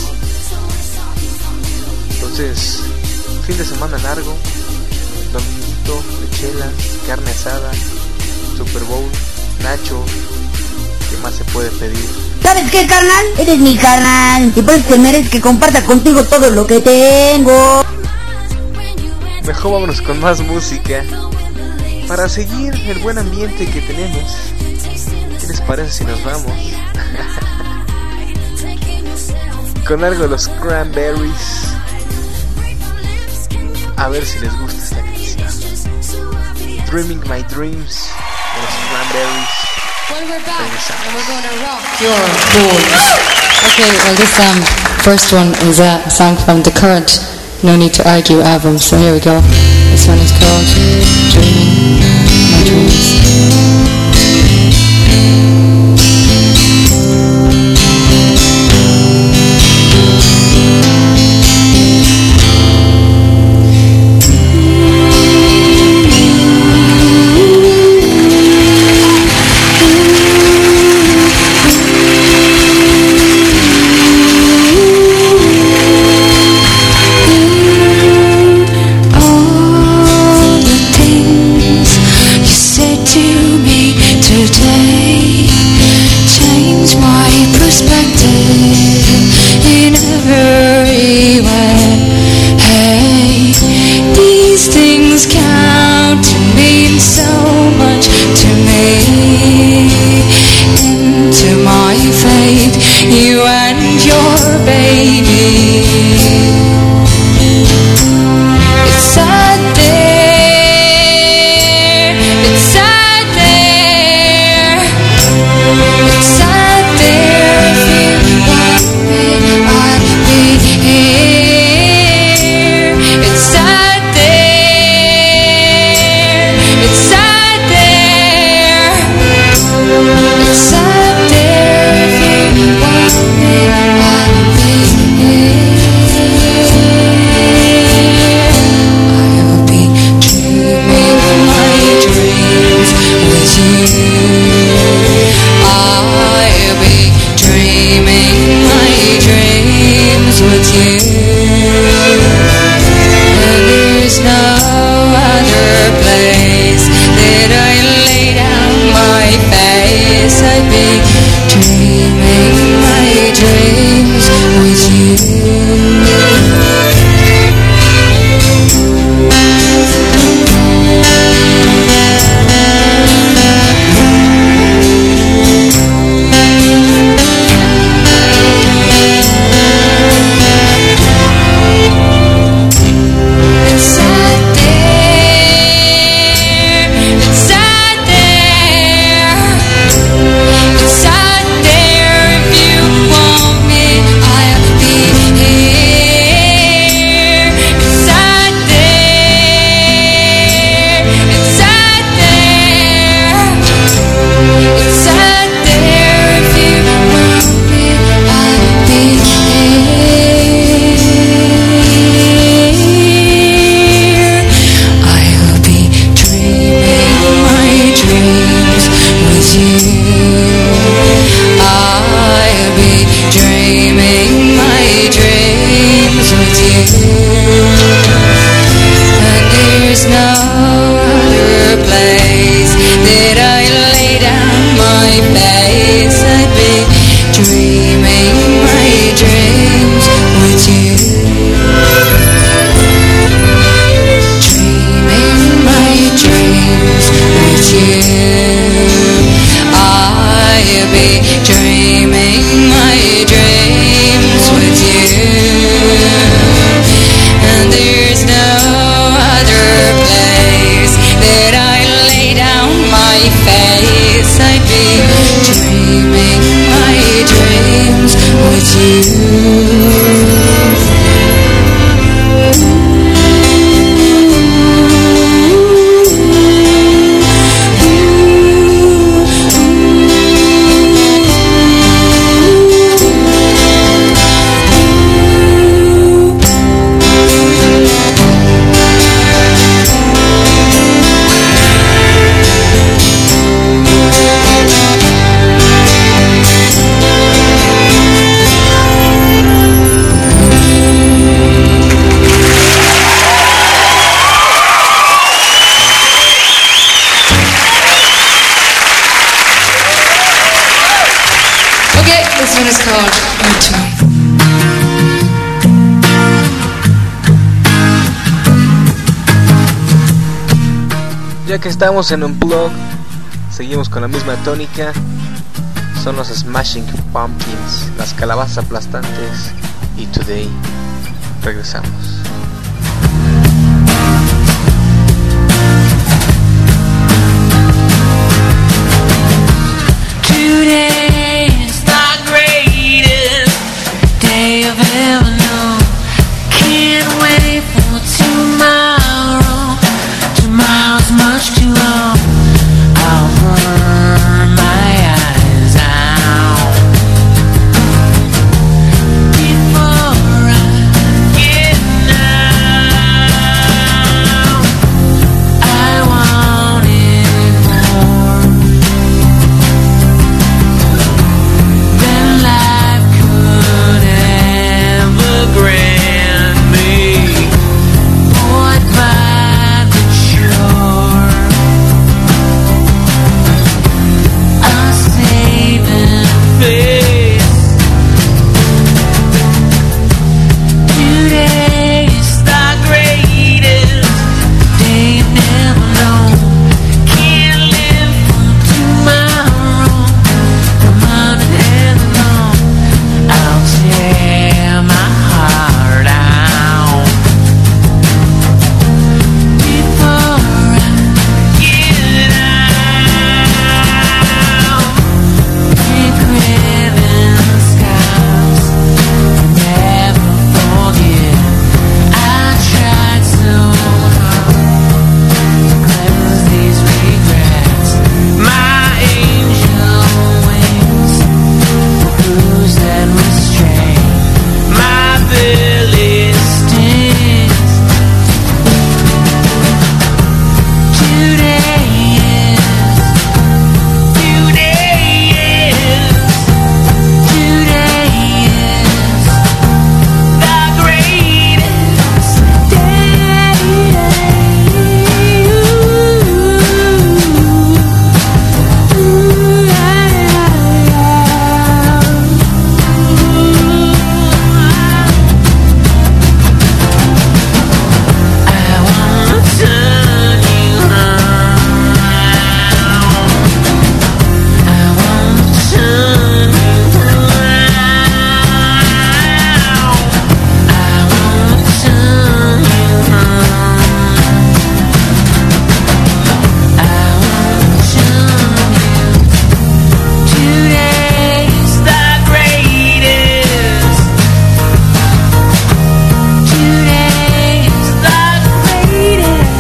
Entonces, fin de semana largo, dominguito de chelas, carne asada, Super Bowl, Nacho. ¿Qué más se puede pedir? ¿Sabes qué, carnal? Eres mi carnal y pues te mereces que comparta contigo todo lo que tengo. Mejor vámonos con más música para seguir el buen ambiente que tenemos. ¿Qué les parece si nos vamos? Con algo de los Cranberries. A ver si les gusta esta canción. Dreaming My Dreams de los Cranberries. Well, we're back and we're gonna rock your board. Okay, well this um first one is a song from the current No Need to Argue album. So here we go. This one is called Dreaming My Dreams. To me today Ya que estamos en un blog, seguimos con la misma tónica. Son los Smashing Pumpkins, las calabazas aplastantes. Y Today, regresamos. Today is the greatest day I've ever known. Can't wait for tomorrow. Tomorrow's much too long. I'll burn my eyes out before I get out. I want it more than life could ever grant me. Boy, by the shore, a saving face. Today is the greatest day you've never known. Can't live for tomorrow. Come on and head along. I'll tear my heart out before I get out. Big ribbon skies, never forget. I tried so hard to cleanse these regrets. My angel wings will bruise and restrain. My belly stings. Today is, today is, today is the greatest day. I wanna turn you around. I wanna turn you around. I wanna turn you around. I wanna turn you. Today's the greatest. Today's the greatest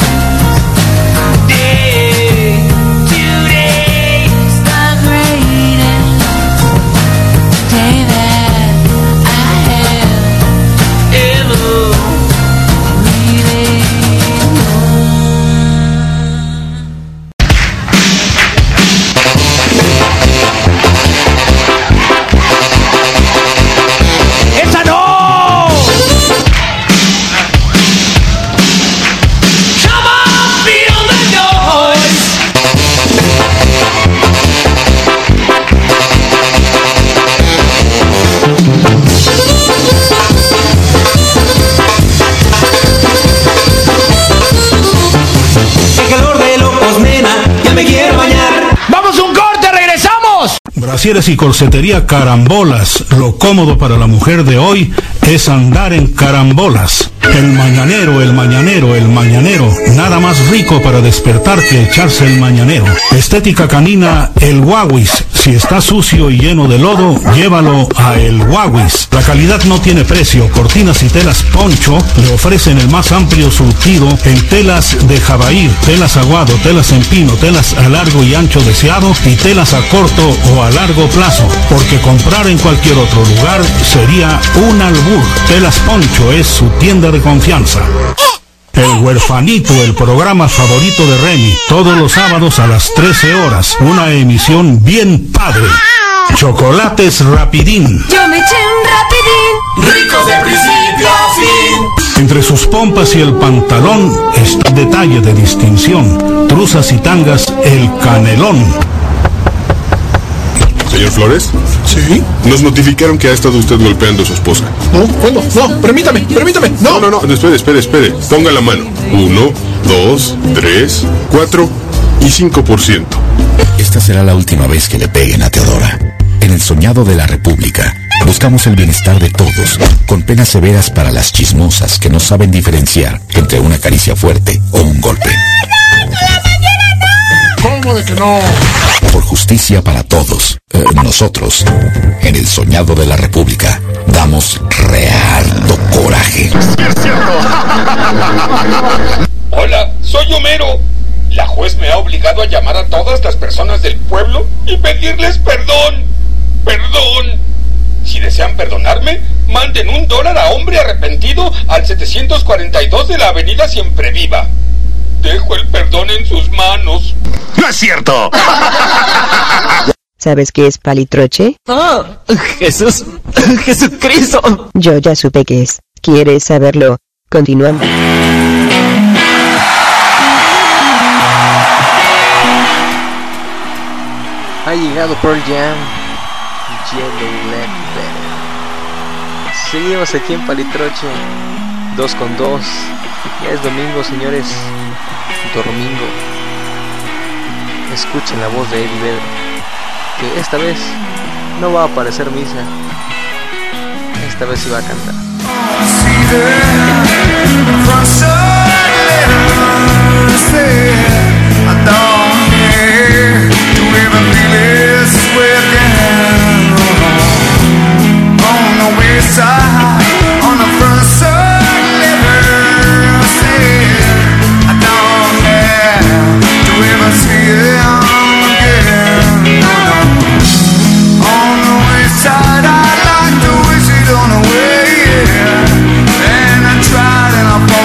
day. Today's the greatest day that I have ever really ¡Esa no! Come on, feel the noise. Qué calor de locos, nena, ya me quiero bañar. ¡Vamos un corte, regresamos! Brasieres y corsetería Carambolas. Lo cómodo para la mujer de hoy es andar en carambolas. El mañanero, el mañanero, el mañanero. Nada nada más rico para despertar que echarse el mañanero. Estética canina El Wawis. Si está sucio y lleno de lodo, llévalo a El Wawis. La calidad no tiene precio. Cortinas y telas Poncho le ofrecen el más amplio surtido en telas de jabair, telas aguado, telas en pino, telas a largo y ancho deseado y telas a corto o a largo plazo, porque comprar en cualquier otro lugar sería un albur. Telas Poncho es su tienda de confianza. El Huerfanito, el programa favorito de Remy, todos los sábados a las trece horas, una emisión bien padre. Chocolates Rapidín. Yo me eché un rapidín, rico de principio a fin. Entre sus pompas y el pantalón está detalle de distinción. Truzas y tangas, el Canelón. Señor Flores. Sí. Nos notificaron que ha estado usted golpeando a su esposa. No, ¿cuándo? No, permítame, permítame. No, no, no, no. Espere, espere, espere. Ponga la mano. Uno, dos, tres, cuatro y cinco por ciento. Esta será la última vez que le peguen a Teodora. En el soñado de la República, buscamos el bienestar de todos, con penas severas para las chismosas que no saben diferenciar entre una caricia fuerte o un golpe. ¿Cómo de que no? Por justicia para todos, eh, nosotros, en el soñado de la República, damos reardo coraje. Hola, soy Homero. La juez me ha obligado a llamar a todas las personas del pueblo y pedirles perdón. ¡Perdón! Si desean perdonarme, manden un dólar a Hombre Arrepentido al setecientos cuarenta y dos de la avenida Siempre Viva. Dejo el perdón en sus manos. ¡No es cierto! ¿Sabes qué es palitroche? ¡Oh! ¡Jesús! ¡Jesucristo! Yo ya supe qué es. ¿Quieres saberlo? Continuamos. Ha llegado Pearl Jam, Yellow Letter. Seguimos aquí en Palitroche, dos con dos. Ya es domingo, señores. Domingo. Escuchen la voz de Eddie Vedder, que esta vez no va a aparecer misa. Esta vez sí va a cantar. I'd like to wish it on away, yeah. And I tried and I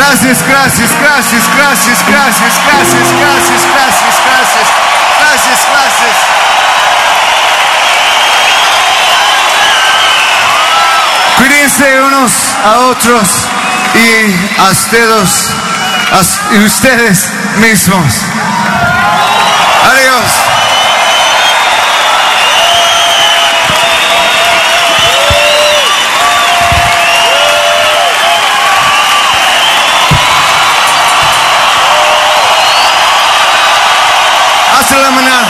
Gracias, gracias, gracias, gracias, gracias, gracias, gracias, gracias, gracias, gracias, gracias. Cuídense unos a otros y a ustedes, a, y ustedes mismos. Adiós. Hasta la mañana.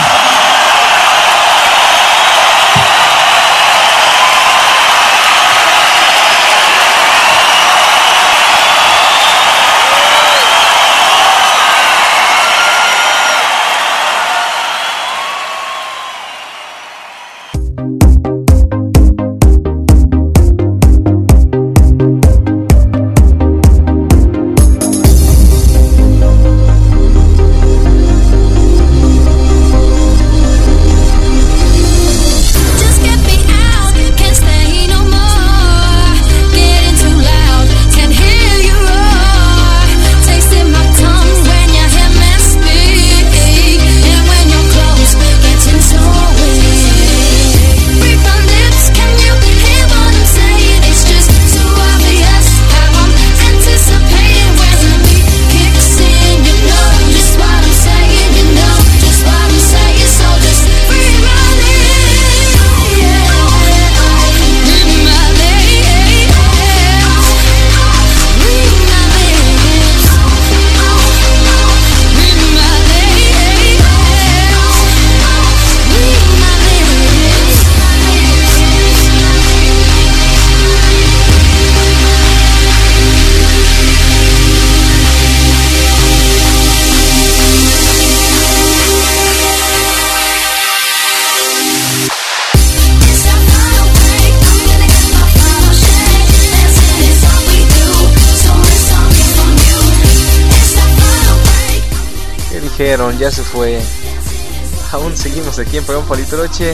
Ya se fue. Aún seguimos aquí en Pagón Palitroche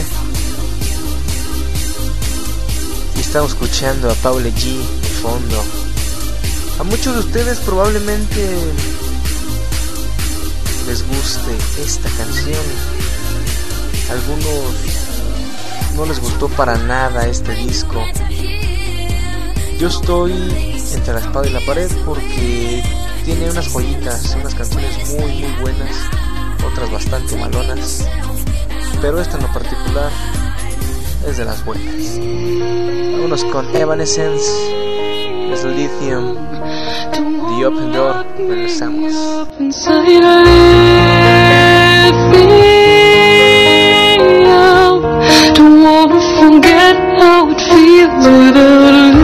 y estamos escuchando a Paula G de fondo. A muchos de ustedes probablemente les guste esta canción. A algunos no les gustó para nada este disco. Yo estoy entre la espada y la pared porque tiene unas joyitas, unas canciones muy muy buenas, otras bastante malonas, pero esta en lo particular es de las buenas. Vámonos con Evanescence, es Lithium, The Open Door. Regresamos. Don't wanna forget how it feels without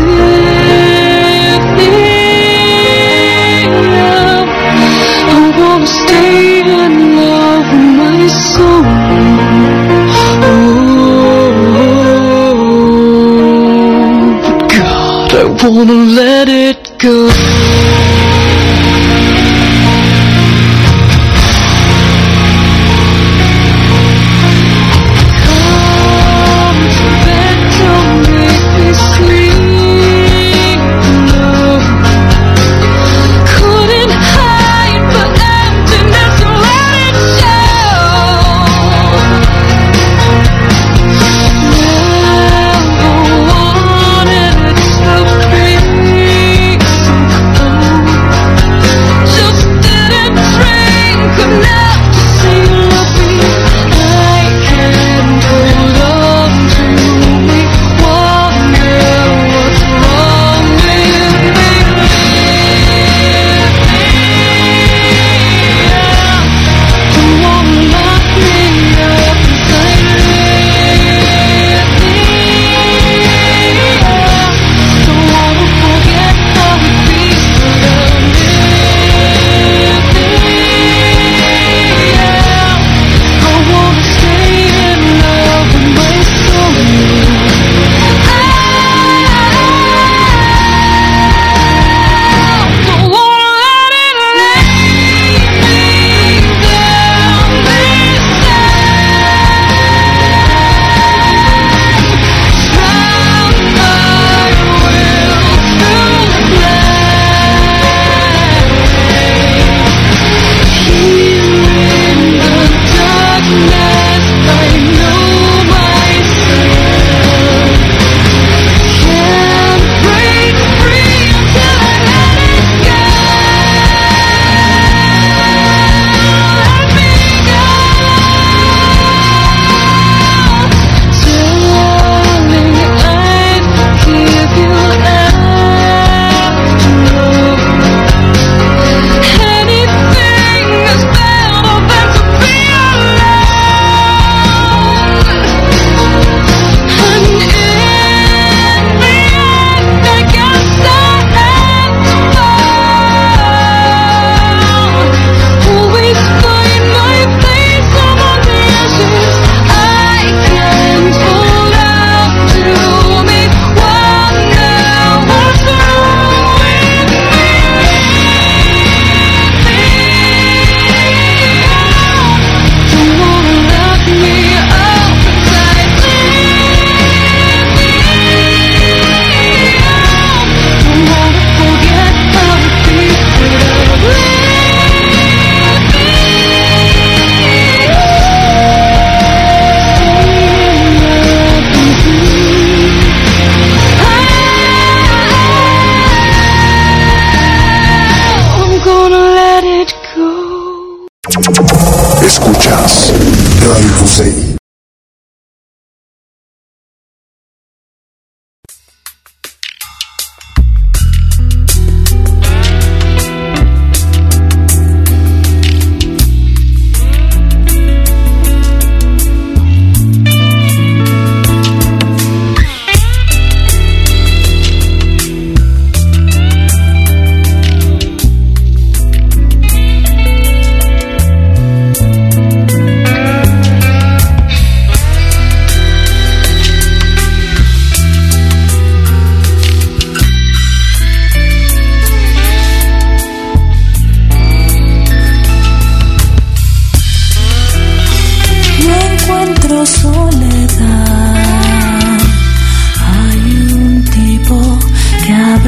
I'm staying in love with my soul. Oh, but God, I wanna let it go. Come to bed, don't make me sleep alone. Couldn't hide, but oh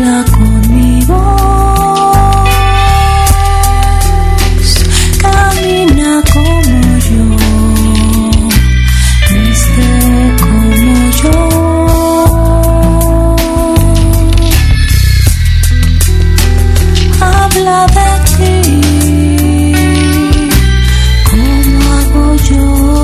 Habla con mi voz, camina como yo, viste como yo, habla de ti, como hago yo.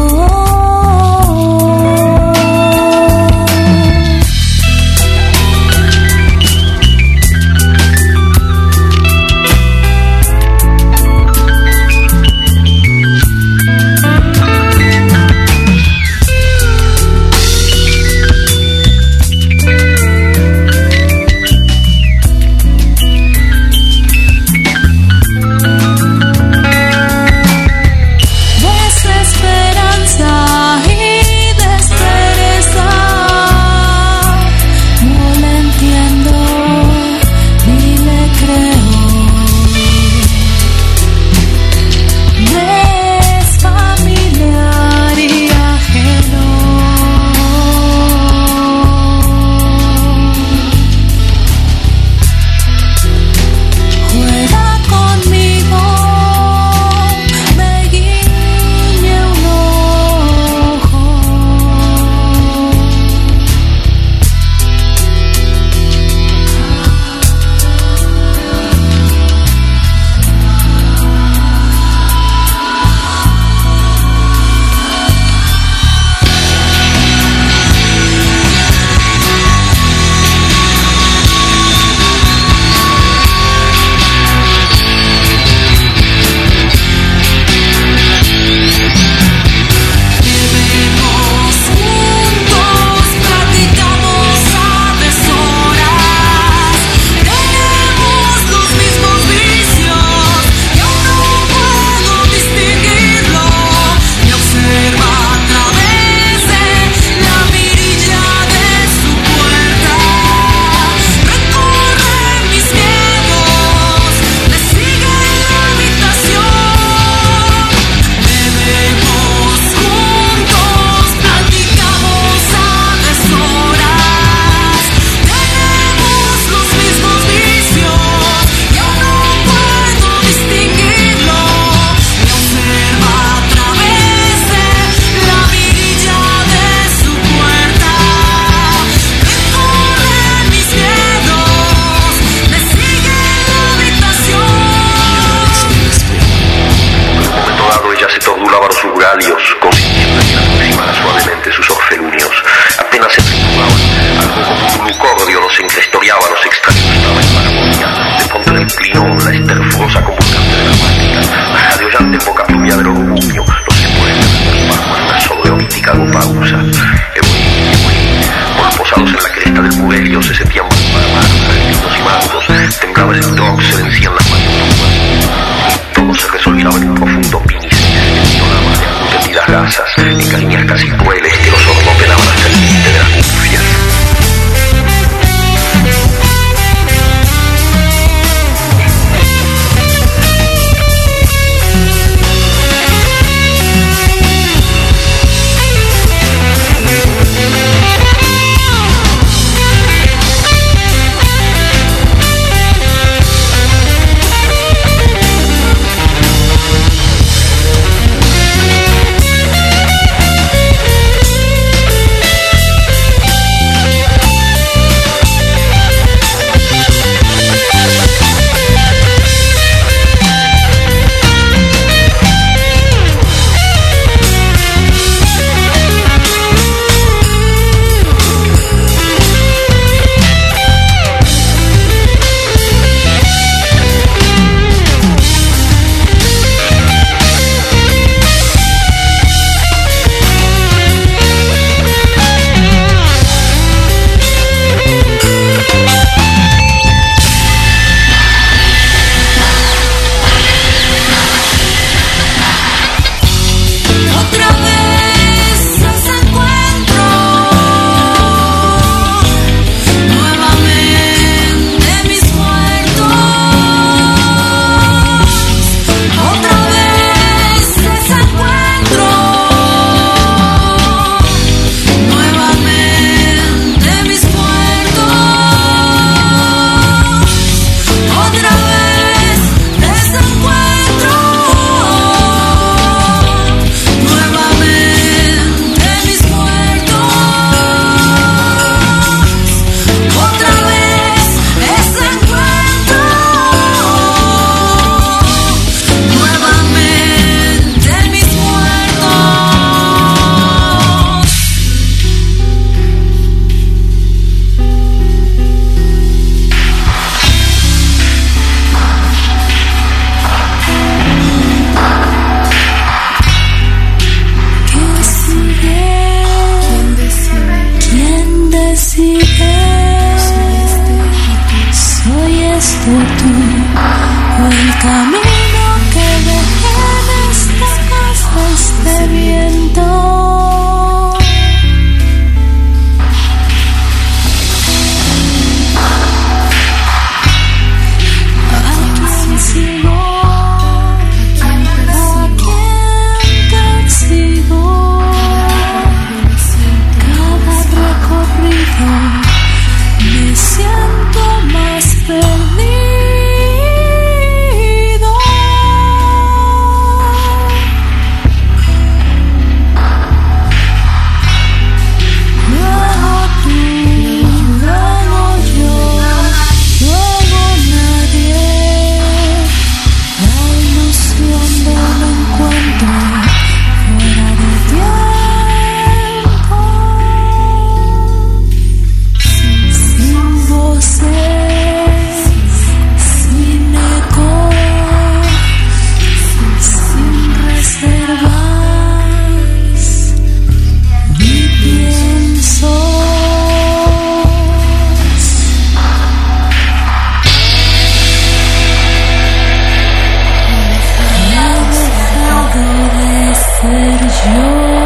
fuiste tú, o el camino que dejé en esta casa, este viento. ¿A quién sigo? ¿A quién persigo? Cada recorrido me siento más perdido. Luego tú, luego yo, luego nadie. La ilusión del encuentro fuera de tiempo. Sin voces, sin eco, sin reservas, ni piensos. He dejado de ser yo.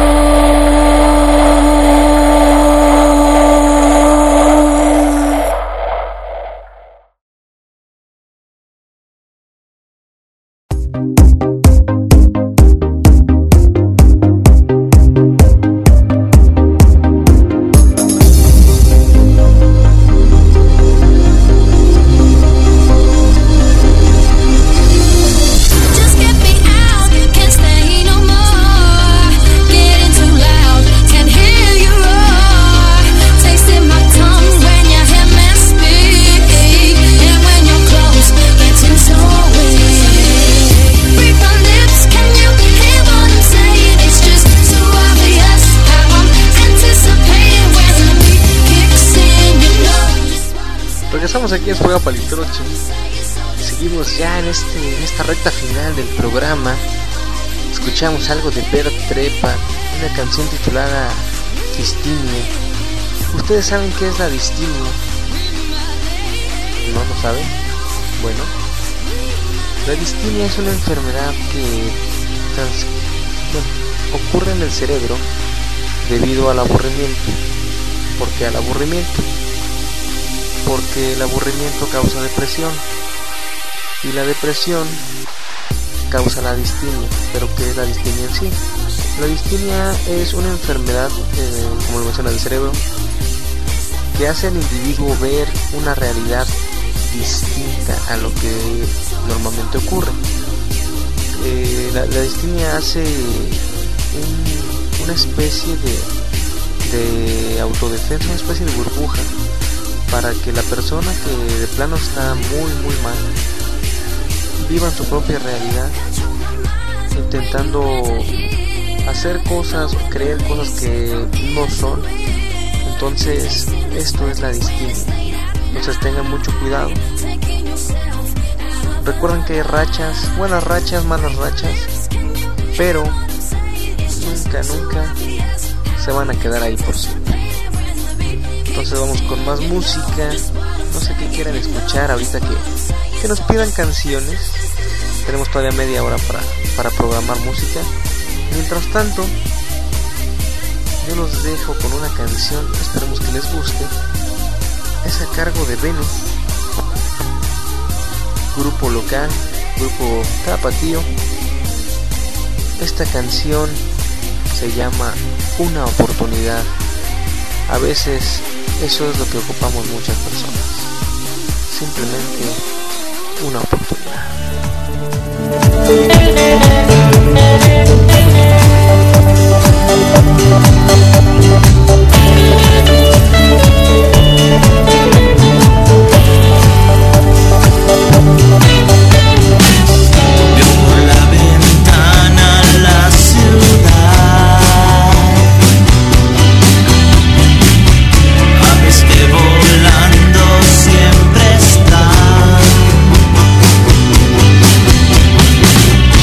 Just get me out, can't stay no more. Getting too loud, can't hear you roar. Tasting my tongue when you hear me speak, and when you're close, getting so weak. Read my lips, can you hear what I'm saying? It's just so obvious how I'm anticipating when the beat kicks in, you know. Regresamos aquí a Fuego Palitroche. Seguimos ya en, este, en esta recta final del programa. Escuchamos algo de Bert Trepa, una canción titulada Distimia. ¿Ustedes saben qué es la distimia? ¿No lo saben? Bueno, la distimia es una enfermedad que trans- bueno, ocurre en el cerebro debido al aburrimiento. ¿Por qué al aburrimiento? Porque el aburrimiento causa depresión y la depresión causa la distimia. ¿Pero qué es la distimia en sí? La distimia es una enfermedad, eh, como lo menciona, del cerebro, que hace al individuo ver una realidad distinta a lo que normalmente ocurre. Eh, la, la distimia hace un, una especie de, de autodefensa, una especie de burbuja, para que la persona que de plano está muy muy mal viva en su propia realidad, intentando hacer cosas o creer cosas que no son. Entonces esto es la distimia. Entonces tengan mucho cuidado. Recuerden que hay rachas, buenas rachas, malas rachas, pero nunca, nunca se van a quedar ahí por siempre. Entonces vamos con más música. No sé qué quieran escuchar ahorita, que, que nos pidan canciones. Tenemos todavía media hora para, para programar música. Mientras tanto, yo los dejo con una canción, esperemos que les guste. Es a cargo de Venus, grupo local, grupo tapatío. Esta canción se llama Una Oportunidad. A veces eso es lo que ocupamos muchas personas, simplemente una oportunidad. Veo por la ventana la ciudad, aves que volando siempre están.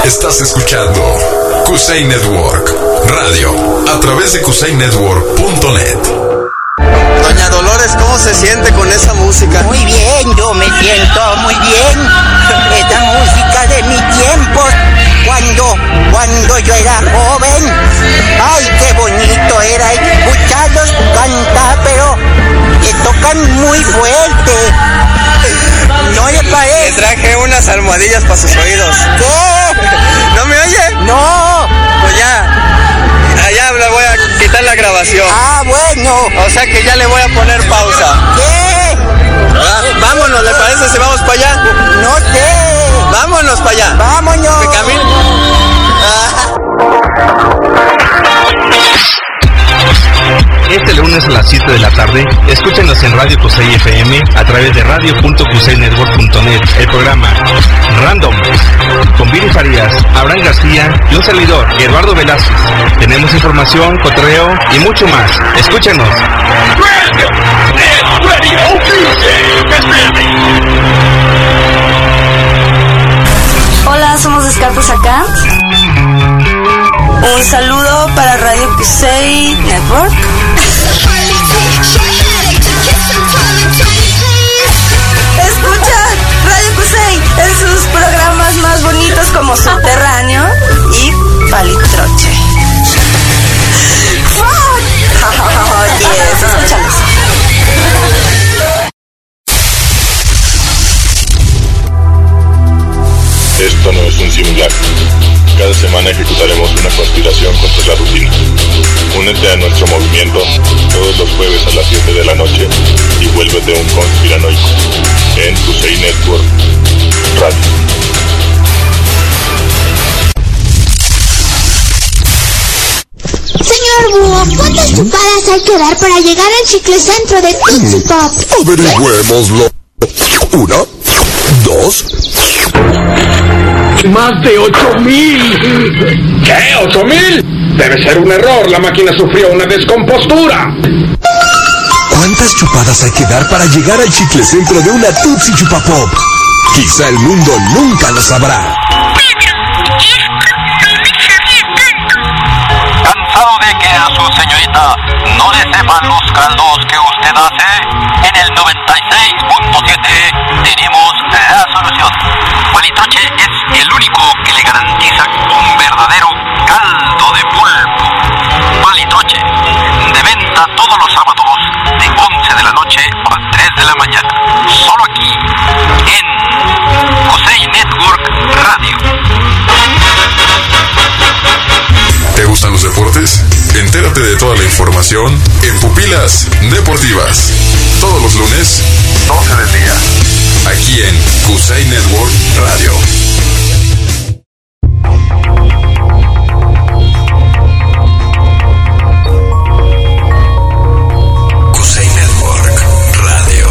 Estás escuchando Kusei Network Radio a través de kusei network punto net. Doña Dolores, ¿cómo se siente con esa música? Muy bien, yo me siento muy bien. Esta música de mi tiempo, cuando, cuando yo era joven. Ay, qué bonito era escucharlos cantar, pero que tocan muy fuerte. ¿No le parece? Le traje unas almohadillas para sus oídos. ¿Qué? ¿No me oye? No. Pues ya, allá le voy a quitar la grabación. Ah, bueno. O sea que ya le voy a poner pausa. ¿Qué? ¿Ah? Vámonos, ¿le parece si vamos para allá? No sé. Vámonos para allá. Vámonos. ¿Me camino? Ah. Este lunes a las siete de la tarde, escúchenos en Radio Kusei F M a través de radio punto kusei network punto net. El programa Random con Viri Farías, Abraham García y un servidor, Eduardo Velázquez. Tenemos información, cotorreo y mucho más. Escúchenos. Hola, somos Descartes acá. Un saludo para Radio Kusei Network. Escucha Radio Kusei en sus programas más bonitos como Subterráneo y Palitroche. Oh, yes, escúchalos. Esto no es un simulacro. Cada semana ejecutaremos una conspiración contra la rutina. Únete a nuestro movimiento todos los jueves a las siete de la noche y vuélvete un conspiranoico en Kusei Network Radio. Señor Búho, ¿cuántas chupadas hay que dar para llegar al chicle centro de Tootsie Pop? Averigüémoslo. Una, dos... ¡Más de ocho mil! ¿Qué? ¿Ocho mil? Debe ser un error, la máquina sufrió una descompostura. ¿Cuántas chupadas hay que dar para llegar al chicle centro de una Tootsie Chupapop? Quizá el mundo nunca lo sabrá. ¿Cansado de que a su señorita no le sepan los caldos que usted hace? En el noventa y seis punto siete tenemos la solución. Palitroche es el único que le garantiza un verdadero caldo de pulpo. Palitroche, de venta todos los sábados de once de la noche a tres de la mañana. Solo aquí, en Kusei Network Radio. ¿Te gustan los deportes? Entérate de toda la información en Pupilas Deportivas. Todos los lunes, doce del día. Aquí en Kusei Network Radio. Kusei Network Radio.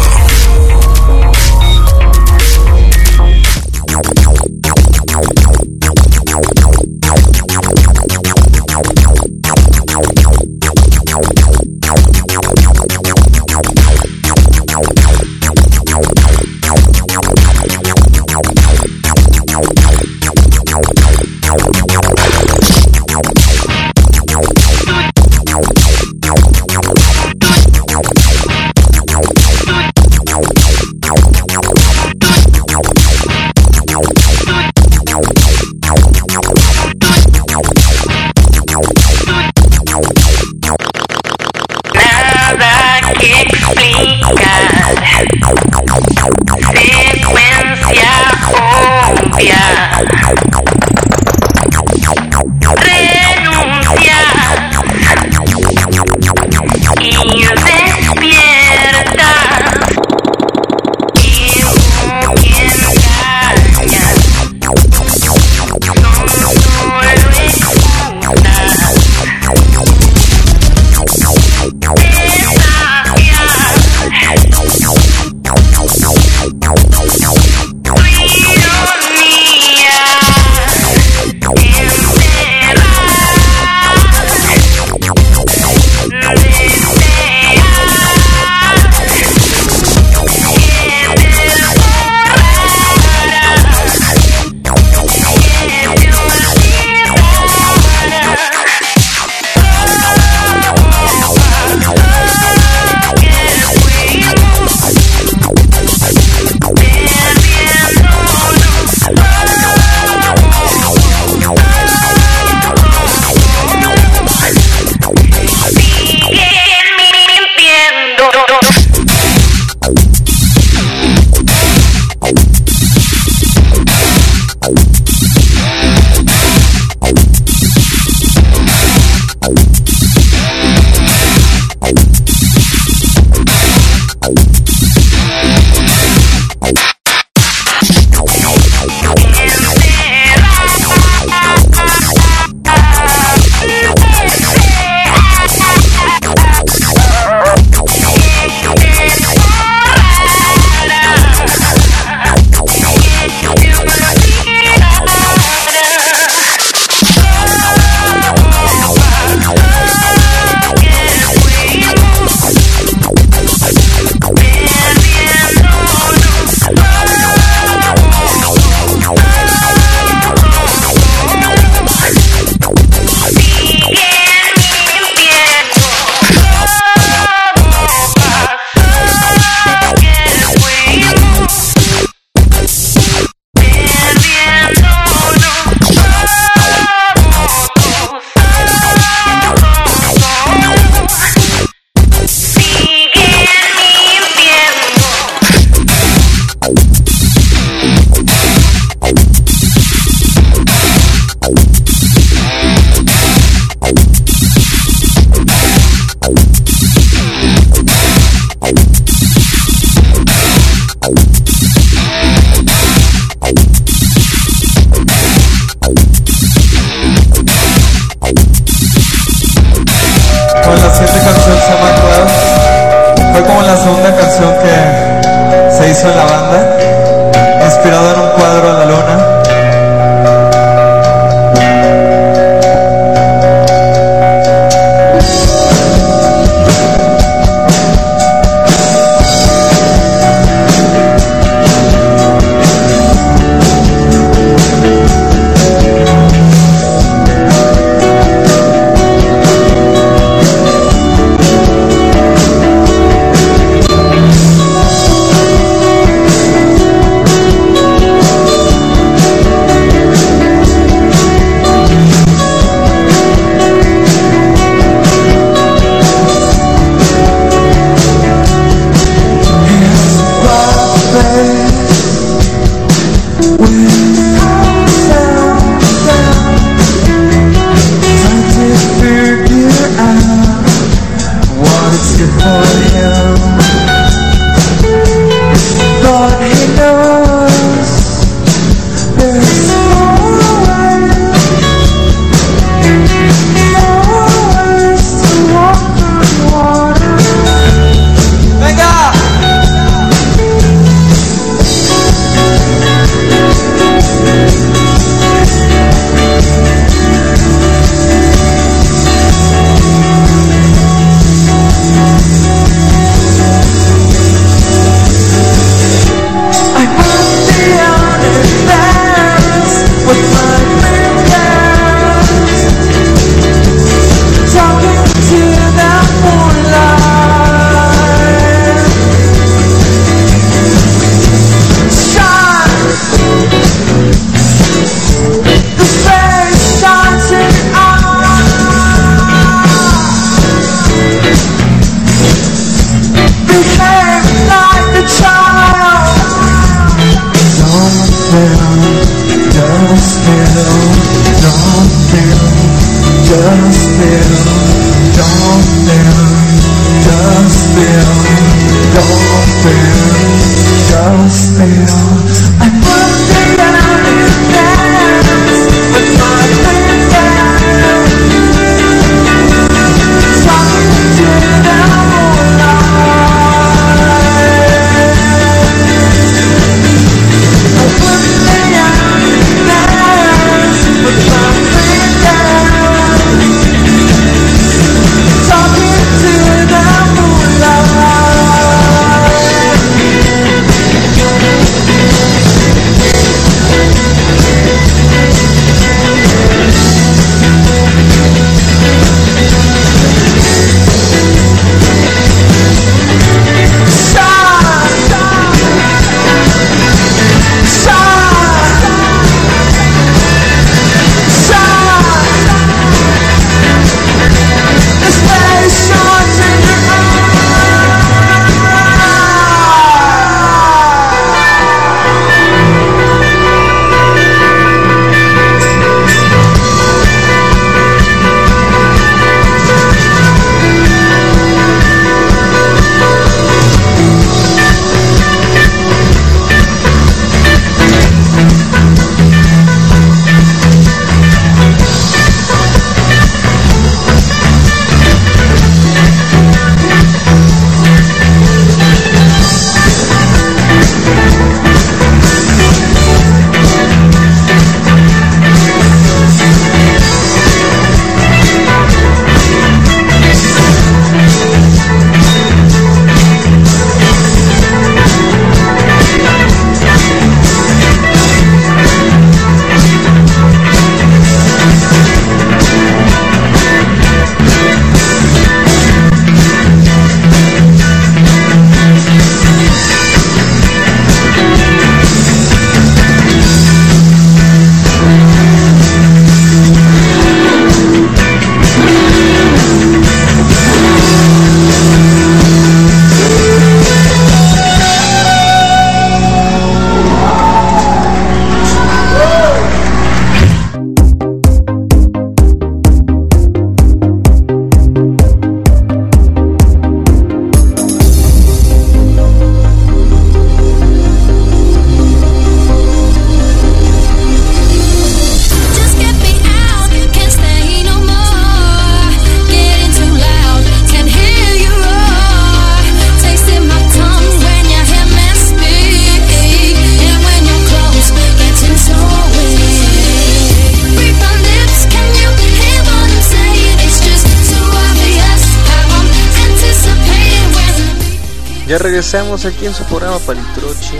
Ya regresamos aquí en su programa Palitroche.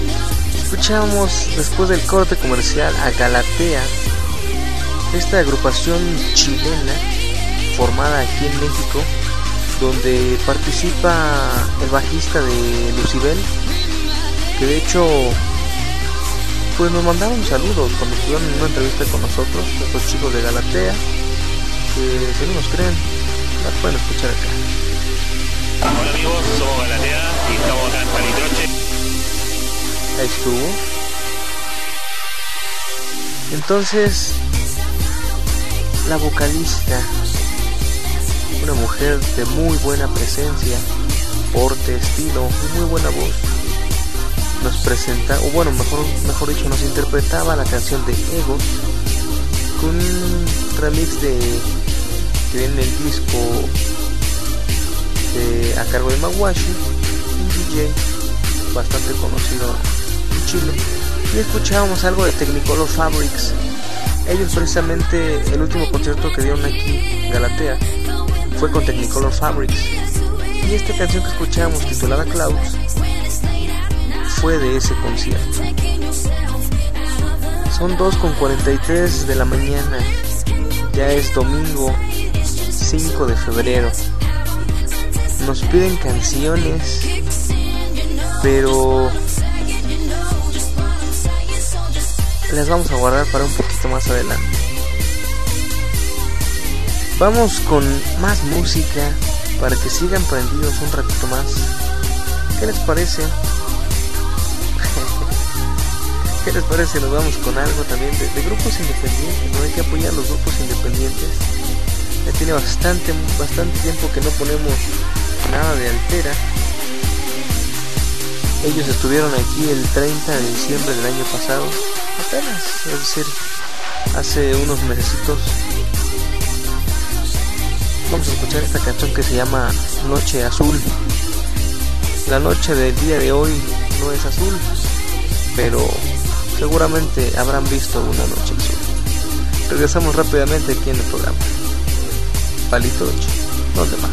Escuchamos después del corte comercial a Galatea, esta agrupación chilena formada aquí en México, donde participa el bajista de Lucibel, que de hecho pues nos mandaron un saludo cuando estuvieron en una entrevista con nosotros, estos chicos de Galatea, que si no nos creen, la pueden escuchar acá. Hola amigos, somos Galatea y estamos acá en Palitroche. Ahí estuvo. Entonces, la vocalista, una mujer de muy buena presencia, porte, estilo y muy buena voz, nos presenta, o bueno, mejor, mejor dicho, nos interpretaba la canción de Egos con un remix de que viene en el disco de, a cargo de Maguashi, un D J bastante conocido en Chile, y escuchábamos algo de Technicolor Fabrics. Ellos precisamente el último concierto que dieron aquí Galatea fue con Technicolor Fabrics, y esta canción que escuchábamos titulada Clouds fue de ese concierto. Son dos con cuarenta y tres de la mañana, ya es domingo cinco de febrero. Nos piden canciones, pero las vamos a guardar para un poquito más adelante. Vamos con más música para que sigan prendidos un ratito más. ¿Qué les parece ¿Qué les parece si nos vamos con algo también de, de grupos independientes? No hay que apoyar a los grupos independientes. Ya tiene bastante, bastante tiempo que no ponemos nada de Altera. Ellos estuvieron aquí el treinta de diciembre del año pasado, apenas, es decir, hace unos mesecitos. Vamos a escuchar esta canción que se llama Noche Azul. La noche del día de hoy no es azul, pero seguramente habrán visto una noche azul. Regresamos rápidamente aquí en el programa. Palito ocho, ¿dónde más?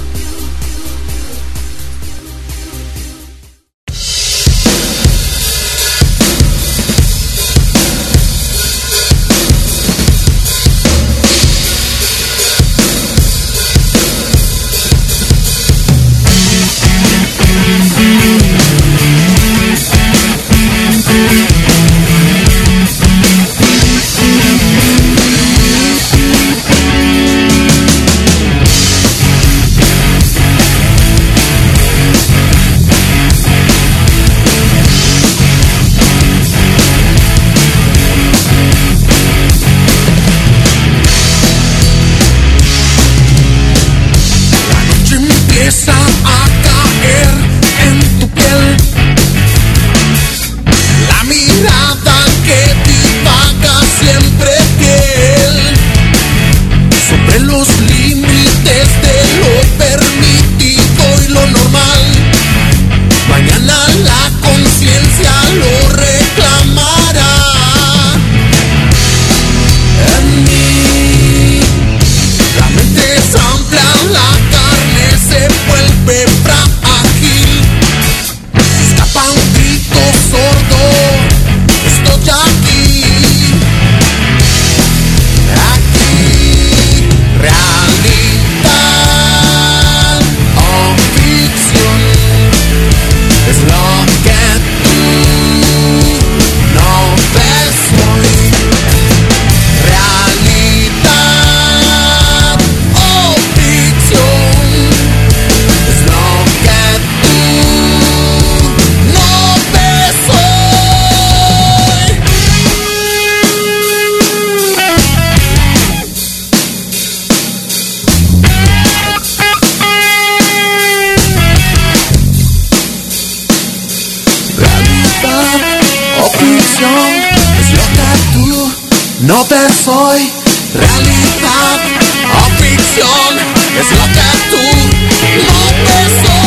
No te soy, realidad o ficción, es lo que tú no te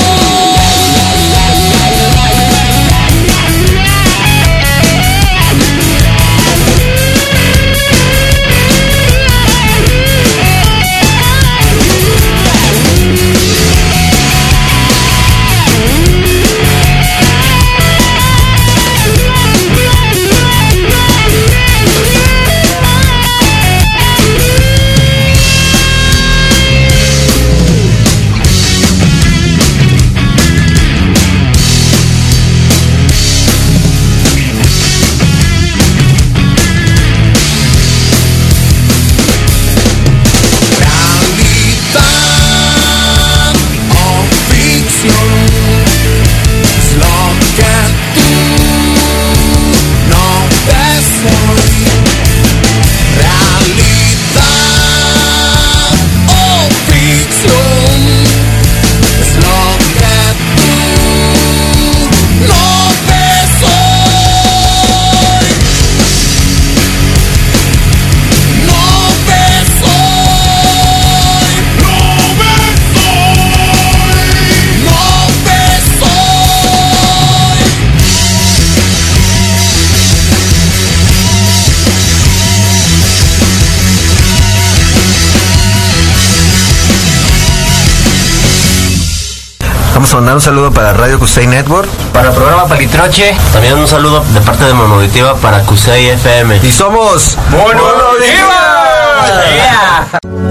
Vamos a mandar un saludo para Radio Cusey Network, para el programa Palitroche. También un saludo de parte de Monoauditiva para Cusey F M. Y somos Monoauditiva. Yeah.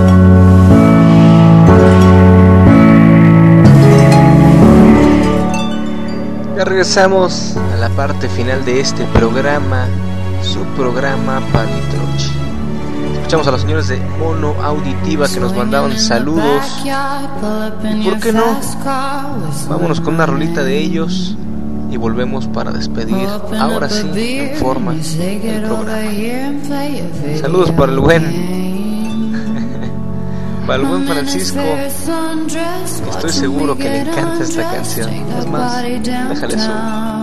Ya regresamos a la parte final de este programa, su programa Palitroche. Escuchamos a los señores de Mono Auditiva que nos mandaban saludos. ¿Y por qué no? Vámonos con una rolita de ellos. y volvemos para despedir, ahora sí, en forma, el programa. Saludos para el buen, para el buen Francisco. Estoy seguro que le encanta esta canción. Es más, déjale su.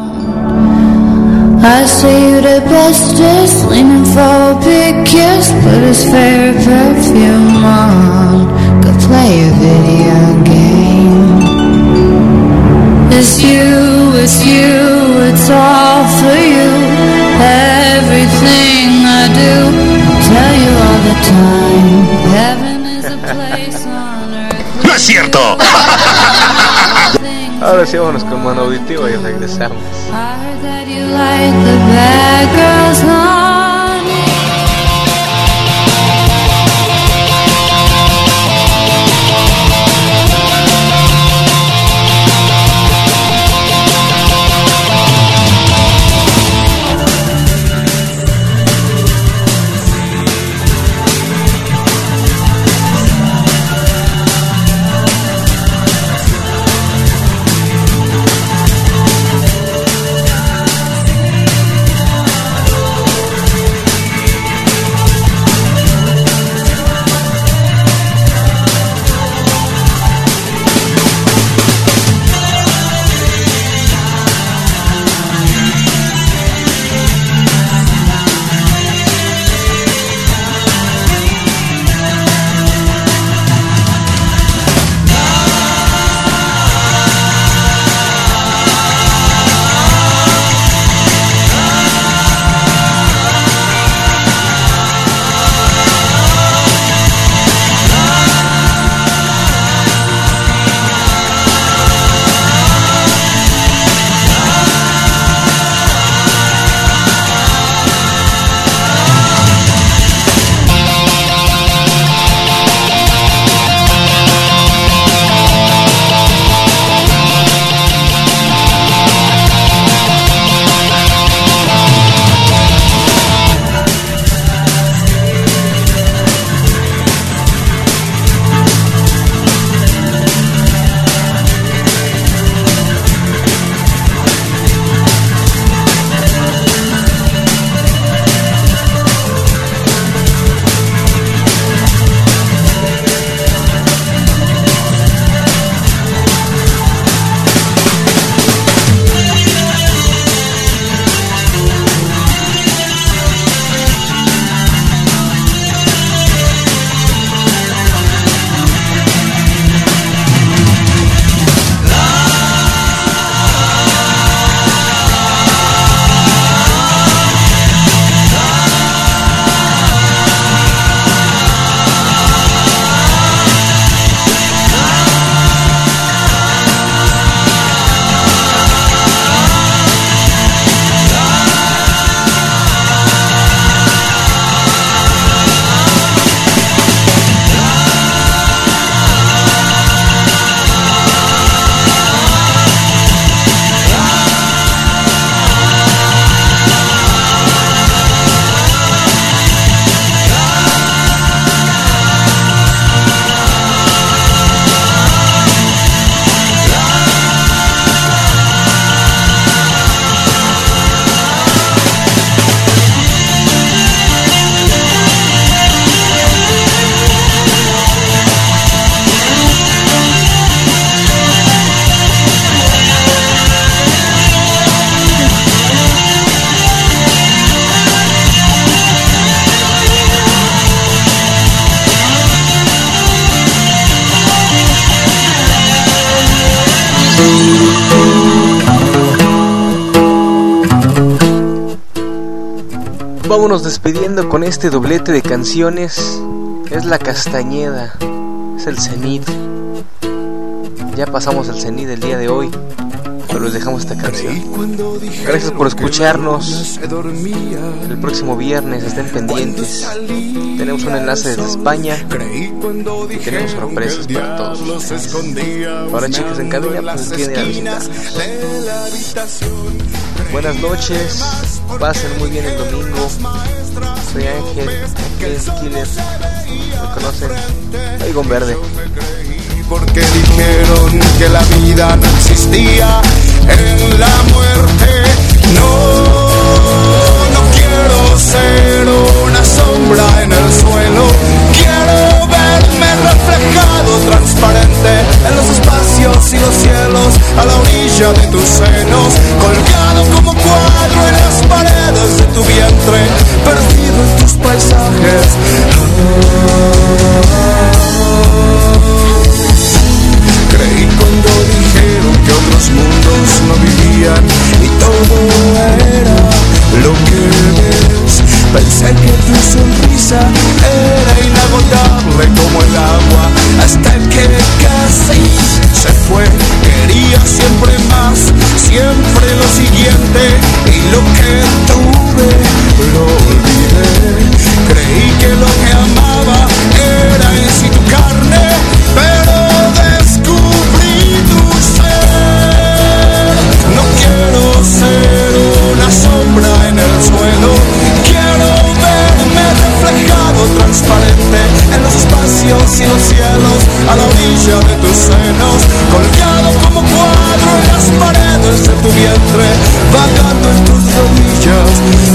I say you the bestest, leaning for a big kiss, put his favorite perfume on, go play a video game. It's you, it's you, it's all for you. Everything I do, tell you all the time. Heaven is a place on earth. ¡No es cierto! Ahora sí, vámonos con Mono Auditivo y regresamos. I heard that you like the bad girls, honey. Vámonos despidiendo con este doblete de canciones. Es la Castañeda, es el cenit. Ya pasamos el cenit del día de hoy, pero les dejamos esta canción. Gracias por escucharnos. El próximo viernes estén pendientes. Tenemos un enlace desde España y tenemos sorpresas para todos ustedes. Para chicas en cabina, pues vienen a visitarnos. Buenas noches, pasen muy bien el domingo. Soy Ángel, aquí es Killer. ¿Me conocen? Oigon Verde. Porque dijeron que la vida no existía. en la muerte. No, no quiero ser una sombra en el suelo. Quiero verme reflejado, transparente, en los espacios y los cielos, a la orilla de tus senos, colgado como cuadro en las paredes de tu vientre, perdido en tus paisajes. Creí cuando dijeron que otros mundos no vivían y todo era lo que ves. Pensé que tu sonrisa era inagotable como el agua, hasta que casi se fue. Quería siempre más, siempre lo siguiente, y lo que tuve lo olvidé. Creí que lo que amaba era en sí tu carne, pero descubrí tu ser. No quiero ser una sombra en el suelo. Quiero verme reflejado, transparente, en los espacios y los cielos, a la orilla de tus senos, colgado como cuadro en las paredes de tu vientre, vagando en tus rodillas.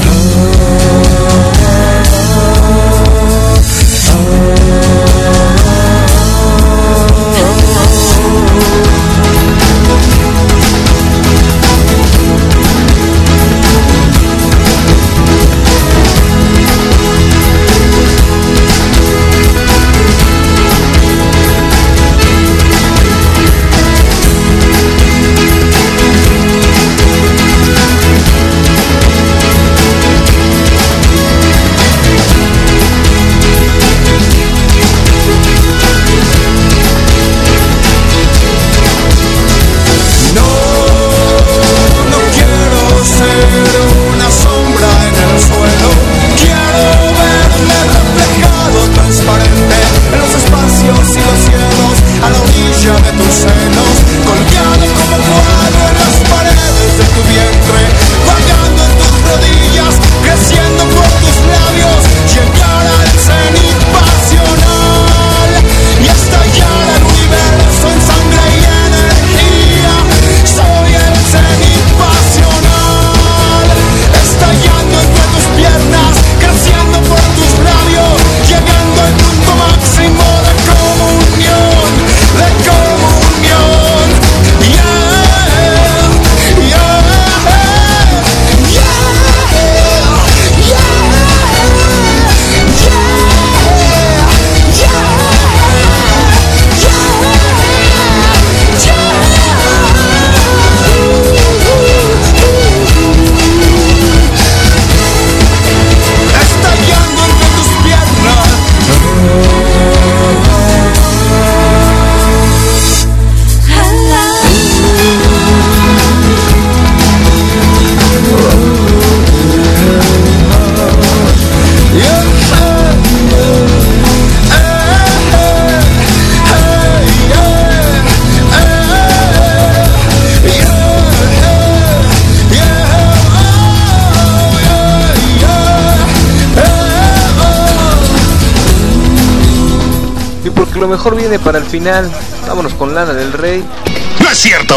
Lo mejor viene para el final. Vámonos con Lana del Rey. ¡No es cierto!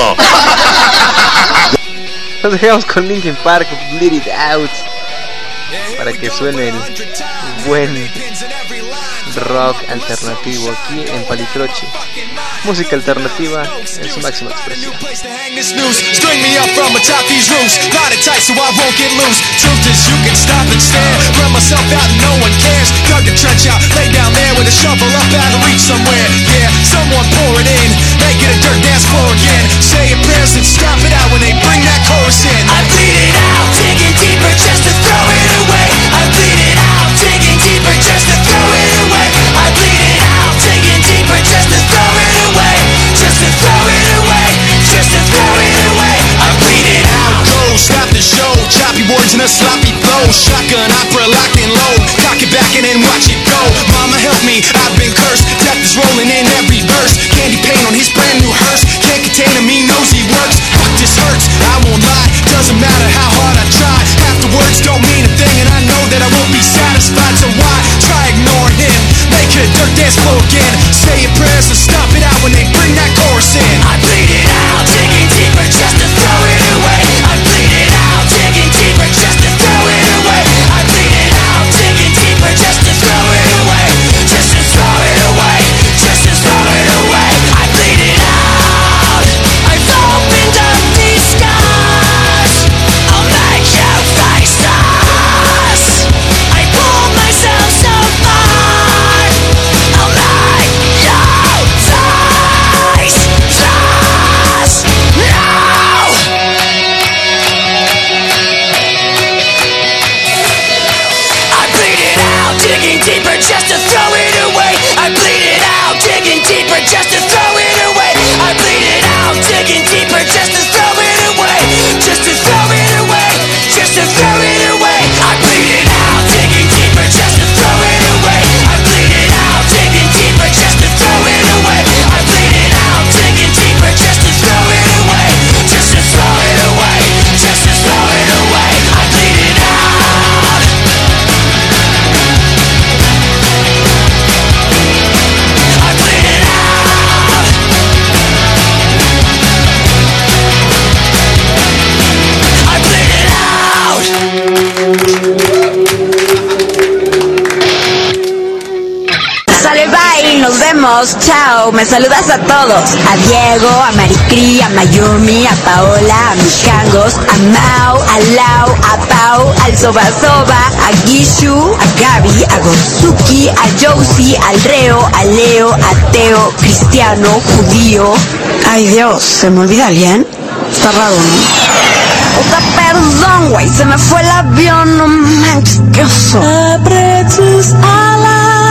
Nos dejamos con Linkin Park, Bleed It Out, para que suene el buen rock alternativo aquí en Palitroche. Música alternativa en su máxima expresión. String me up from atop these roofs, got it tight so I won't get loose. Truth is you can stop and stare, run myself out and no one cares. Dug a trench out, lay down there with a shovel up out of reach somewhere. Yeah, someone pour it in, make it a dirt dance floor again. Say your prayers and stop it out when they bring that chorus in. I bleed it out, digging deeper just to throw it away. I bleed it out, digging deeper just to throw it away. I bleed it out, digging deeper just to throw it away. Just to throw it away, just to throw it away. I bleed it out. Go, stop the show, choppy words and a sloppy flow. Shotgun opera locked and low, cock it back and then watch it go. Mama help me, I've been cursed. Death is rolling in every verse. Candy paint on his brand new hearse. Can't contain him, he knows he works. Fuck, this hurts, I won't lie. Doesn't matter how hard I try. Half the words don't mean a thing, and I know that I won't be satisfied. So why try ignoring him? Make it a dirt dance floor again. Say your prayers and stop it out when they bring that chorus in. I bleed it out, digging deeper just to throw it Adiós, chao, me saludas a todos. A Diego, a Maricri, a Mayumi, a Paola, a mis cangos, a Mau, a Lau, a Pau, al Soba Soba, a Gishu, a Gaby, a Gosuki, a Josie, al Reo, a Leo, a Teo, Cristiano, Judío. Ay Dios, ¿se me olvida alguien? Está raro, ¿no? O sea, perdón, güey, se me fue el avión, no manches, qué oso. Abre tus alas.